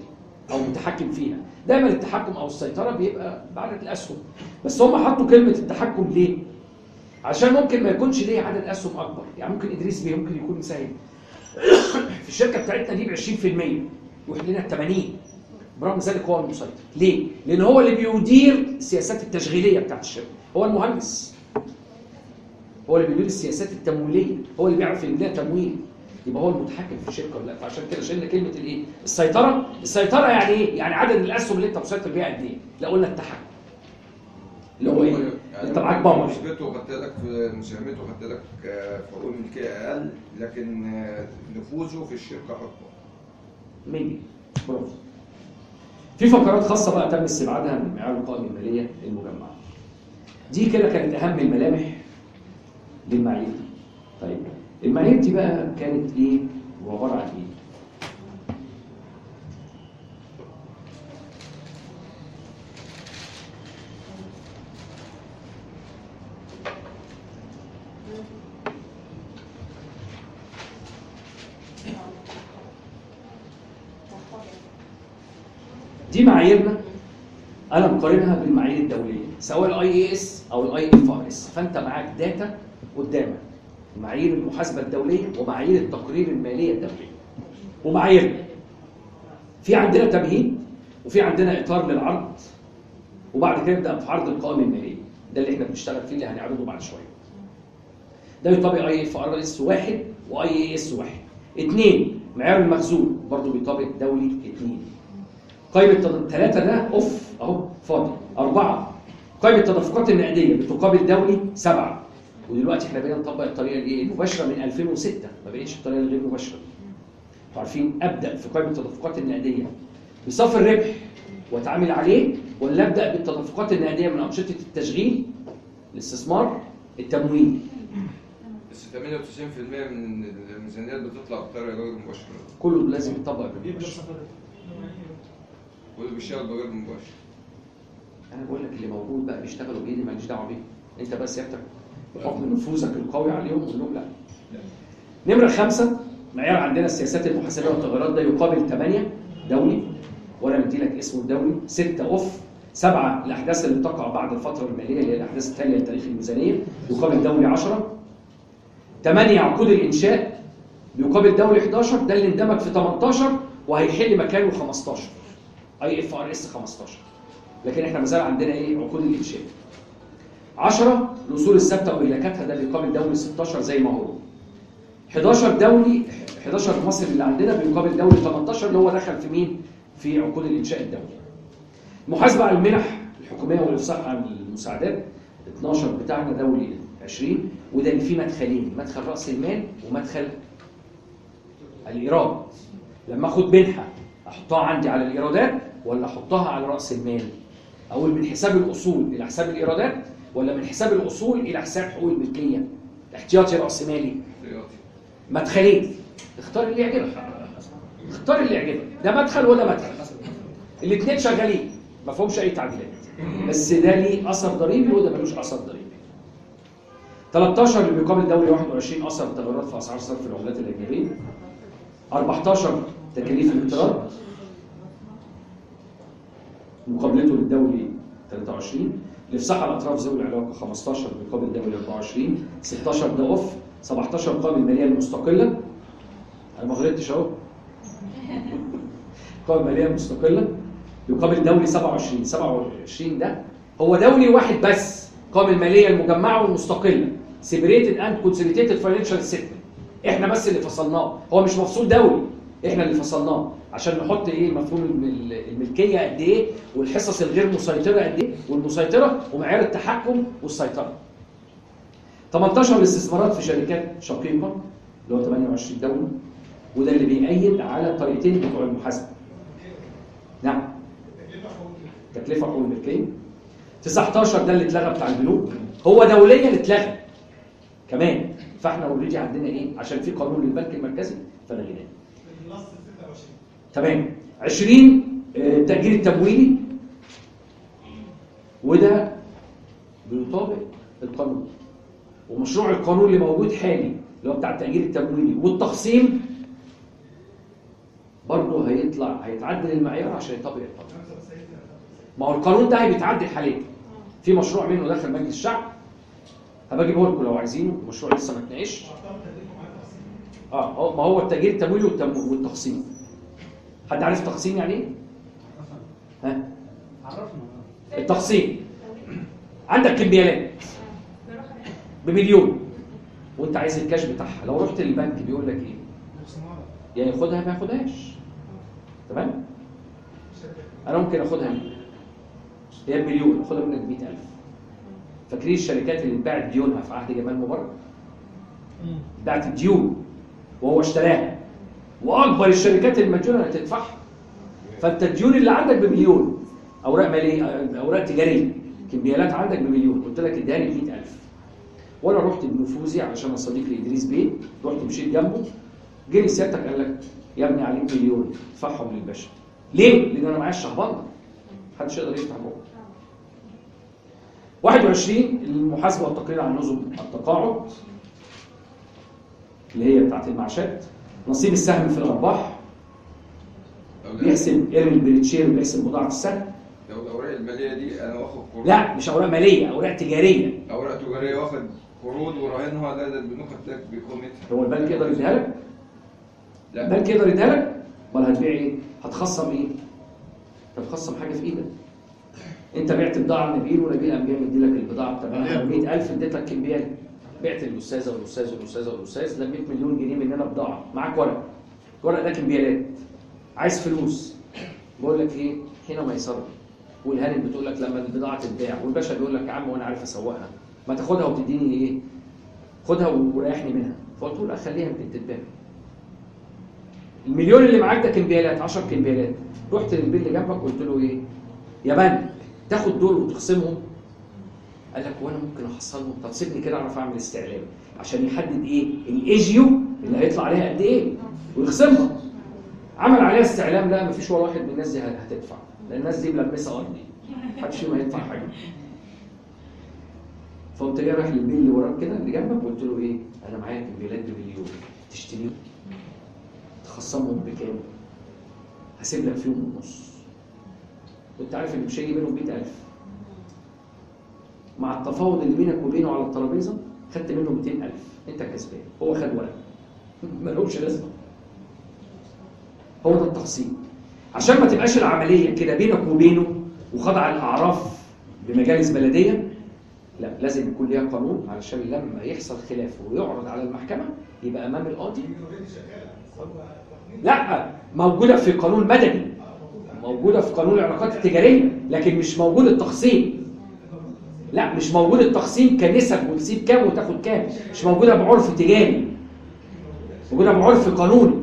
او متحكم فيها. دايما التحكم او السيطره بيبقى بعدد الاسهم، بس هم حطوا كلمه التحكم ليه؟ عشان ممكن ما يكونش ليه عدد اسهم اكبر، يعني ممكن ادريس بيه ممكن يكون مساهم في الشركه بتاعتنا دي ب عشرين في المية يروح لنا ثمانين، برغم ذلك هو المسيطر. ليه؟ لان هو اللي بيدير السياسات التشغيليه بتاعت الشركه، هو المهندس، هو اللي بيدير السياسات التمويليه، هو اللي بيعرف يجيب لها تمويل، يبقى هو المتحكم في الشركه ولا لا. فعشان كده شلنا كلمه الايه؟ السيطره. السيطره يعني ايه؟ يعني عدد الاسهم اللي انت مسيطر بيها قد ايه؟ لا قلنا التحكم اللي هو ايه؟ يعني انت معاك بامر، نسبته خدت لك في مساهمته خدت لك آه، في حقوق الملكيه اقل، لكن آه، نفوذه في الشركه اكبر. ميبي برافو. في فقرات خاصه بقى تم استبعادها من معيار القوائم الماليه المجمعه. دي كده كانت اهم الملامح للمعايير دي. طيب المعايير دي بقى كانت ايه وعباره عن ايه؟ دي معاييرنا انا مقارنها بالمعايير الدوليه سواء الاي اي اس او الاي اف ار اس. فانت معاك داتا قدامك، معايير المحاسبه الدوليه ومعايير التقرير الماليه الدوليه ومعاييرنا. في عندنا تمهيد وفي عندنا اطار للعرض، وبعد كده نبدا في عرض القوائم الماليه. ده اللي احنا بنشتغل فيه اللي هنعرضه بعد شويه. ده يطابق اي اف ار اس واحد واي اي اس واحد. اثنين معيار المخزون برضه بيطابق دولي اثنين. قائمة ثلاثة ده اوف اهو فاضي. أربعة قائمة التدفقات النقدية بتقابل دولي سبعة. ودلوقتي احنا بقينا نطبق الطريقة الايه؟ المباشرة من ألفين وستة، ما بقتش الطريقة الغير مباشرة. انتوا عارفين ابدا في قائمة التدفقات النقدية بصافي الربح واتعامل عليه، ولا ابدا بالتدفقات النقدية من أنشطة التشغيل، الاستثمار، التمويل؟ بس ثمانية وتسعين بالمئة من الميزانيات بتطلع بطريقه غير مباشره. كله لازم يطبق بالمباشر. واللي بيشتغل بغير مباشر. انا بقول لك اللي موجود بقى بيشتغلوا بايدي ماليش دعوه بيهم. انت بس يا بحكم نفوذك القوي عليهم قول لهم لا. نمره خمسه معيار عندنا السياسات المحاسبيه والتغيرات، ده يقابل ثمانية دولي وانا مدي لك اسمه الدولي. ستة اوف. سبعة الاحداث اللي بتقع بعد الفتره الماليه اللي هي الاحداث التاليه لتاريخ الميزانيه يقابل دولي عشرة. ثمانية عقود الانشاء بيقابل دولي إحدى عشر. ده اللي اندمج في ثمانية عشر وهيحل مكانه خمستاشر اي اف ار اس خمستاشر. لكن احنا ما زال عندنا ايه؟ عقود الانشاء. عشرة الاصول الثابته وملاكاتها ده بيقابل دولي ستاشر زي ما هو. حداشر دولي حداشر مصري اللي عندنا بيقابل دولي تمنتاشر اللي هو دخل في مين؟ في عقود الانشاء الدولي. محاسبه على المنح الحكوميه والافصاح عن المساعدات اتناشر بتاعنا دولي عشرين. وده اللي فيه مدخلين، مدخل راس المال ومدخل الايراد. لما اخد منحه احطها عندي على الايرادات ولا احطها على راس المال؟ اقول من حساب الاصول الى حساب الايرادات ولا من حساب الاصول الى حساب حقوق الملكيه؟ احتياطي راس مالي. مدخلين، اختار اللي يعجبك. اختار اللي يعجبك، ده مدخل وده مدخل. الاثنين شغالين ما فيهمش اي تعديلات، بس ده ليه اثر ضريبي وده ملوش اثر ضريبي. تلتاشر اللي بيقابل دولي واحد وعشرين اثر التغيرات في اسعار صرف العملات الاجنبيه. أربعتاشر تكاليف الاقتراض مقابلته للدولي تلاتة وعشرين. الافصاح على الاطراف ذوي العلاقه خمستاشر بيقابل الدولي أربعة وعشرين. ستاشر ده اوف. سبعتاشر القوائم الماليه المستقله. انا ما غلطتش اهو. القوائم الماليه المستقله يقابل دولي سبعة وعشرين. سبعة وعشرين ده هو دولي واحد بس، القوائم الماليه المجمعه والمستقله سيبريتد اند كونسوليديتد فاينانشال ستمنت. احنا بس اللي فصلناه، هو مش مفصول دولي، احنا اللي فصلناه عشان نحط ايه مفهوم الملكيه قد ايه والحصص الغير مسيطره قد ايه والمسيطره ومعيار التحكم والسيطره. تمنتاشر الاستثمارات في شركات شقيقه اللي هو ثمانية وعشرين دوله، وده اللي بيأيد على الطريقتين بتوع المحاسبه. نعم. تكلفه حقوق الملكيه. تسعتاشر ده اللي اتلغى بتاع البنوك، هو دوليا اللي اتلغى كمان، فاحنا اوريدي عندنا ايه عشان في قانون للبنك المركزي فلغيناه. تمام. عشرين التأجير التمويلي، وده بيطابق القانون ومشروع القانون اللي موجود حالي اللي هو بتاع التأجير التمويلي والتخصيم برضه هيطلع هيتعدل المعيار عشان يطبق القانون. ما هو القانون ده هيتعدل حاليا. في مشروع منه داخل مجلس الشعب هبقى اجيبه لكم لو عايزينه، المشروع لسه ما اتناقش. اه هو ما هو التأجير التمويلي والتم- والتقسيم. حد عارف التقسيم يعني ايه؟ ها؟ عرفنا. التقسيم عندك كمبيالات بمليون وانت عايز الكاش بتاعها، لو رحت للبنك بيقول لك ايه؟ يا ياخدها ما ياخدهاش. تمام؟ انا ممكن اخدها منك. هي بمليون اخدها منك ب مئة ألف. فاكرين الشركات اللي اتباعت ديونها في عهد جمال مبارك؟ اتباعت الديون وهو اشتراها، واكبر الشركات المديونه اللي هتدفعها. فانت الديون اللي عندك بمليون، اوراق ماليه، اوراق تجاريه، كمبيالات عندك بمليون، قلت لك اديها لي ب مئة ألف. وانا رحت بنفوذي علشان صديق لادريس بيه، رحت مشيت جنبه، جه سيادتك قال لك يا ابني عليك مليون ادفعهم للباشا. ليه؟ لان انا معايا الشهبانه، محدش يقدر يفتح بقه. واحد وعشرين المحاسبه والتقرير عن نظم التقاعد اللي هي بتاعت المعاشات، نصيب السهم في الارباح، بيحسب ايرن بريتشير وبيحسب بضاعه السهم. لو الاوراق الماليه دي انا واخد قروض، لا مش اوراق ماليه، اوراق تجاريه. اوراق تجاريه واخد قروض وراهنها، ده ده البنوك هتلاقي بقيمتها. هو البنك يقدر يديها لك؟ لا البنك يقدر يديها لك؟ امال هتبيع ايه؟ هتخصم ايه؟ انت بتخصم حاجه في ايدك. انت بعت بضاعه لنبيل ونبيل قام جاي مديلك البضاعه بتاعتها ب مئة ألف، اديت لك كمبيال. بعت الاستاذه والاستاذ والاستاذه والاستاذ لميت مليون جنيه مننا بضاعه، معاك ورق. الورق ده كمبيالات. عايز فلوس. بقول لك ايه؟ هنا ميسره. والهانم بتقول لك لما البضاعه تتباع، والباشا بيقول لك يا عم وانا عارف اسوقها، ما تاخدها وتديني ايه؟ خدها وريحني منها. فقلت له لا خليها يمكن تتباع. المليون اللي معاك ده كمبيالات، عشرة كمبيالات. رحت للبيل اللي جنبك قلت له ايه؟ يا بنك تاخد دول وتخصمهم؟ قال لك وانا ممكن احصلهم؟ طب سيبني كده اعرف اعمل استعلام عشان يحدد ايه الايجيو اللي هيطلع عليها قد ايه ويخصمها. عمل عليها استعلام، لا مفيش ولا واحد من الناس دي هتدفع، لان الناس دي ملمسه ارضي، محدش فيهم هيدفع حاجه. فقمت جاي رايح للبيل اللي وراك كده اللي جنبك قلت له ايه؟ انا معايا كمبيالات بمليون، تشتريهم تخصمهم بكام؟ هسيب لك فيهم النص. كنت عارف ان مش هيجي منهم مئة ألف. مع التفاوض اللي بينك وبينه على الترابيزه خدت منه مئتين ألف، انت كسبان، هو خد ورق. مالهمش لازمه. هو ده التقسيم. عشان ما تبقاش العمليه كده بينك وبينه وخضع الاعراف بمجالس بلديه، لا لازم يكون ليها قانون علشان لما يحصل خلاف ويعرض على المحكمه يبقى امام القاضي. لا موجوده في قانون مدني، موجوده في قانون العلاقات التجاريه، لكن مش موجود التقسيم. لا مش موجود التقسيم كنسب وتسيب كام وتاخد كام، مش موجوده بعرف تجاري، موجوده بعرف قانوني.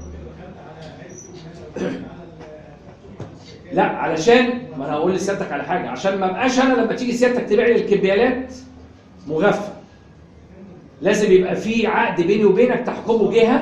لا علشان ما انا هقول لسيادتك على حاجه، عشان ما ابقاش انا لما تيجي سيادتك تبيع لي الكمبيالات مغفل، لازم يبقى في عقد بيني وبينك تحكمه جهه.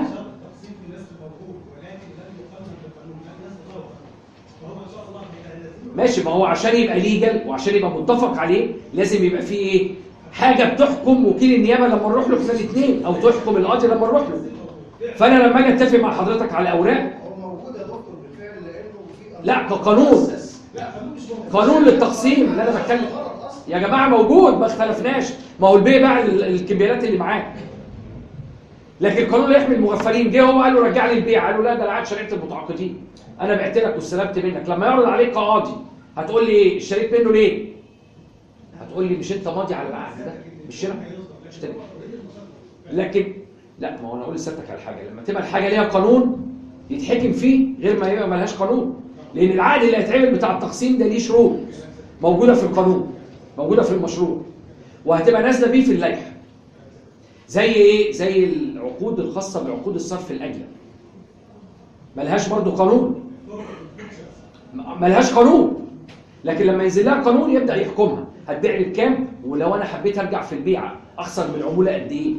ماشي، ما هو عشان يبقى ليجل وعشان يبقى متفق عليه لازم يبقى في ايه؟ حاجه بتحكم وكيل النيابه لما نروح له احنا الاثنين، او تحكم القاضي لما نروح له. فانا لما اجي اتفق مع حضرتك على اوراق، هو موجود يا دكتور بالفعل لانه في لا كقانون، قانون للتقسيم اللي انا بتكلم يا جماعه موجود، ما اختلفناش. ما هو البيع باع الكمبيالات اللي معاه، لكن القانون اللي يحمي المغفلين جه هو قال له رجع لي البيع، قال له لا ده العقد شريعه المتعاقدين، انا بعت لك واستلمت منك. لما يعرض عليك قاضي هتقول لي ايه؟ اشتريت منه ليه؟ هتقول لي مش انت ماضي على العقد ده؟ مش شراء اشتري. لكن لا، ما هو انا اقول لسيادتك على حاجه، لما تبقى الحاجه ليها قانون يتحكم فيه غير ما يبقى ملهاش قانون، لان العقد اللي هيتعمل بتاع التقسيم ده ليه شروط موجوده في القانون، موجوده في المشروع، وهتبقى نازله بيه في اللائحه. زي ايه؟ زي العقود الخاصه بعقود الصرف الاجله، ملهاش برضو قانون، ملهاش قانون، لكن لما ينزل لها قانون يبدا يحكمها. هتبيع لي بكام؟ ولو انا حبيت ارجع في البيعه اخسر من العموله قد ايه؟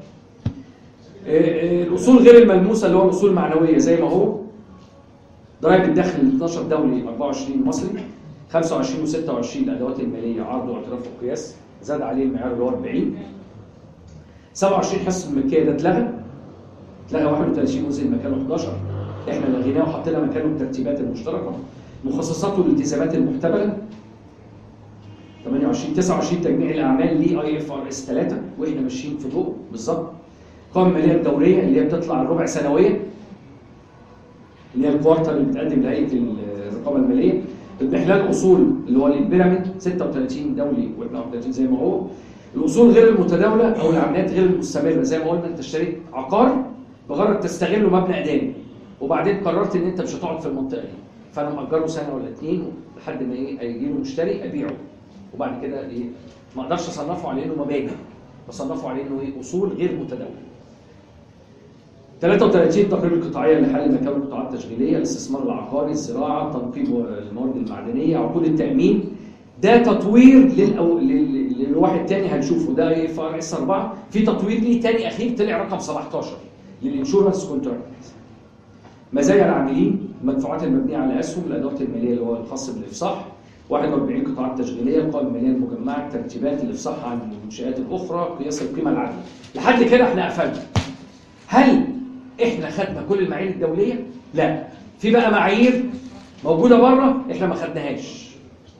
الاصول غير الملموسه اللي هو الاصول المعنويه زي ما هو، ضرائب الدخل اثناشر دولي أربعة وعشرين مصري، خمسة وعشرين وستة وعشرين الادوات الماليه عرض واعتراف وقياس، زاد عليه المعيار اللي هو أربعين. سبعة وعشرين حصه الملكيه ده اتلغى، اتلغى واحد وثلاثين ونزل مكانه احد عشر. احنا لغيناه وحطينا مكانه الترتيبات المشتركه. مخصصاته الالتزامات المحتمله ثمانية وعشرين تسعة وعشرين تجميع الاعمال ليه اي اف ار اس ثلاثة واحنا ماشيين في ضوء بالظبط. القوائم الماليه الدوريه اللي هي بتطلع الربع سنويه اللي هي الكوارتر اللي بتقدم لهيئه الرقابه الماليه. الاحلال اصول اللي هو البيراميد ستة وثلاثين دولي واحد وثلاثين زي ما هو. الاصول غير المتداوله او العمليات غير المستمره زي ما قلنا انت اشتريت عقار بغرض تستغله مبنى اداري وبعدين قررت ان انت مش هتقعد في المنطقه دي فانا مأجره سنه ولا اتنين لحد ما ايه هيجي له مشتري ابيعه وبعد كده ايه ما اقدرش اصنفه على انه مباني بصنفه على انه ايه اصول غير متداوله. ثلاثة وثلاثين تقرير القطاعيه لحل مكان القطاعات التشغيليه، الاستثمار العقاري، الزراعه، تنقيب الموارد المعدنيه، عقود التامين. ده تطوير للأو... لل... للواحد تاني هنشوفه ده اي اف ار اس أربعة في تطوير ليه تاني اخير طلع رقم سبعتاشر للانشورنس كونتراكت. مزايا العاملين، المدفوعات المبنيه على اسهم، الادوات الماليه اللي هو الخاص بالافصاح، واحد وأربعين قطاعات تشغيليه، القوائم الماليه المجمعه، ترتيبات الافصاح عن المنشات الاخرى، قياس القيمه العادله. لحد كده احنا قفلنا. هل احنا خدنا كل المعايير الدوليه؟ لا. في بقى معايير موجوده بره احنا ما خدناهاش.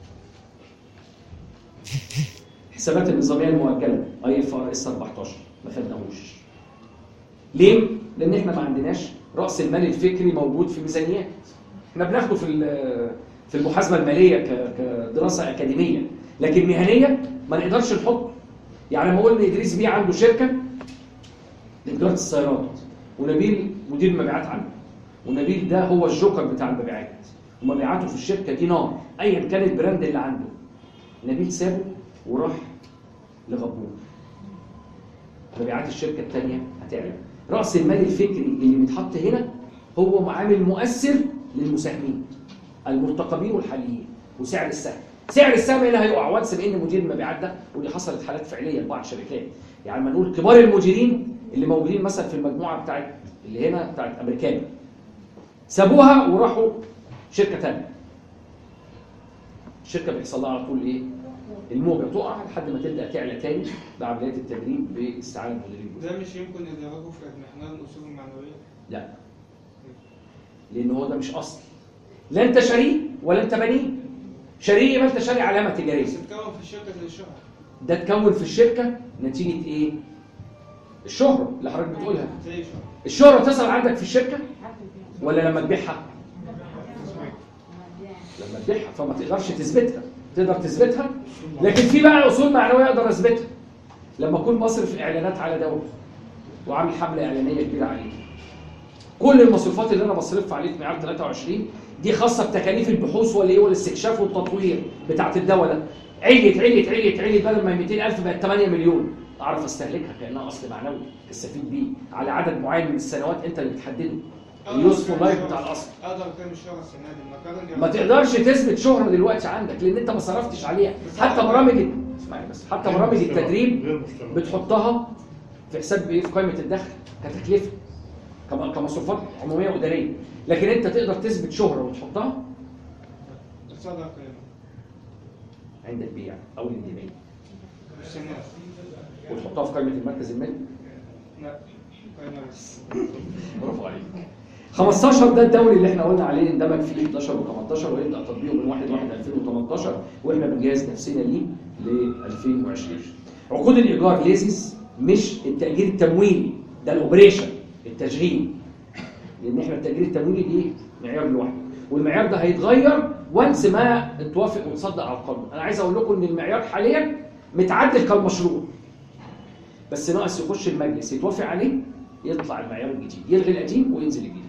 حسابات النظاميه المؤجله اي اف ار اس أربعتاشر ما خدناهوش. ليه؟ لان احنا ما عندناش راس المال الفكري موجود في ميزانيات. احنا بناخده في في المحاسبه الماليه كدراسه اكاديميه لكن مهنيه ما نقدرش نحطه. يعني لما قلنا ادريس بيه عنده شركه لتجاره السيارات ونبيل مدير المبيعات عنده ونبيل ده هو الجوكر بتاع المبيعات ومبيعاته في الشركه دي نار ايا كان البراند اللي عنده. نبيل سابه وراح لغبور. مبيعات الشركه الثانيه هتعلى. راس المال الفكري اللي بيتحط هنا هو معامل مؤثر للمساهمين المرتقبين والحاليين وسعر السهم. سعر السهم هنا هيقع وانس لان مدير المبيعات ده ودي حصلت حالات فعليه لبعض الشركات. يعني ما نقول كبار المديرين اللي موجودين مثلا في المجموعه بتاعت اللي هنا بتاعت امريكان سابوها وراحوا شركه ثانيه. الشركه بيحصل لها على طول ايه؟ الموجه تقع لحد ما تبدا تعلى تاني بعمليات التدريب باستعانه المديرين. ده مش يمكن يدرجوا في اضمحلال الاصول المعنويه؟ لا. لان هو ده مش اصل. لا انت شاريه ولا انت بنيه. شاريه يبقى انت شاري علامه تجاريه. بس اتكون في الشركه زي الشهره. ده اتكون في الشركه نتيجه ايه؟ الشهره اللي حضرتك بتقولها. زي الشهره. الشهره تظهر عندك في الشركه ولا لما تبيعها؟ لما تبيعها فما تقدرش تثبتها. تقدر تثبتها لكن في بقى اصول معنويه اقدر اثبتها لما اكون بصرف اعلانات على دوله وعامل حمله اعلانيه كبيره عليه. كل المصروفات اللي انا بصرفها عليه في معيار ثلاثة وعشرين دي خاصه بتكاليف البحوث والايه والاستكشاف والتطوير بتاعه الدواء ده. عليت عليت عليت عليت بدل ما مئتين ألف بقت ثمانية مليون. اعرف استهلكها كانها اصل معنوي استفيد بيه على عدد معين من السنوات انت اللي بتحدده. اليوسفول لايف بتاع الاصل. اقدر اقيم الشهره السنه دي ما تقدرش تثبت شهره دلوقتي عندك لان انت ما صرفتش عليها. حتى برامج اسمعني بس حتى برامج التدريب بتحطها في حساب ايه في قائمه الدخل كتكلفه كمصروفات عموميه واداريه لكن انت تقدر تثبت شهره وتحطها بس اقدر اقيمها عند البيع او الاندماج السنه وتحطها في قائمه المركز المالي. لا قيمها بس. برافو عليك. خمستاشر ده الدوري اللي احنا قلنا عليه اندمج فيه احداشر وتمنتاشر ويبدا تطبيقه من واحد واحد ألفين وتمنتاشر واحنا بنجهز نفسنا ليه ل ألفين وعشرين. عقود الايجار ليزيس مش التاجير التمويلي ده الاوبريشن التشغيل لان احنا التاجير التمويلي دي معيار لوحده والمعيار ده هيتغير وانس ما اتوافق وتصدق على القانون. انا عايز اقول لكم ان المعيار حاليا متعدل كالمشروع بس ناقص يخش المجلس يتوافق عليه يطلع المعيار الجديد يلغي القديم وينزل الجديد.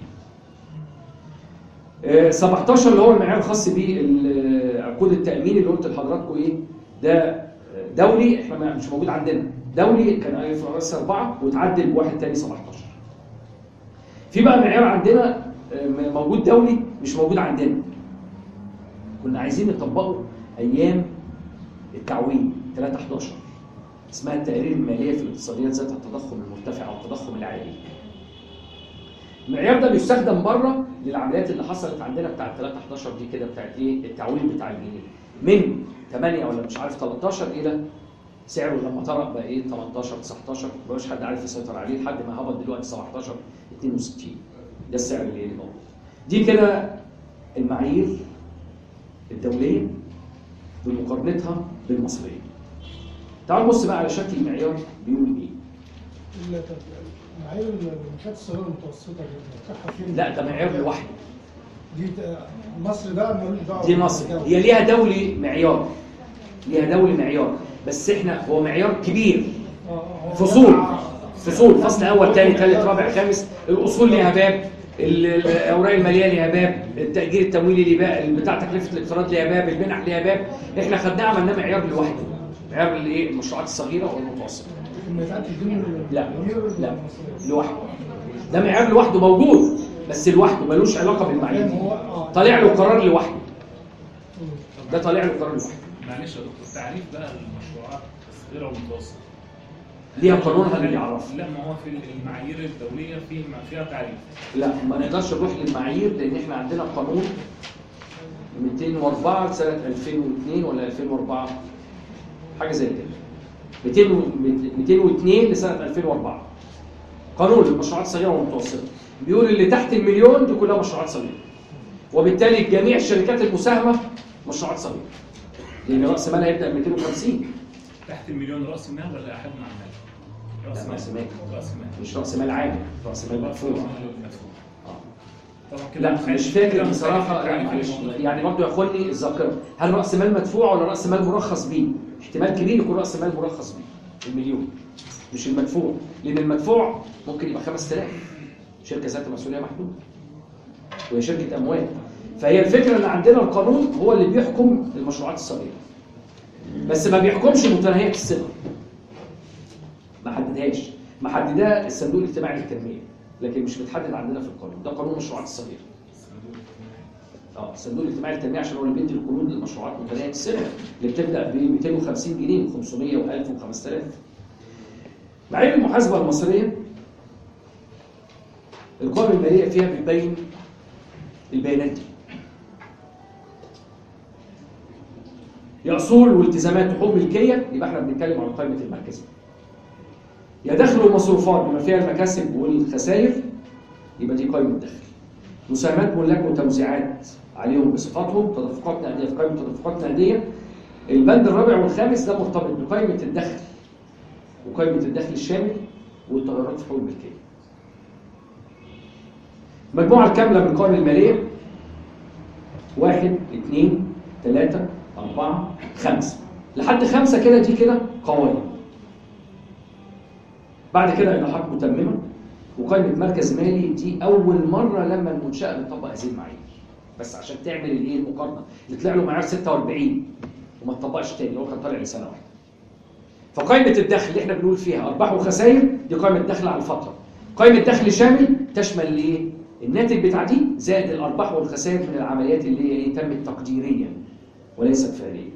أه سبعتاشر اللي هو المعيار الخاص بعقود التامين اللي قلت لحضراتكم ايه ده دولي احنا مش موجود عندنا. دولي كان اي اف ار اس أربعة وتعدل بواحد تاني سبعتاشر. في بقى معيار عندنا موجود دولي مش موجود عندنا كنا عايزين نطبقه ايام التعويم ثلاثة حداشر اسمها التقارير الماليه في الاقتصاديات ذات التضخم المرتفع او التضخم العالي. المعيار ده بيستخدم بره للعمليات اللي حصلت عندنا بتاعت ثلاثة حداشر دي كده بتاعت ايه التعويم بتاع الجنيه من ثمانية ولا مش عارف ثلاثة عشر الى سعره لما طرق بقى ايه تمنتاشر تسعتاشر ما بقاش حد عارف يسيطر عليه لحد ما هبط دلوقتي سبعتاشر اتنين وستين. ده السعر اللي موجود. دي كده المعايير الدوليه بمقارنتها بالمصريه. تعالوا نبص بقى على شكل المعيار بيقول ايه. معايير المنشآت الصغيره المتوسطه دي بتاعها فين؟ لا ده معيار لوحده. دي مصر بقى ملوش دعوه. دي مصر هي ليها دولي معيار، ليها دولي معيار، بس احنا هو معيار كبير. فصول فصول فصل اول ثاني ثالث رابع خامس، الاصول ليها باب، الاوراق الماليه ليها باب، التاجير التمويلي ليه باب، بتاع تكلفه الاقتراض ليها باب، المنح ليها باب. احنا خدناه عملناه معيار لوحده، معيار الايه المشروعات الصغيره والمتوسطه. لا لا لوحده، ده معيار لوحده موجود بس لوحده ملوش علاقه بالمعايير دي. طالع له قرار لوحده، ده طالع له قرار لوحده. معلش يا دكتور، تعريف بقى المشروعات الصغيره والمتوسطه ليها قانونها اللي يعرفها. لا ما هو في المعايير الدوليه في فيها تعريف. لا ما نقدرش نروح للمعايير لان احنا عندنا قانون مئتين وأربعة سنه ألفين واثنين ولا ألفين وأربعة حاجه زي كده، مئتين واثنين لسنه ألفين وأربعة، قانون المشروعات الصغيره والمتوسطه بيقول اللي تحت المليون دي كلها مشروعات صغيره، وبالتالي جميع الشركات المساهمه مشروعات صغيره لان راس مالها يبدا مئتين وخمسين. تحت المليون راس مال ولا حجم اعمال؟ راس مال. راس مال راس مال مش راس مال عام، راس مال مدفوع. طبعا كده لا مش فاكر بصراحه، يعني برضه ياخدني الذاكره، هل راس مال مدفوع ولا راس مال مرخص بيه؟ احتمال كبير يكون راس مال مرخص بيه المليون مش المدفوع، لان المدفوع ممكن يبقى خمسة آلاف، شركه ذات مسؤوليه محدوده وهي شركه اموال. فهي الفكره ان عندنا القانون هو اللي بيحكم المشروعات الصغيره، بس ما بيحكمش متناهيه الصغر، ما حددهاش، ما حددها الصندوق الاجتماعي للتنميه، لكن مش متحدد عندنا في القانون. ده قانون المشروعات الصغيره. اه الصندوق الاجتماعي للتنميه عشان هو اللي بيدي القروض للمشروعات متناهيه الصغر اللي بتبدا ب مئتين وخمسين جنيه و500 و1000 و5000. معايير المحاسبه المصريه القوائم الماليه فيها بتبين البيانات دي. يا اصول والتزامات وحقوق ملكيه، يبقى احنا بنتكلم عن قائمه المركزيه. يا دخل ومصروفات بما فيها المكاسب والخسائر، يبقى دي قائمه الدخل. مساهمات ملاك وتوزيعات عليهم بصفاتهم، تدفقات نقديه في قائمه تدفقات نقديه. البند الرابع والخامس ده مرتبط بقائمه الدخل وقائمه الدخل الشامل والتغيرات في حقوق الملكيه. المجموعه الكامله من القوائم الماليه واحد اثنين ثلاثة أربعة خمسة لحد خمسة كده، دي كده قوائم. بعد كده إيضاحات متممة وقائمة مركز مالي، دي أول مرة لما المنشأة بتطبق هذه المعايير، بس عشان تعمل الإيه المقارنة اللي طلع له معيار ستة وأربعين وما اتطبقش تاني، هو كان طالع لسنة واحدة. فقائمة الدخل اللي احنا بنقول فيها أرباح وخسائر دي قائمة دخل على الفترة. قائمة دخل شامل تشمل الإيه؟ الناتج بتاع دي زائد الأرباح والخسائر من العمليات اللي هي إيه تمت تقديريا وليست فعليا.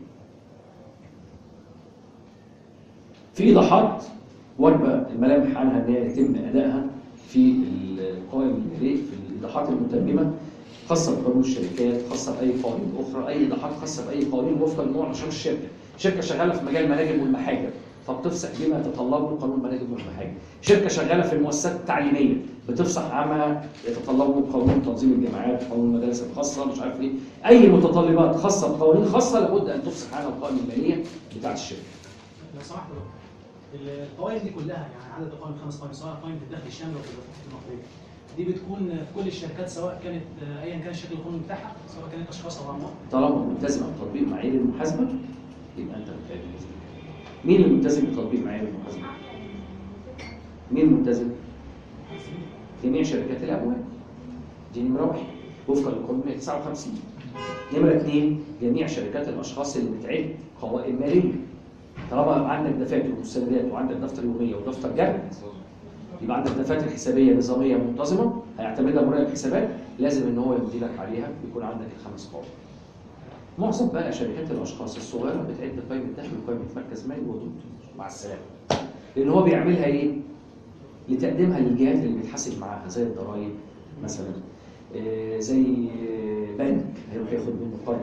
في إيضاحات واجبة الملامح عنها ان هي يتم ادائها في القوائم الماليه، في الايضاحات المتممه خاصه بقانون الشركات، خاصه باي قوانين اخرى، اي ايضاحات خاصه باي قوانين وفقا لنوع نشاط الشركه. شركه شغاله في مجال المناجم والمحاجر فبتفصح بما يتطلبه قانون المناجم والمحاجر. شركه شغاله في المؤسسات التعليميه بتفصح عما يتطلبه قانون تنظيم الجامعات، قانون المدارس الخاصه، مش عارف ايه، اي متطلبات خاصه بقوانين خاصه لابد ان تفصح عنها القوائم الماليه بتاعت الشركه. لو سمحت القوائم دي كلها، يعني عدد القوائم خمس قوائم سواء قائمه الدخل الشامل او التدفقات النقديه، دي بتكون في كل الشركات سواء كانت ايا كان الشكل القانوني بتاعها، سواء كانت اشخاص او اموال. طالما ملتزمه بتطبيق معايير المحاسبه يبقى انت ملتزم. مين اللي ملتزم بتطبيق معايير المحاسبه؟ مين الملتزم؟ جميع شركات الاموال. دي نمره واحد وفقا للقانون مئة وتسعة وخمسين. نمره اثنين جميع شركات الاشخاص اللي بتعد قوائم ماليه. طالما عندك دفاتر ومستندات وعندك دفتر يوميه ودفتر جرد، يبقى عندك دفاتر حسابيه نظاميه منتظمه هيعتمدها مراقب حسابات، لازم ان هو يمضي لك عليها ويكون عندك الخمس قوائم. معظم بقى شركات الاشخاص الصغيره بتعد قائمه دخل وقائمه مركز مالي ودول مع السلامه. لان هو بيعملها ايه؟ لتقديمها للجهات اللي بيتحاسب معاها زي الضرائب مثلا، آه زي بنك هيروح ياخد منه قرض.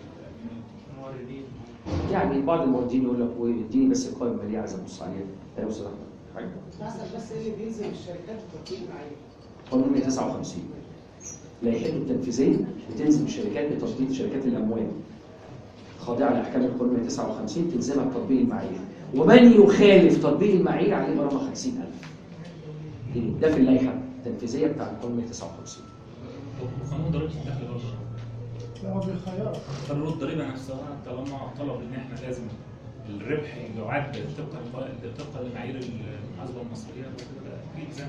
يعني بعض الموردين يقول لك واديني بس القائمه الماليه عايز ابص عليها. ايوه استاذ احمد حاجه بس ايه اللي بيلزم الشركات بتطبيق معايير؟ قانون مئة وتسعة وخمسين لائحته التنفيذيه بتلزم الشركات بتشديد شركات الاموال خاضعه لاحكام القانون مئة وتسعة وخمسين تلزمها بتطبيق المعايير، ومن يخالف تطبيق المعايير عليه غرامه خمسين ألف. ده في اللائحه التنفيذيه بتاع القانون مئة وتسعة وخمسين. وقانون ضريبه الدخل برضه لا هو بيخيرك. قانون الضريبه نفسها طالما طلب ان احنا لازم الربح يعد طبقا طبقا لمعايير المحاسبه المصريه في الزام.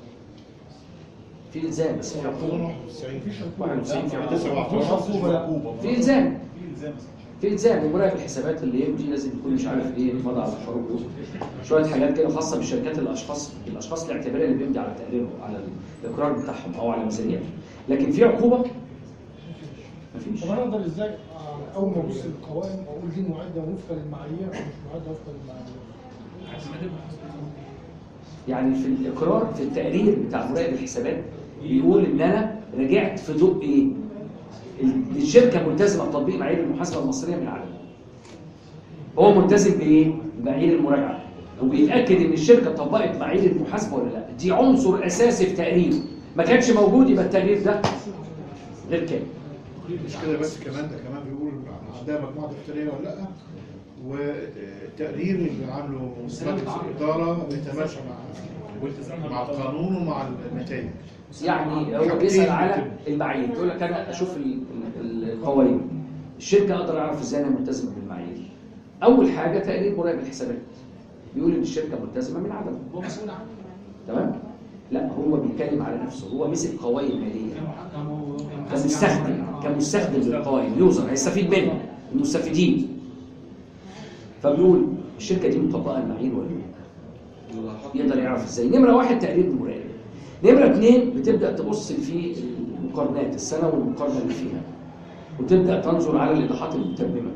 في الزام بس في عقوبه. واحد وتسعين في عقوبه. في الزام. في الزام ومراقب الحسابات اللي يمضي لازم يكون مش عارف ايه مضى على الحروب شويه حاجات كده خاصه بالشركات الاشخاص الاشخاص الاعتباريه اللي بيمضي على تقريره على الاقرار بتاعهم او على ميزانيتهم، لكن في عقوبه مفيش. طب انا اقدر ازاي اول ما ابص للقوائم اقول دي معده وفقا للمعايير او مش معده وفقا للمعايير؟ يعني في الاقرار في التقرير بتاع مراقب الحسابات بيقول ان انا رجعت في ضوء ايه؟ الشركه ملتزمه بتطبيق معايير المحاسبه المصريه من العالم. هو ملتزم بايه؟ بمعايير المراجعه وبيتاكد ان الشركه طبقت معايير المحاسبه ولا لا. دي عنصر اساسي في تقريره، ما كانش موجود يبقى التقرير ده غير كامل. مش كده بس، كمان ده كمان بيقول عندها مجموعه دفتريه ولا لا، والتقرير اللي عامله مجلس الاداره بيتماشى مع مع القانون ومع النتائج. يعني هو بيسال على المعايير، يقول لك انا اشوف القوائم الشركه اقدر اعرف ازاي انا ملتزمه بالمعايير. اول حاجه تقرير مراقب الحسابات بيقول ان الشركه ملتزمه من عدم. هو مسؤول عنه. تمام؟ لا هو بيتكلم على نفسه، هو مسك قوائم ماليه كمستخدم كمستخدم للقوائم، يوزر هيستفيد منها المستفيدين. فبيقول الشركه دي مطبقه المعايير ولا لا؟ يقدر يعرف ازاي. نمره واحد تقرير المراقب. نمره اثنين بتبدا تبص في المقارنات السنه والمقارنه اللي فيها وتبدا تنظر على الايضاحات المتممه.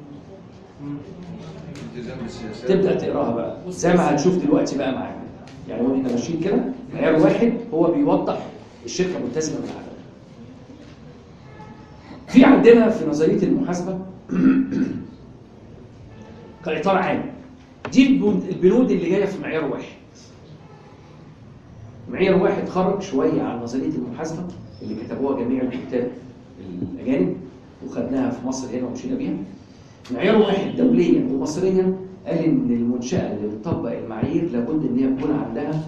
تبدا تقراها بقى زي ما هنشوف دلوقتي بقى معانا. يعني واحنا ماشيين كده معيار واحد هو بيوضح الشركه ملتزمه بالعدد. في عندنا في نظريه المحاسبه كاطار عام دي البنود اللي جايه في معيار واحد. معيار واحد خرج شويه عن نظريه المحاسبه اللي كتبوها جميع الكتاب الاجانب وخدناها في مصر هنا ومشينا بيها. معيار واحد دوليا ومصريا قال ان المنشاه اللي بتطبق المعايير لابد ان هي يكون عندها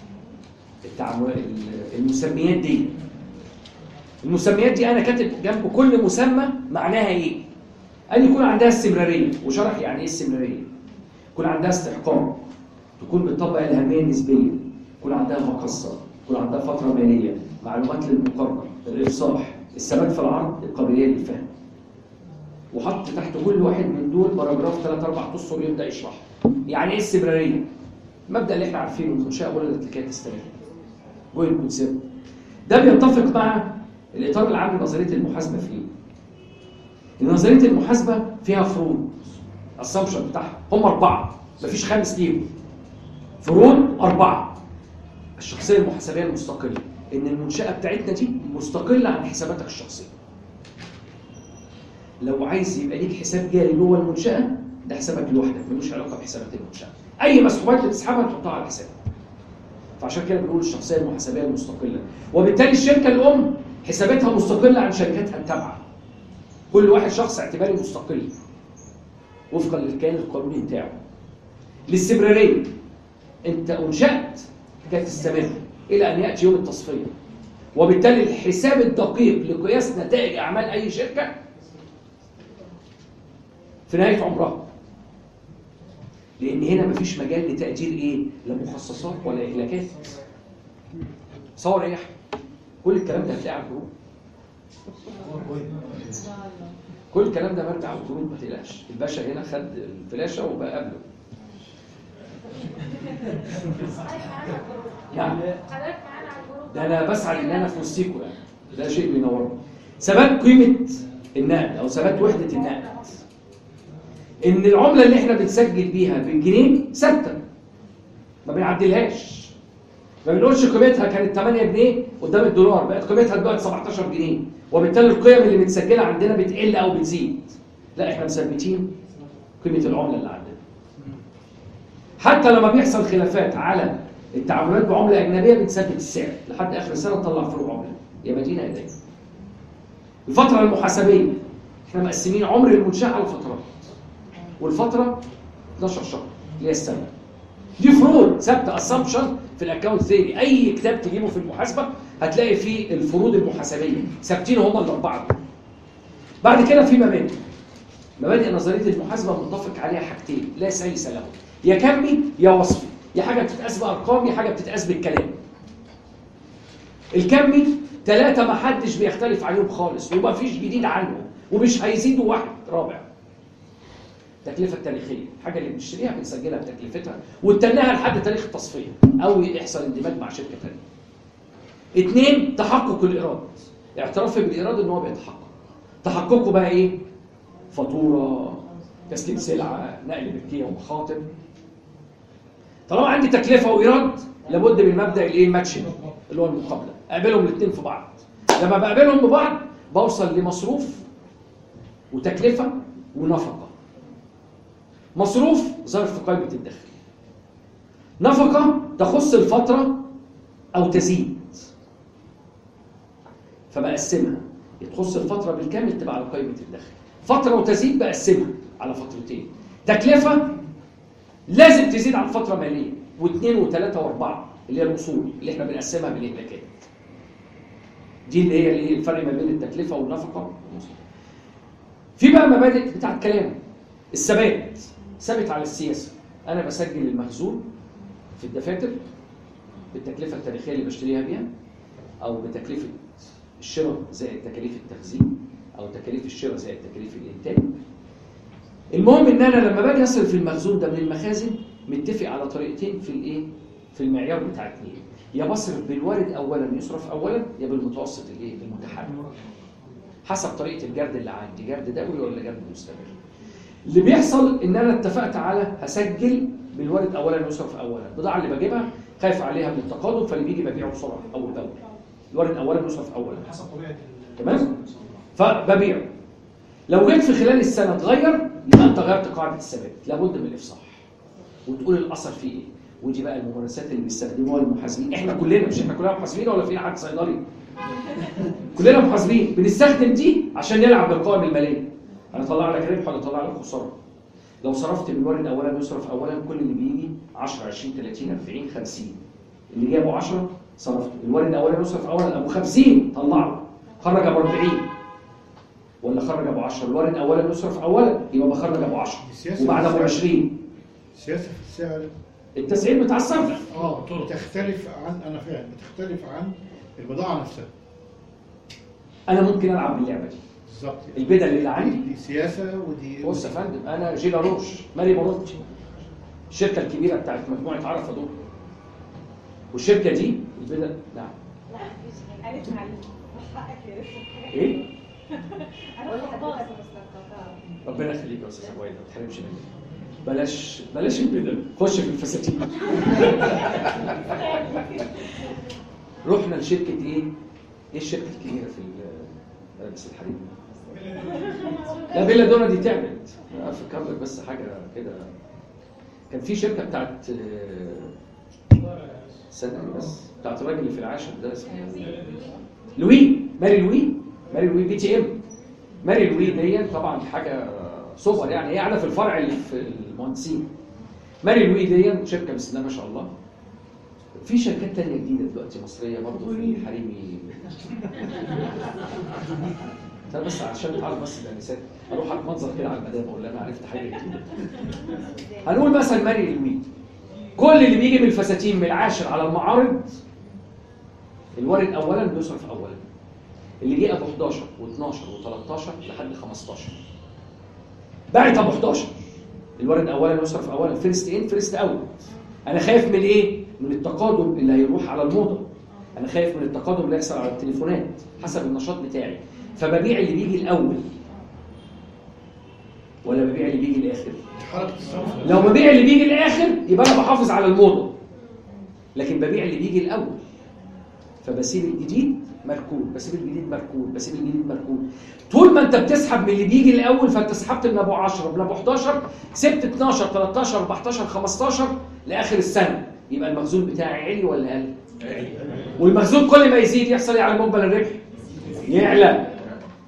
المسميات دي. المسميات دي انا كاتب جنب كل مسمى معناها ايه؟ قال يكون عندها استمراريه، وشرح يعني ايه استمراريه. يكون عندها استحقاق، تكون بتطبق الاهميه النسبيه، يكون عندها مقصه، يكون عندها فتره ماليه، معلومات للمقارنه، الافصاح، الثبات في العرض، القابليه للفهم. وحط تحت كل واحد من دول باراجراف ثلاث اربع اسطر يبدا يشرح يعني ايه استمراريه. المبدا اللي احنا عارفينه المنشاه ولدت لكي تستمر. جوين كونسيبت. ده بيتفق مع الاطار العام لنظريه المحاسبه فيه. نظريه المحاسبه فيها فروض. الاسامبشن بتاعها هم اربعه، مفيش خامس ليهم. فروض اربعه. الشخصيه المحاسبيه المستقله، ان المنشاه بتاعتنا دي مستقله عن حساباتك الشخصيه. لو عايز يبقى ليك حساب جاري جوه المنشاه ده حسابك لوحدك ملوش علاقه بحسابات المنشاه. اي مسحوبات اللي بتسحبها تحطها على حسابك. فعشان كده بنقول الشخصيه المحاسبيه المستقله، وبالتالي الشركه الام حساباتها مستقله عن شركاتها التابعه. كل واحد شخص اعتباري مستقل وفقا للكيان القانوني بتاعه. الاستمراريه، انت انشات كي تستمر الى ان ياتي يوم التصفيه، وبالتالي الحساب الدقيق لقياس نتائج اعمال اي شركه في نهايه عمرها. لان هنا مفيش مجال لتقدير ايه؟ لا مخصصات ولا اهلاكات. صور ايه؟ كل الكلام ده هتلاقيه على الجروب. كل الكلام ده مرجع على الجروب ما تقلقش. الباشا هنا خد الفلاشه وبقى قبله. يعني ده انا بسعد ان انا في وسطيكم يعني. ده شيء بينورني. ثبات قيمه النقد او ثبات وحده النقد. ان العمله اللي احنا بنسجل بيها بالجنيه ثابته ما بنعدلهاش. ما بنقولش قيمتها كانت ثمانية جنيه قدام الدولار بقت قيمتها دلوقتي سبعتاشر جنيه، وبالتالي القيم اللي متسجله عندنا بتقل او بتزيد. لا احنا مثبتين قيمه العمله اللي عندنا. حتى لما بيحصل خلافات على التعاملات بعمله اجنبيه بنثبت السعر لحد اخر السنه نطلع فروق عمله يا مدينه يا دايما. الفتره المحاسبيه احنا مقسمين عمر المنشاه على فترات، والفتره اتناشر شهر اللي هي السنه. دي فروض ثابته اسامبشن في الاكونت ثيري، اي كتاب تجيبه في المحاسبه هتلاقي فيه الفروض المحاسبيه ثابتين هم الاربعه. بعد كده في مبادئ. مبادئ نظريه المحاسبه متفق عليها حاجتين لا سلس له، يا كمي يا وصفي، يا حاجه بتتقاس بارقام يا حاجه بتتقاس بالكلام. الكمي ثلاثه ما حدش بيختلف عليهم خالص وما فيش جديد عنهم ومش هيزيدوا واحد رابع. التكلفه التاريخيه، الحاجه اللي بنشتريها بنسجلها بتكلفتها ونتناها لحد تاريخ التصفيه او يحصل اندماج مع شركه ثانيه. اثنين، تحقق الايراد، اعترافي بالايراد ان هو بيتحقق. تحققه بقى ايه؟ فاتوره، تسليم سلعه، نقل ملكيه ومخاطر. طالما عندي تكلفه وايراد لابد من مبدا الايه؟ ماتشنج اللي هو المقابله، اقابلهم الاثنين في بعض. لما بقابلهم ببعض بوصل لمصروف وتكلفه ونفقه. مصروف ظرف في قائمه الدخل، نفقه تخص الفتره او تزيد، فبقسمها تخص الفتره بالكامل تبقى على قائمه الدخل، فتره وتزيد بقسمها على فترتين. تكلفه لازم تزيد عن فتره ماليه، واثنين وثلاثه واربعه اللي هي الاصول اللي احنا بنقسمها بالاهلاكات. دي اللي هي اللي الفرق ما بين التكلفه والنفقه والمصروف. في بقى مبادئ بتاعت كلام الثبات، ثابت على السياسه. انا بسجل المخزون في الدفاتر بالتكلفه التاريخيه اللي بشتريها بيها، او بتكلفه الشراء زائد تكاليف التخزين، او تكاليف الشراء زائد تكاليف الانتاج. المهم ان انا لما باجي اصرف المخزون ده من المخازن متفق على طريقتين في الايه؟ في المعيار بتاع اثنين، يا بصرف بالوارد اولا يصرف اولا، يا بالمتوسط الايه؟ المتحرك. حسب طريقه الجرد اللي عندي، جرد دوري ولا جرد مستمر. اللي بيحصل ان انا اتفقت على هسجل بالوارد اولا يصرف اولا، البضاعه اللي بجيبها خايف عليها من التقادم فاللي بيجي ببيعه بسرعه اول باول. الوارد اولا يصرف اولا حسب طبيعه تمام؟ فببيعه. لو جيت في خلال السنه اتغير يبقى انت غيرت قاعده الثبات، لابد من الافصاح وتقول الاثر فيه ايه. ودي بقى الممارسات اللي بيستخدموها المحاسبين، احنا كلنا مش احنا كلنا محاسبين ولا في حد صيدلي؟ كلنا محاسبين بنستخدم دي عشان نلعب بالقوائم الماليه. انا اطلع لك ربح ولا اطلع لك خساره؟ لو صرفت بالوارد اولا يصرف اولا، كل اللي بيجي عشرة عشرين ثلاثين أربعين خمسين، اللي جابه عشرة صرفته. الوارد اولا يصرف اولا ابو خمسين طلعه، خرج ابو أربعين ولا خرج ابو عشرة. الوارد اولا يصرف اولا يبقى بخرج ابو عشرة وبعد ابو عشرين. السياسه في السعر التسعير بتاع الصرف اه تختلف عن انا فاهم بتختلف عن البضاعه نفسها. انا ممكن العب باللعبه دي بالظبط. البدل اللي عندي دي سياسه ودي بص يا فندم، انا جيلا روش ماري مونوتي الشركه الكبيره بتاعت مجموعه عرفه دول، والشركه دي البدل نعم قالت معلش مش حقك يا ريت ايه؟ انا خلاص ربنا يخليك يا استاذ عويد ما تحرمش مني. بلاش بلاش البدل، خش في الفساتين. رحنا لشركه ايه؟ ايه الشركه الكبيره في ملابس الحريم؟ لا بيلا دونا دي تعبت. افكر لك بس حاجه كده. كان في شركه بتاعت استنى بس بتاعت الراجل اللي في العاشر ده اسمه لوي، ماري لوي، ماري لوي بي تي ام. ماري لوي دي طبعا حاجه سوبر يعني، هي قاعده في الفرع اللي في المهندسين. ماري لوي دي شركه بسم الله ما شاء الله. في شركات تانية جديده دلوقتي مصريه برضه في حريمي. انا بس عشان اتعرف بس الانسات اروح اتمنظر كده على المدام اقول انا عرفت حاجه جديده. هنقول مثلا ماري لوي، كل اللي بيجي من الفساتين من العاشر على المعارض الوارد اولا بيصرف اولا، اللي جه ابو حداشر واثناشر وتلتاشر لحد خمستاشر باعت ابو حداشر الوارد اولا يصرف اولا، فيرست ان فيرست اوت. انا خايف من ايه؟ من التقادم اللي هيروح على الموضه، انا خايف من التقادم اللي يحصل على التليفونات حسب النشاط بتاعي، فببيع اللي بيجي الاول ولا ببيع اللي بيجي الاخر؟ لو ببيع اللي بيجي الاخر يبقى انا بحافظ على الموضه، لكن ببيع اللي بيجي الاول فبسيب الجديد مركون، بسيب الجديد مركون، بسيب الجديد مركون. طول ما انت بتسحب من اللي بيجي الاول فانت سحبت من ابو عشرة من ابو حداشر، سبت اتناشر تلتاشر اربعتاشر خمستاشر لاخر السنه، يبقى المخزون بتاعي عالي ولا قل؟ والمخزون كل ما يزيد يحصل ايه على مقبل الربح؟ يعلى.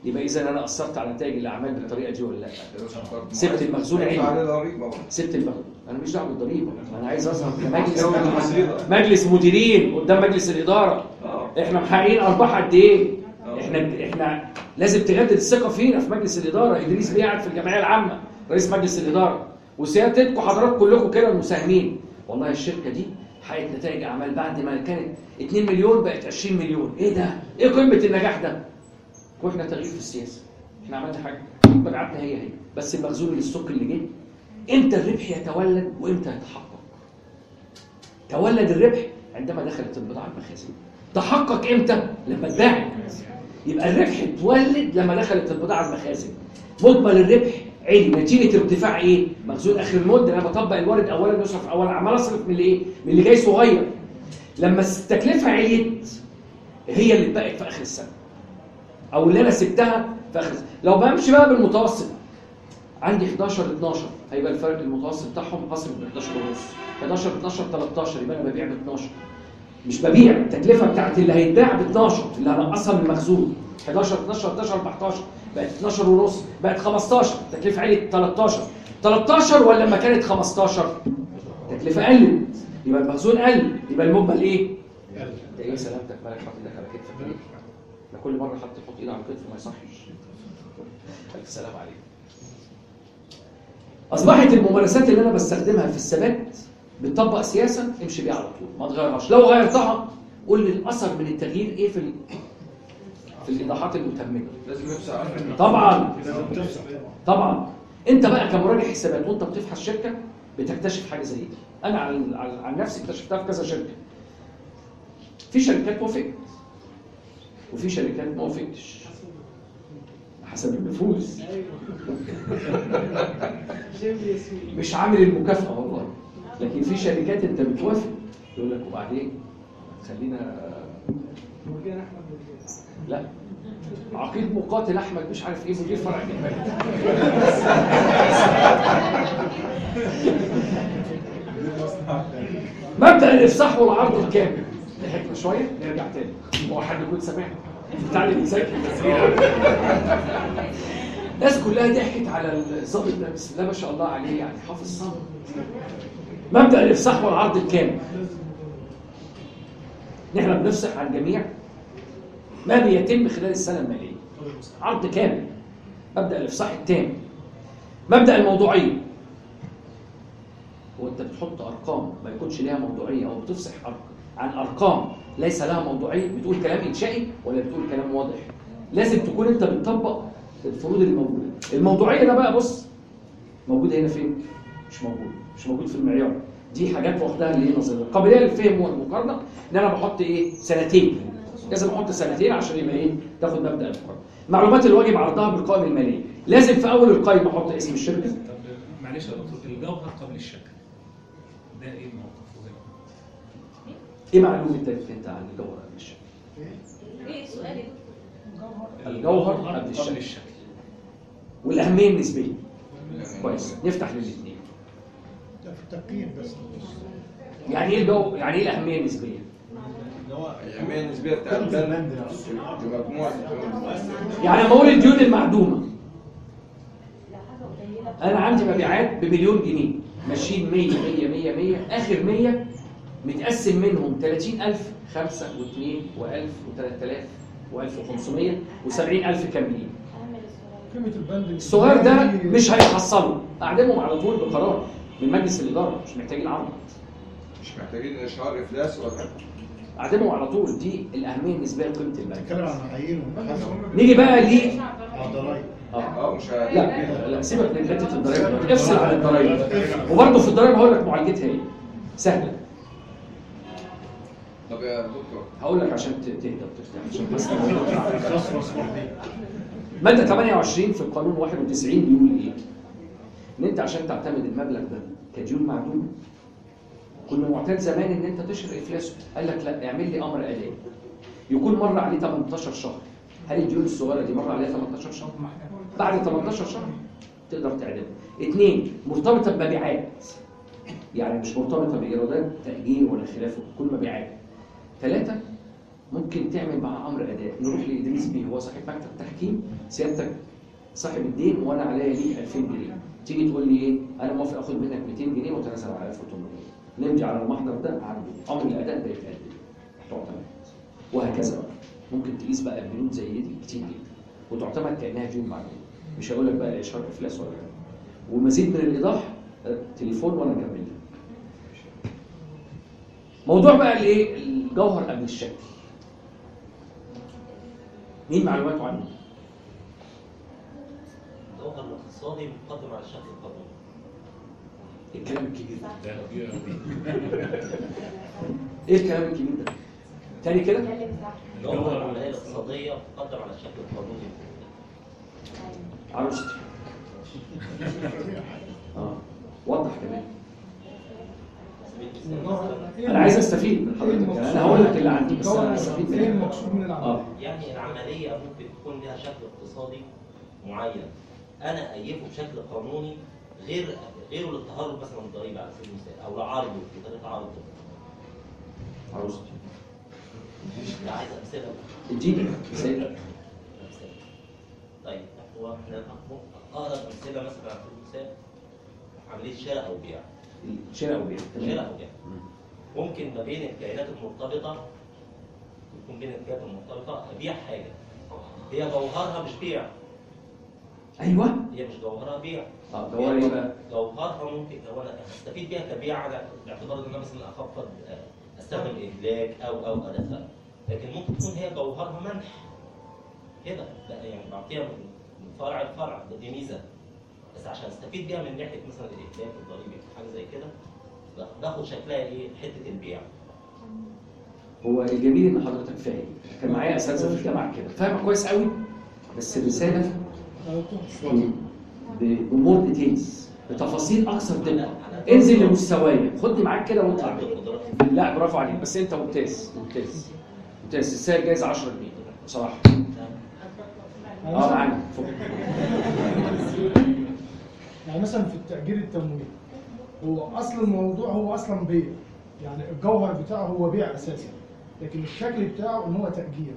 يبقى اذا انا اثرت على نتائج الاعمال بالطريقه دي ولا لا؟ سبت المخزون عندي، سبت المخزون، انا مش دعوه بالضريبه، انا عايز اظهر كمجلس مجلس مديرين قدام مجلس الاداره احنا محققين ارباح قد ايه؟ احنا احنا لازم تجدد الثقه فينا في مجلس الاداره. ادريس بيقعد في الجمعيه العامه رئيس مجلس الاداره، وسيادتكم حضراتكم كلكم كده المساهمين، والله الشركه دي حققت نتائج اعمال بعد ما كانت اتنين مليون بقت عشرين مليون. ايه ده؟ ايه قيمه النجاح ده؟ واحنا تغيير في السياسه، احنا عملنا حاجه مبيعاتنا هي هي، بس المخزون الستوك اللي جه امتى الربح يتولد وامتى يتحقق؟ تولد الربح عندما دخلت البضاعه المخازن. تحقق امتى؟ لما اتباعت. يبقى الربح اتولد لما دخلت البضاعه المخازن. مجمل الربح عالي نتيجه ارتفاع ايه؟ مخزون اخر المده. انا بطبق الوارد اولا يصرف اولا، عمال اصرف من اللي ايه؟ من اللي جاي صغير. لما التكلفه عليت هي اللي اتبقت في اخر السنه، او اللي انا سبتها في اخر السنه. لو بمشي بقى بالمتوسط عندي حداشر اتناشر، هيبقى الفرق المتوسط بتاعهم هصرف ب حداشر ونص، حداشر اتناشر تلتاشر، يبقى انا ببيع ب اتناشر. مش ببيع، التكلفه بتاعت اللي هيتباع ب اتناشر اللي هنقصها من المخزون. حداشر اتناشر حداشر اربعتاشر بقت اتناشر ونص، بقت خمستاشر، التكلفه عليت تلتاشر. تلتاشر ولا لما كانت خمستاشر؟ التكلفه قلت، يبقى المخزون قل، يبقى المجمل ايه؟ قل. ده ايه سلامتك مالك حاطط ايدك على كتفك ليه؟ ده كل مره حط يحط ايده على كتفه ما يصحش. الف سلام عليكم. اصبحت الممارسات اللي انا بستخدمها في الثبات بتطبق سياسه امشي بيها على طول ما تغيرهاش. لو غيرتها قول لي الاثر من التغيير ايه في ال... في الايضاحات المتممه. لازم نفسع طبعا طبعا انت بقى كمراجع حسابات وانت بتفحص شركه بتكتشف حاجه زي دي. انا عن عن نفسي اكتشفتها في كذا شركه. في شركات وافقت وفي شركات ما وافقتش حسب النفوذ. مش عامل المكافاه والله، لكن في شركات انت بتوافق يقول لك وبعدين خلينا لا عقيد مقاتل احمد مش عارف ايه مدير فرع الجمال. مبدأ الافصاح والعرض الكامل. ضحكنا شويه نرجع تاني. هو حد يكون سامعنا بتعلم ازاي الناس كلها ضحكت على الظابط ده بسم الله ما شاء الله عليه، يعني حافظ صم. مبدأ الافصاح والعرض الكامل. نحن بنفصح عن جميع ما بيتم خلال السنه الماليه. عرض كامل. مبدأ الافصاح التام. مبدأ الموضوعيه. هو انت بتحط ارقام ما يكونش ليها موضوعيه او بتفصح عن ارقام ليس لها موضوعيه، بتقول كلام انشائي ولا بتقول كلام واضح. لازم تكون انت بتطبق الفروض اللي موجوده. الموضوعيه ده بقى بص موجوده هنا فين؟ مش موجود، مش موجود في المعيار. دي حاجات واخدها اللي هي نظريه القابليه للفهم والمقارنه. ان انا بحط ايه؟ سنتين. لازم احط سنتين عشان يبقى ايه؟ تاخد مبدا المقارنه. معلومات اللي واجب عرضها بالقائمه الماليه. لازم في اول القائمه احط اسم الشركه. طب معلش يا دكتور، الجوهر قبل الشكل ده ايه موقفه؟ ايه معلومتك انت عن الجوهر قبل الشكل؟ ايه سؤالي؟ الجوهر قبل الشكل والاهميه النسبيه. كويس، نفتح للاثنين. ده في التقييم بس. يعني ايه الجو يعني ايه الاهميه النسبيه؟ الأهمية النسبية بتاعت البند بمجموعة. يعني لما اقول الديون المعدومه انا عندي مبيعات بمليون جنيه ماشيين مية مية مية مية، اخر مية متقسم منهم تلاتين ألف خمسة واثنين وألف وثلاثة آلاف وألف وخمسمية وسبعين ألف كاملين. قيمه البند الصغير ده مش هيحصله، اعدمهم على طول بقرار من مجلس الاداره، مش محتاجين عرض، مش محتاجين اشهار افلاس ولا اعدمهم على طول. دي الاهميه النسبيه لقيمه البند. نتكلم عن معايير نيجي بقى ليه ضرائب. اه مش لا لا سيبك من حته الضرايب، افصل عن الضرايب. وبرضه في الضرايب هقول لك معالجتها ايه سهله. طب يا دكتور هقول لك عشان تهدى وترتاح عشان بس ماده تمانية وعشرين في القانون واحد وتسعين بيقول ايه؟ ان انت عشان تعتمد المبلغ ده كديون معدومه كنا معتاد زمان ان انت تشهر افلاسه. قال لك لا، اعمل لي امر اداري يكون مر عليه تمنتاشر شهر. هل الديون الصغيره دي مر عليها تمنتاشر شهر؟ بعد تمنتاشر شهر تقدر تعدمها. اثنين، مرتبطه بمبيعات، يعني مش مرتبطه بايرادات تاجير ولا خلافه، تكون مبيعات. ثلاثه، ممكن تعمل معاه امر اداء، نروح لادريس بيه هو صاحب مكتب تحكيم، سيادتك صاحب الدين وانا عليا ليك ألفين جنيه، تيجي تقول لي ايه؟ انا موافق اخد منك مئتين جنيه وتنازل على ألف وثمانمائة، نمضي على المحضر ده عنده امر الاداء ده يتقدم تعتمد، وهكذا بقى. ممكن تقيس بقى بنود زي دي كتير جدا وتعتمد كانها ديون معلومه، مش هقول لك بقى اشهار افلاس ولا حاجه. ومزيد من الايضاح تليفون وانا اكمل لك. موضوع بقى الايه؟ الجوهر قبل الشكل. مين معلوماته عنه؟ الجوهر الاقتصادي مقدم على الشكل القانوني. الكلام الكبير ده كبير ايه الكلام الكبير ده؟ تاني كده؟ الجوهر العمليه الاقتصاديه مقدم على الشكل القانوني. عروستي. اه وضح كمان. انا عايز استفيد من حضرتك، يعني انا هقول لك اللي عندي بس انا هستفيد ايه المقصود من العمليه؟ يعني العمليه ممكن تكون لها شكل اقتصادي معين، انا ايفه بشكل قانوني غير غيره للتهرب مثلا من الضريبه على سبيل المثال، او لعرضه بطريقه عرضه. عروستي. لا عايز امثله. اديني مثال. طيب هو احنا اقرب امثله مثلا على سبيل المثال عمليه شراء او بيع. شراء او بيع. شراء او بيع. ممكن ما بين الكائنات المرتبطه يكون بين الكائنات المرتبطه ابيع حاجه هي جوهرها مش بيع. ايوه. هي مش جوهرها بيع. اه جوهرها ايه بقى؟ جوهرها ممكن هو انا استفيد بيها كبيع على باعتبار ان انا مثلا اخفض استخدم اهلاك او او ادخل، لكن ممكن تكون هي جوهرها منح كده، لا يعني بعطيها من فرع لفرع، ده دي ميزه، بس عشان استفيد بيها من ناحيه مثلا الاهلاك الضريبي حاجه زي كده باخد شكلها ايه؟ حته البيع. هو الجميل ان حضرتك فاهم، كان معايا اساتذه في الجامعه كده فاهمه كويس قوي، بس الرساله بامور ديتيلز بتفاصيل اكثر دقه. انزل لمستوايا، خدني معاك كده واطلع. لا برافو عليك، بس انت ممتاز ممتاز ممتاز. السعر جايزه عشرة جنيه بصراحه. اه معانا يعني مثلا في التأجير التمويلي هو اصل الموضوع هو اصلا بيع، يعني الجوهر بتاعه هو بيع اساسا، لكن الشكل بتاعه ان هو تأجير.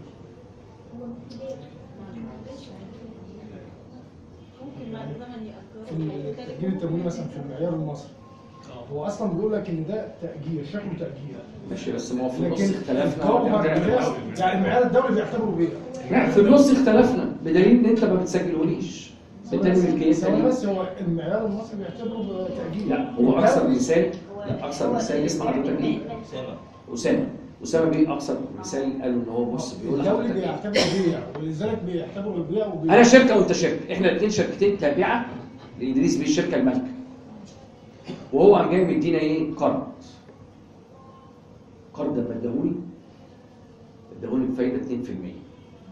في التأجير التمويلي مثلا في المعيار المصري هو اصلا بيقول لك ان ده تأجير، شكله تأجير. ماشي بس ما هو في النص اختلفنا. يعني المعيار الدولي بيعتبره بيع. لا في النص اختلفنا بدليل ان انت ما بتسجلهوليش. بالتالي ملكيه بس هو المعيار المصري بيعتبره تأجير. لا هو اكثر مثال، لا اكثر مثال اسم حضرتك ايه؟ اسامه. اسامه اسامه بيه اكثر مثال قالوا ان هو بص بيقول الدولي بيعتبره بيع ولذلك بيعتبروا البيع وبيع. انا شركه وانت شركه، احنا الاثنين شركتين تابعه لادريس بيه الشركه المالكه، وهو قام جاي مدينا ايه؟ قرض. قرض لما اداهوني اداهوني بفايده اتنين في المية،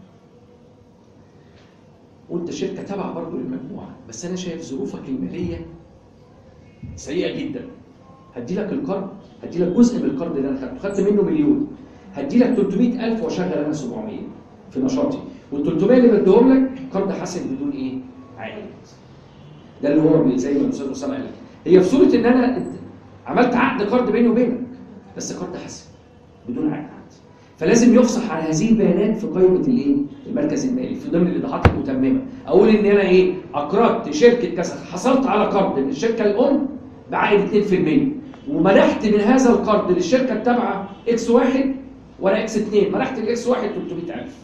وانت شركه تابعه برضه للمجموعه، بس انا شايف ظروفك الماليه سيئه جدا. هدي لك القرض، هدي لك جزء من القرض اللي انا خدته، خدت منه مليون، هدي لك تلتمية ألف واشغل انا سبعمية في نشاطي، وال تلتمية اللي بديهم لك قرض حسن بدون ايه؟ عائد. ده اللي هو زي ما الاستاذ اسامه قال، هي في صوره ان انا عملت عقد قرض بيني وبينك، بس قرض حسن بدون عائد، فلازم يفصح عن هذه البيانات في قائمه الايه؟ المركز المالي في ضمن الايضاحات المتممه. اقول ان انا ايه؟ اقرضت شركه كذا، حصلت على قرض من الشركه الام بعائد اتنين في المية، ومنحت من هذا القرض للشركه التابعه اكس واحد وانا اكس اتنين، منحت الاكس واحد تلتمية ألف.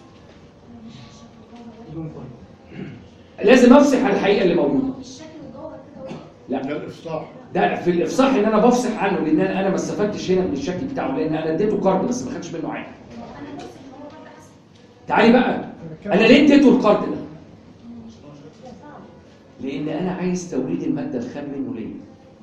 لازم افصح عن الحقيقه اللي موجوده. لا ده الافصاح. ده في الافصاح ان انا بفصح عنه، لان انا ما استفدتش هنا من الشكل بتاعه، لان انا اديته قرض بس ما خدتش منه عائد. تعالي بقى، انا ليه اديته القرض ده؟ لان انا عايز توريد الماده الخام منه ليه؟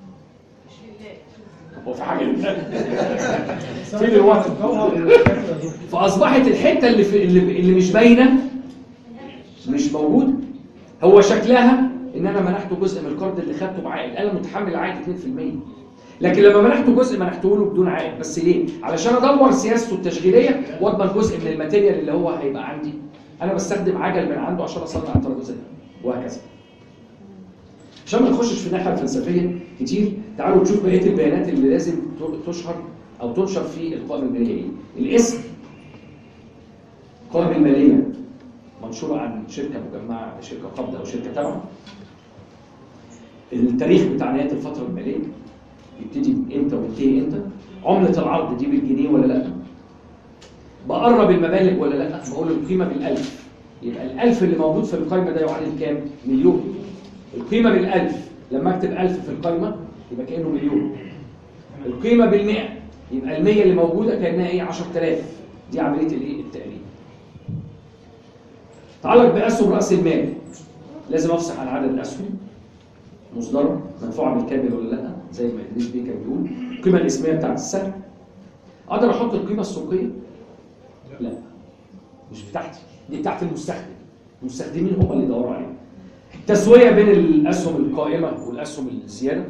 هو في حاجه فين الوقت؟ فاصبحت الحته اللي في اللي, اللي مش باينه مش موجوده. هو شكلها ان انا منحته جزء من القرض اللي خدته بعائد، انا متحمل عائد اتنين في المية، لكن لما منحته جزء منحته له بدون عائد. بس ليه؟ علشان ادور سياسته التشغيليه واضمن جزء من الماتيريال اللي هو هيبقى عندي. انا بستخدم عجل من عنده عشان اصنع الترابيزه دي وهكذا. عشان ما نخشش في الناحيه الفلسفيه كتير، تعالوا نشوف بقيه البيانات اللي لازم تشهر او تنشر في القائمه الماليه. الاسم القوائم الماليه منشوره عن شركه مجمعه، شركه قابضه او شركه تابعه. التاريخ بتاع نهايه الفتره الماليه يبتدي امتى وينتهي امتى. عمله العرض دي بالجنيه ولا لا؟ بقرب المبالغ ولا لا؟ بقول القيمه بالالف، يبقى الالف اللي موجود في القائمه ده يعادل كام؟ مليون. القيمه بالالف لما اكتب ألف في القائمه يبقى كانه مليون. القيمه بالمئة يبقى المية اللي موجوده كانها ايه؟ عشرة آلاف. دي عمليه الايه؟ التقريب. تعلق باسهم راس المال، لازم افصح عن عدد الاسهم مصدره مدفوعه بالكامل ولا لا، زي ما ادريس بيه كان بيقول. القيمه الاسميه بتاعت السهم. اقدر احط القيمه السوقيه؟ لا، مش بتاعتي، دي بتاعت المستخدم. المستخدمين هم اللي يدوروا عليها. تسويه بين الاسهم القائمه والاسهم الزياده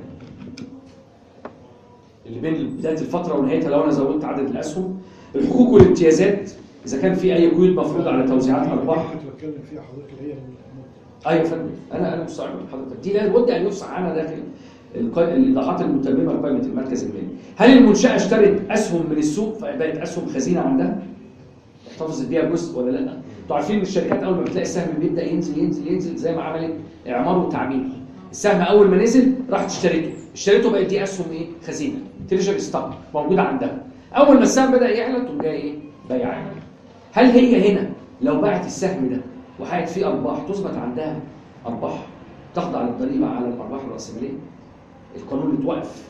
اللي بين بدايه الفتره ونهايتها لو انا زودت عدد الاسهم. الحقوق والامتيازات اذا كان في اي قيود مفروضه على توزيعات ارباح. كنت بتكلم فيها حضرتك اللي هي ايوه يا فندم، انا انا مستوعب من حضرتك. دي لابد ان يفصح عنها داخل الايضاحات المتممه لقائمه المركز المالي. هل المنشاه اشترت اسهم من السوق فبقت اسهم خزينه عندها؟ احتفظت بيها جزء ولا لا؟ انتوا عارفين ان الشركات اول ما بتلاقي السهم بيبدا ينزل ينزل ينزل زي ما عملت اعمار وتعمير. السهم اول ما نزل راحت اشتريته، اشتريته بقت دي اسهم ايه؟ خزينه، تريجري ستوك موجوده عندها. اول ما السهم بدا يعلى تقوم جاي ايه؟ بايعاه. هل هي هنا لو باعت السهم ده وحققت فيه ارباح تثبت عندها ارباح تخضع للضريبه على الارباح الراسماليه؟ القانون اتوقف.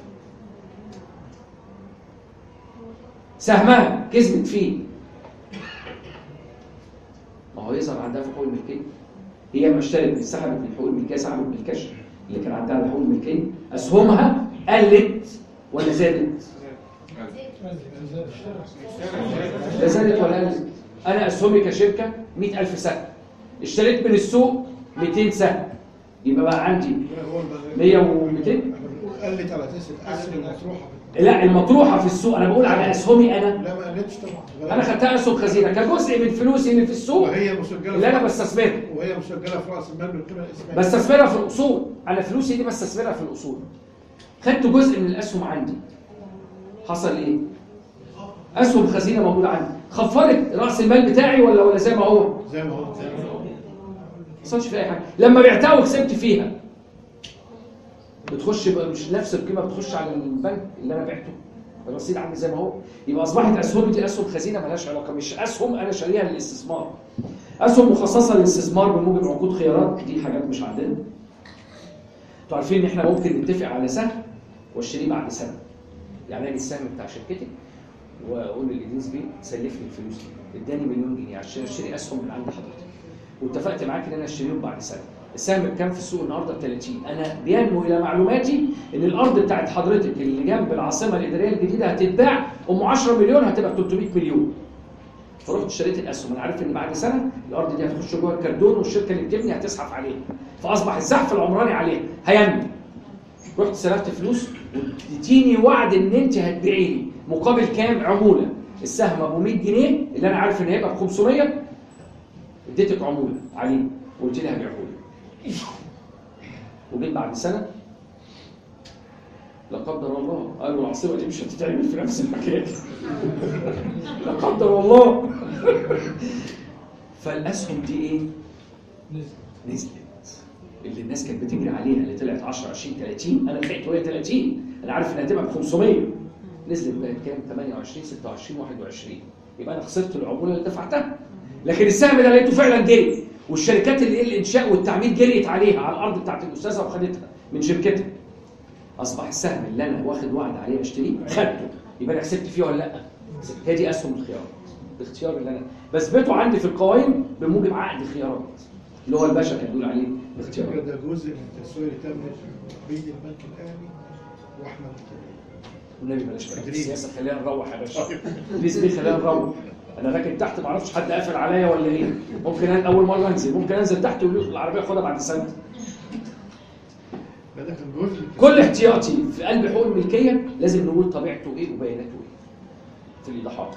سهمها كسبت فيه، ما هو يظهر عندها في حقوق الملكيه. هي لما اشترت سحبت من حقوق الملكيه، سحبت من الكاش اللي كان عندها على حقوق الملكيه، اسهمها قلت ولا زادت؟ لا زادت ولا قلت. انا اسهمي كشركه مئة ألف سهم، اشتريت من السوق مئتين سهم، يبقى بقى عندي مية ومئتين. قلت على اساس الاسهم المطروحه. لا، المطروحه في السوق، انا بقول على اسهمي انا. لا ما قلتش طبعا. انا خدتها اسهم خزينه كجزء من فلوسي اللي في السوق وهي مسجله اللي انا بستثمرها. وهي مسجله في راس المال بالقيمه الاسميه. بستثمرها في الاصول، انا فلوسي دي بستثمرها في الاصول. خدت جزء من الاسهم عندي. حصل ايه؟ اسهم خزينه موجوده عندي، خفضت راس المال بتاعي ولا ولا زي ما هو؟ زي ما هو. ما حصلش فيها اي حاجه. لما بعتها وكسبت فيها بتخش مش نفس القيمه، بتخش على البنك اللي انا بعته، الرصيد عندي زي ما هو. يبقى اصبحت اسهمي دي اسهم خزينه مالهاش علاقه، مش اسهم انا شاريها للاستثمار. اسهم مخصصه للاستثمار بموجب عقود خيارات، دي حاجات مش عندنا. انتوا عارفين ان احنا ممكن نتفق على سهم واشتريه بعد سنه. يعني اجي السهم بتاع شركتي واقول للادريس بيه سلفني الفلوس دي، اداني مليون جنيه عشان اشتري اسهم من عند حضرتك، واتفقت معاك ان انا اشتريهم بعد سنه. السهم بكام في السوق النهارده؟ ب ثلاثين. انا بينمو الى معلوماتي ان الارض بتاعت حضرتك اللي جنب العاصمه الاداريه الجديده هتتباع ام عشرة مليون، هتبقى ثلاثمئة مليون. فرحت اشتريت الاسهم، انا عارف ان بعد سنه الارض دي هتخش جوه الكردون والشركه اللي بتبني هتزحف عليها، فاصبح الزحف العمراني عليها هينمو. رحت سلفت فلوس واديتيني وعد ان انت هتبيعي لي مقابل كام؟ عموله. السهم ابو مئة جنيه اللي انا عارف ان هيبقى ب خمسمئة، اديتك عموله عليه وقلت لي هبيعه لك. وجيت بعد سنه لا قدر الله قالوا العاصمه دي مش هتتعمل في نفس المكان. لا قدر الله. فالاسهم دي ايه؟ نزلت. اللي الناس كانت بتجري عليها اللي طلعت عشرة عشرين ثلاثين، انا لحقت وهي ثلاثين، انا عارف انها هتبقى ب خمسمئة، نزلت بقت كام؟ ثمانية وعشرين ستة وعشرين واحد وعشرين. يبقى انا خسرت العموله اللي دفعتها. لكن السهم ده لقيته فعلا جري، والشركات اللي الانشاء والتعمير جريت عليها على الارض بتاعت الاستاذه وخدتها من شركتها. اصبح السهم اللي انا واخد وعد عليه اشتريه خدته، يبقى انا كسبت فيه ولا لا؟ هي دي اسهم الخيارات. الاختيار اللي انا بثبته عندي في القوائم بموجب عقد خيارات اللي هو الباشا كان بيقول عليه الاختيار. ده جزء من التسويه اللي تمت بين البنك الاهلي واحمد والنبي بلاش كلام السياسه، خلينا نروح يا باشا. بليز بيه خلينا نروح. انا راكن تحت ما اعرفش حد قافل عليا ولا ايه. ممكن أنا اول مره انزل، ممكن انزل تحت ويقول العربيه خدها بعد سنه. ده كان جزء. كل احتياطي في قلب حقوق الملكيه لازم نقول طبيعته ايه وبياناته ايه في الايضاحات.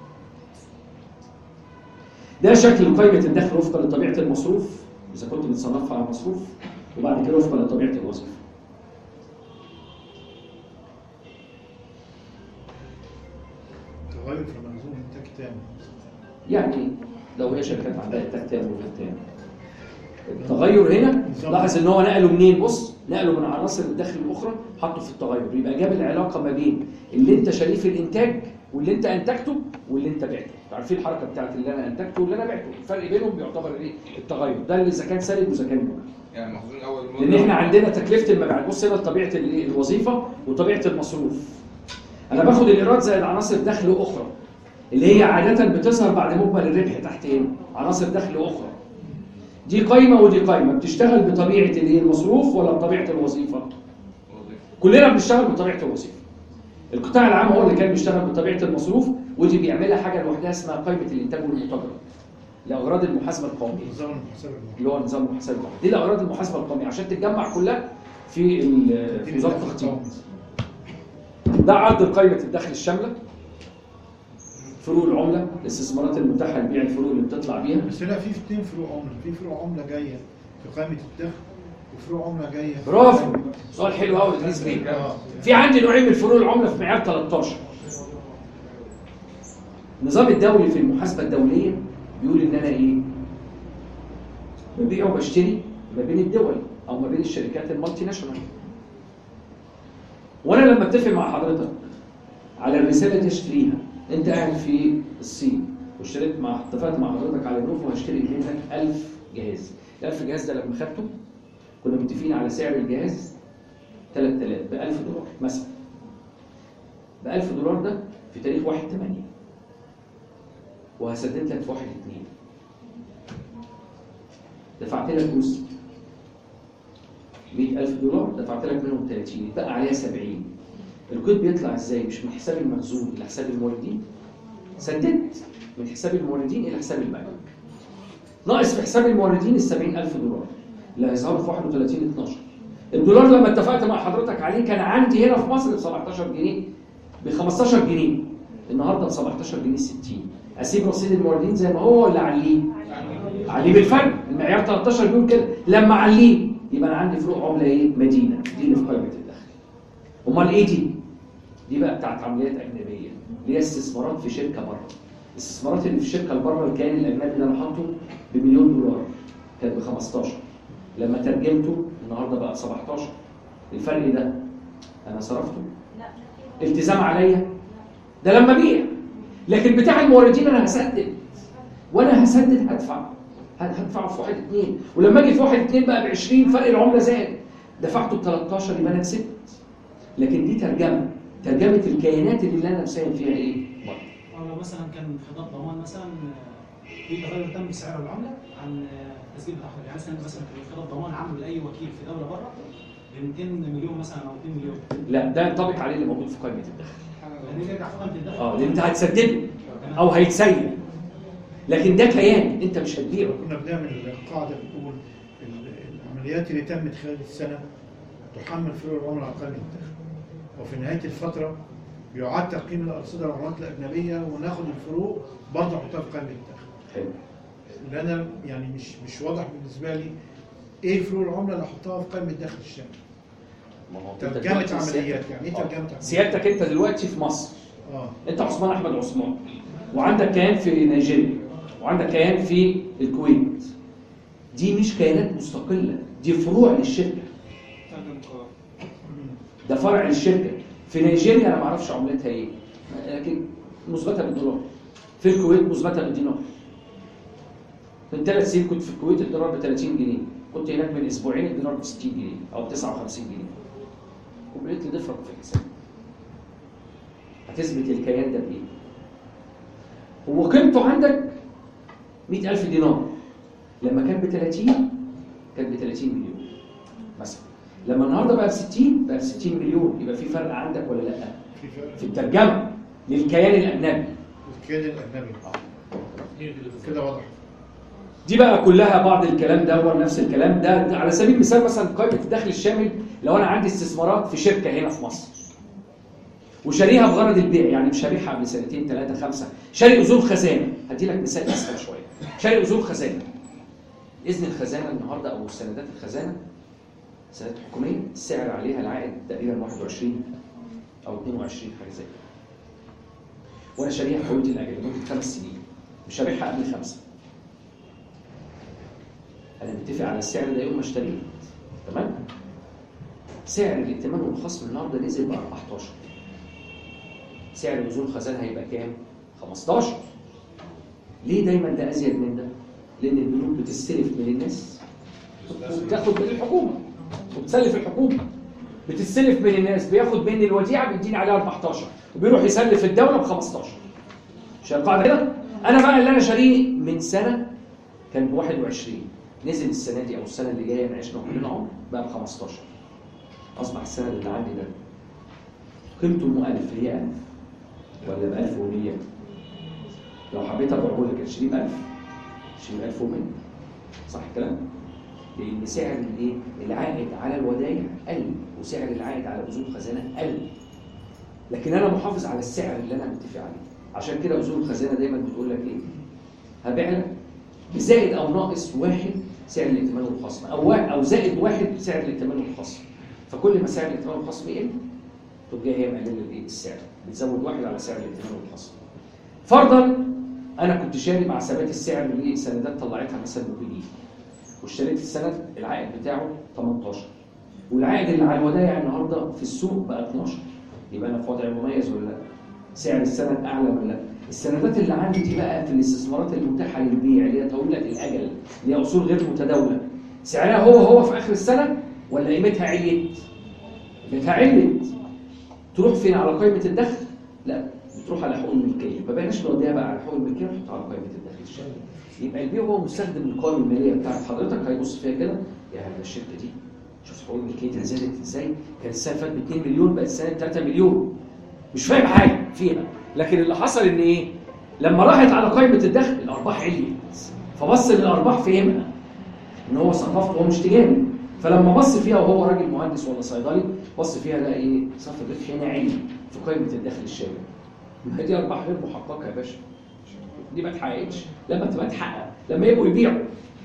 ده شكل قائمه الدخل وفقا لطبيعه المصروف اذا كنت بتصنفها على مصروف، وبعد كده وفقا لطبيعه الوظيفه. تغير في منظومه انتاج تام. يعني لو هي شركات عندها انتاج تام وغير تام. التغير هنا لاحظ ان هو نقله منين؟ بص نقله من عناصر الدخل الاخرى حطه في التغير، يبقى جاب العلاقه ما بين اللي انت شاريه في الانتاج واللي انت انتجته واللي انت بعته. عارفين الحركه بتاعت اللي انا انتجته واللي انا بعته، الفرق بينهم بيعتبر ايه؟ التغير ده اللي اذا كان سالب واذا كان موجب. يعني المخزون الاول لان احنا عندنا تكلفه المبيعات. بص هنا طبيعه الوظيفه وطبيعه المصروف. انا باخد الايراد زائد عناصر دخل اخرى اللي هي عاده بتظهر بعد مجمل الربح تحت هنا، عناصر دخل اخرى. دي قايمه ودي قايمه، بتشتغل بطبيعه الايه؟ المصروف ولا بطبيعه الوظيفه؟ كلنا بنشتغل بطبيعه الوظيفه. القطاع العام هو اللي كان بيشتغل بطبيعه المصروف، ودي بيعملها حاجه لوحدها اسمها قائمه الانتاج والمتجر لاغراض المحاسبه القوميه. نظام المحاسبه اللي هو نظام المحاسبه القوميه، دي لاغراض المحاسبه القوميه عشان تتجمع كلها في في وزاره التخطيط. ده عرض قائمه الدخل الشامله، فروق العمله، الاستثمارات المتاحه لبيع الفروق اللي بتطلع بيها. بس هنا في اثنين فروق عمله، في فروق عمله جايه في قائمه الدخل وفروق عمله جايه. برافو، سؤال حلو قوي ادريس بيه. في عندي نوعين من فروق العمله في معيار ثلاثة عشر. النظام الدولي في المحاسبه الدوليه بيقول ان انا ايه؟ ببيع وبشتري ما بين الدول او ما بين الشركات المالتي ناشونال. وانا لما اتفق مع حضرتك على الرساله دي اشتريها، انت قاعد في الصين واشتريت مع اتفقت مع حضرتك على نوفو هشتري منك ألف جهاز. ال ألف جهاز ده لما خدته كنا متفقين على سعر الجهاز ثلاثة آلاف ب ألف دولار مثلا. ب ألف دولار ده في تاريخ واحد ثمانية وهسدد لك في واحد اثنين. دفعت لك جزء مئة ألف دولار، دفعت لك منهم ثلاثين، بقى عليها سبعين. القيد بيطلع ازاي؟ مش من حساب المخزون الى حساب الموردين. سددت من حساب الموردين الى حساب البنك. ناقص في حساب الموردين ال سبعين ألف دولار اللي هيظهروا في واحد وثلاثين اثناشر. الدولار لما اتفقت مع حضرتك عليه كان عندي هنا في مصر ب سبعتاشر جنيه ب خمستاشر جنيه، النهارده ب سبعتاشر جنيه ستين. اسيب رصيد الموردين زي ما هو ولا اعليه؟ اعليه بالفرق. المعيار ثلاثة عشر بيقول كده. لما اعليه يبقى انا عندي فروق عمله ايه؟ مدينه، دي اللي في قائمه الدخل. امال ايه دي؟ دي بقى بتاعت عمليات اجنبيه اللي هي استثمارات في شركه بره. الاستثمارات اللي في الشركه اللي بره الكيان الاجنبي اللي انا حاطه بمليون دولار كان ب خمستاشر، لما ترجمته النهارده بقى ب سبعتاشر. الفرق ده انا صرفته؟ التزام عليا؟ ده لما ابيع. لكن بتاع الموردين انا هسدد، وانا هسدد هدفع هدفعه في واحد اثنين، ولما اجي في واحد اثنين بقى ب عشرين فرق العمله زاد، دفعته ب ثلاثة عشر يبقى انا كسبت. لكن دي ترجمه، ترجمه الكيانات اللي انا مساهم فيها ايه؟ او لو مثلا كان خطاب ضمان مثلا في تغير تم بسعر العمله عن تسجيل تاخر، يعني مثلا مثلا كان خطاب ضمان عامله لاي وكيل في دوله بره ب مئتين مليون مثلا او مئتين مليون. لا ده ينطبق عليه اللي موجود في قائمه الدخل. يعني يرجع في قائمه الدخل. اه لان انت هتسدده او هيتسيب، لكن ده كيان انت مش هتبيعه. كنا بنعمل قاعده بتقول العمليات اللي تمت خلال السنه تحمل فروق العمله على قائمه الدخل، وفي نهايه الفتره يعاد تقييم الارصده والعملات الاجنبيه وناخد الفروق برضه نحطها في قائمه الدخل. حلو. اللي انا يعني مش مش واضح بالنسبه لي ايه فروق العمله اللي احطها في قائمه الدخل الشامل. ترجمه عمليات، يعني ايه ترجمه عمليات؟ سيادتك انت دلوقتي في مصر. اه انت عثمان احمد عثمان، وعندك كيان في نيجيريا، وعندك كيان في الكويت. دي مش كيانات مستقله، دي فروع للشركه. ده فرع للشركه. في نيجيريا انا ما اعرفش عملتها ايه، لكن مثبته بالدولار. في الكويت مثبته بالدينار. من ثلاث سنين كنت في الكويت الدولار ب ثلاثين جنيه، كنت هناك من اسبوعين الدولار ب ستين جنيه او تسعة وخمسين جنيه. وبقيت لي ديفرنت في الحساب. هتثبت الكيان ده بايه؟ هو قيمته عندك مئة ألف دينار، لما كان ب ثلاثين كان ب ثلاثين مليون مثلا. لما النهارده بقى ب ستين بقى ب ستين مليون، يبقى في فرق عندك ولا لا؟ في فرق في الترجمه للكيان الاجنبي. الكيان الاجنبي كده واضح. دي بقى كلها بعض الكلام ده ونفس الكلام ده. على سبيل المثال مثلا قائمه الدخل الشامل، لو انا عندي استثمارات في شركه هنا في مصر وشاريها بغرض البيع، يعني مش شاريها قبل سنتين ثلاثه خمسه، شاري اذون خزانه. هدي لك مثال اسهل شويه. شاري اذون خزانه، اذن الخزانه النهارده او سندات الخزانه سندات حكوميه السعر عليها العائد تقريبا واحد وعشرين او اثنين وعشرين حاجه زي كده. وانا شاريها حوالي الاجل لمده خمس سنين، مش شاريها قبل خمسه. انا متفق على السعر ده يوم ما اشتريه، تمام؟ سعر الائتمان والخصم النهارده نزل ب أربعتاشر. سعر نزول الخزانه هيبقى كام؟ خمستاشر. ليه دايما ده ازيد من ده؟ لان البنوك بتستلف من الناس وبتاخد من الحكومه وبتسلف الحكومه. بتستلف من الناس، بياخد مني الوديعه بيديني عليها أربعتاشر وبيروح يسلف الدوله ب خمستاشر. مش القاعده كده؟ انا بقى اللي انا شاريه من سنه كان ب واحد وعشرين، نزل السنه دي او السنه اللي جايه انا عشنا كلنا عمر بقى ب خمستاشر. اصبح السنه اللي عندي ده قيمته ام ألف، هي ألف ولا ب ألف ومية؟ لو حبيت ابيعه لك اشتريه ب ألف، اشتريه ب ألف ومية، صح الكلام؟ لان سعر الايه؟ العائد على الودائع قل وسعر العائد على اذون الخزانه قل. لكن انا محافظ على السعر اللي انا متفق عليه. عشان كده اذون الخزانه دايما بتقول لك ايه؟ هبيع لك بزائد او ناقص واحد سعر الائتمان والخصم، او او زائد واحد سعر الائتمان والخصم. فكل ما سعر الائتمان والخصم يقل تبقى هي مقلله الايه؟ السعر، بتزود واحد على سعر الائتمان والخصم. فرضا انا كنت شاري مع ثبات السعر اللي سندات طلعتها مثلا موبيليه، واشتريت السند العائد بتاعه تمنتاشر، والعائد اللي على الودائع النهارده في السوق بقى اتناشر، يبقى انا في وضع مميز ولا لا؟ سعر السند اعلى ولا لا؟ السندات اللي عندي دي بقى في الاستثمارات المتاحه للبيع اللي هي طويله الاجل، اللي هي اصول غير متداوله، سعرها هو هو في اخر السنه ولا قيمتها عليت؟ قيمتها عليت. تروح فين؟ على قائمه الدخل؟ لا، بتروح على حقوق الملكيه. ما بقيناش نوديها بقى على حقوق الملكيه، نحطها على قائمه الدخل الشهري. يبقى البيع هو مستخدم القوائم الماليه بتاعت حضرتك، هيبص فيها كده يا يعني الشركه دي شوف حقوق ملكيتها زادت ازاي؟ كانت السنه اللي فاتت ب اتنين مليون بقت السنه تلاتة مليون. مش فاهم حاجه فيها، لكن اللي حصل ان ايه؟ لما راحت على قائمه الدخل الارباح عليت، فبص للارباح فهمها ان هو ثقافته هو مش تجاري، فلما بص فيها وهو راجل مهندس ولا صيدلي بص فيها لقى ايه؟ صافي الربح هنا عالي في قائمه الدخل الشامل. ما دي ارباح غير محققه يا باشا. دي ما اتحققتش، لما تبقى تحقق لما يبقوا يبيعوا.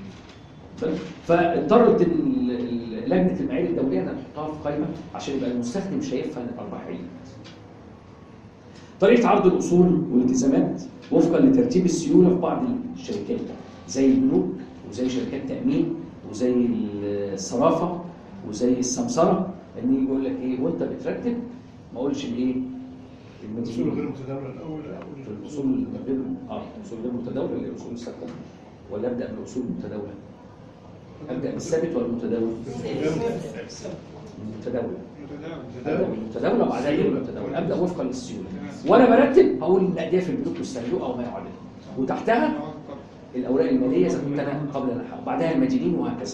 فاضطرت لجنه المعايير الدوليه انها تحطها في قائمه عشان يبقى المستخدم شايفها ان الارباح عليت. طريقه عرض الاصول والالتزامات وفقا لترتيب السيوله في بعض الشركات زي البنوك وزي شركات تامين وزي الصرافه وزي السمسره، ان يجي يقول لك ايه وانت بترتب ما اقولش الايه؟ الاصول غير متداوله الاول في الاصول غير اه الاصول غير متداوله اللي هي الاصول الثابته، ولا ابدا بالاصول المتداوله؟ ابدا بالثابت ولا المتداول؟ المتداوله. المتداوله وبعدها غير المتداوله، ابدا وفقا للسيوله. وانا برتب هقول النقديه في البنوك والصندوق او ما يعادلها، وتحتها الاوراق الماليه اذا كنت انا قبل الحق، وبعدها المدينين وهكذا.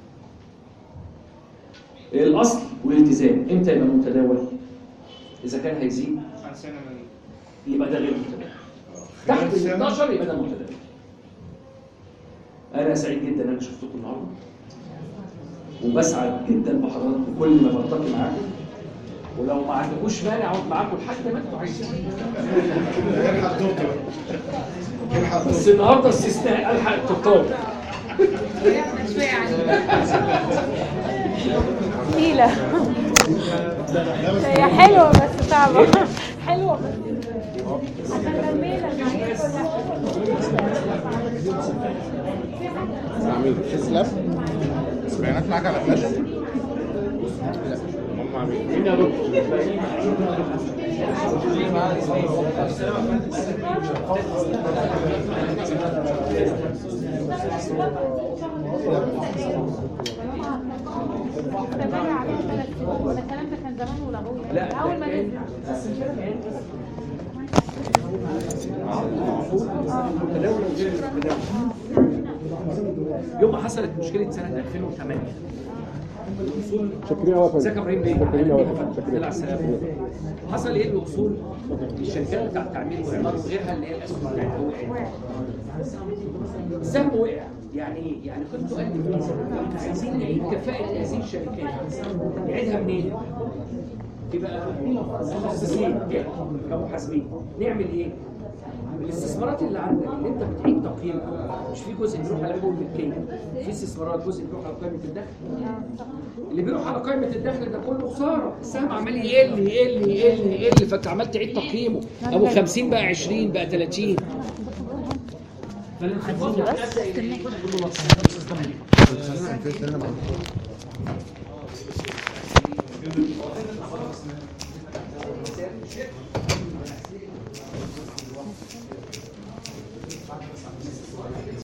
الاصل والالتزام امتى يبقى متداول؟ اذا كان هيزيد يبقى ده غير متداول. تحت ال اتناشر يبقى ده متداول. انا سعيد جدا ان انا شفتكم النهارده، وبسعد جدا بحضراتكم كل ما بلتقي معاكم، ولو ما عندكوش مانع اقعد معاكم لحد ما انتوا عايزين. بس النهارده استثناء الحق التطور. تقيلة. هي حلوة بس صعبة. حلوة بس عاملين تسلم بيانات معاك على فلاش؟ لا هم عاملين مين يا دكتور؟ ولا الكلام ده كان زمان ولغوه لا اول ما نزل يوم ما حصلت مشكله سنه ألفين وثمانية شكرا يا ازيك يا ابراهيم بيه؟ اهلا وسهلا. حصل ايه الاصول؟ الشركات بتاعت التعمير والعمار وغيرها اللي هي الاسهم بتاعتها وقعت. السهم وقع، يعني ايه؟ يعني قيمته قلت. احنا عايزين نعيد كفاءه هذه الشركات. نعيدها منين؟ يبقى مخصصين كمحاسبين نعمل ايه؟ الاستثمارات اللي عندك اللي انت بتعيد تقييمها، مش في جزء بيروح على حقوق الملكيه، في استثمارات جزء بيروح على قائمه الدخل. اللي بيروح على قائمه الدخل ده كله خساره، السهم عمال يقل يقل يقل يقل، فانت عمال تعيد تقييمه، ابو خمسين بقى عشرين بقى تلاتين. فالانخفاض ده كله خلينا ننفذ لنا Thank you.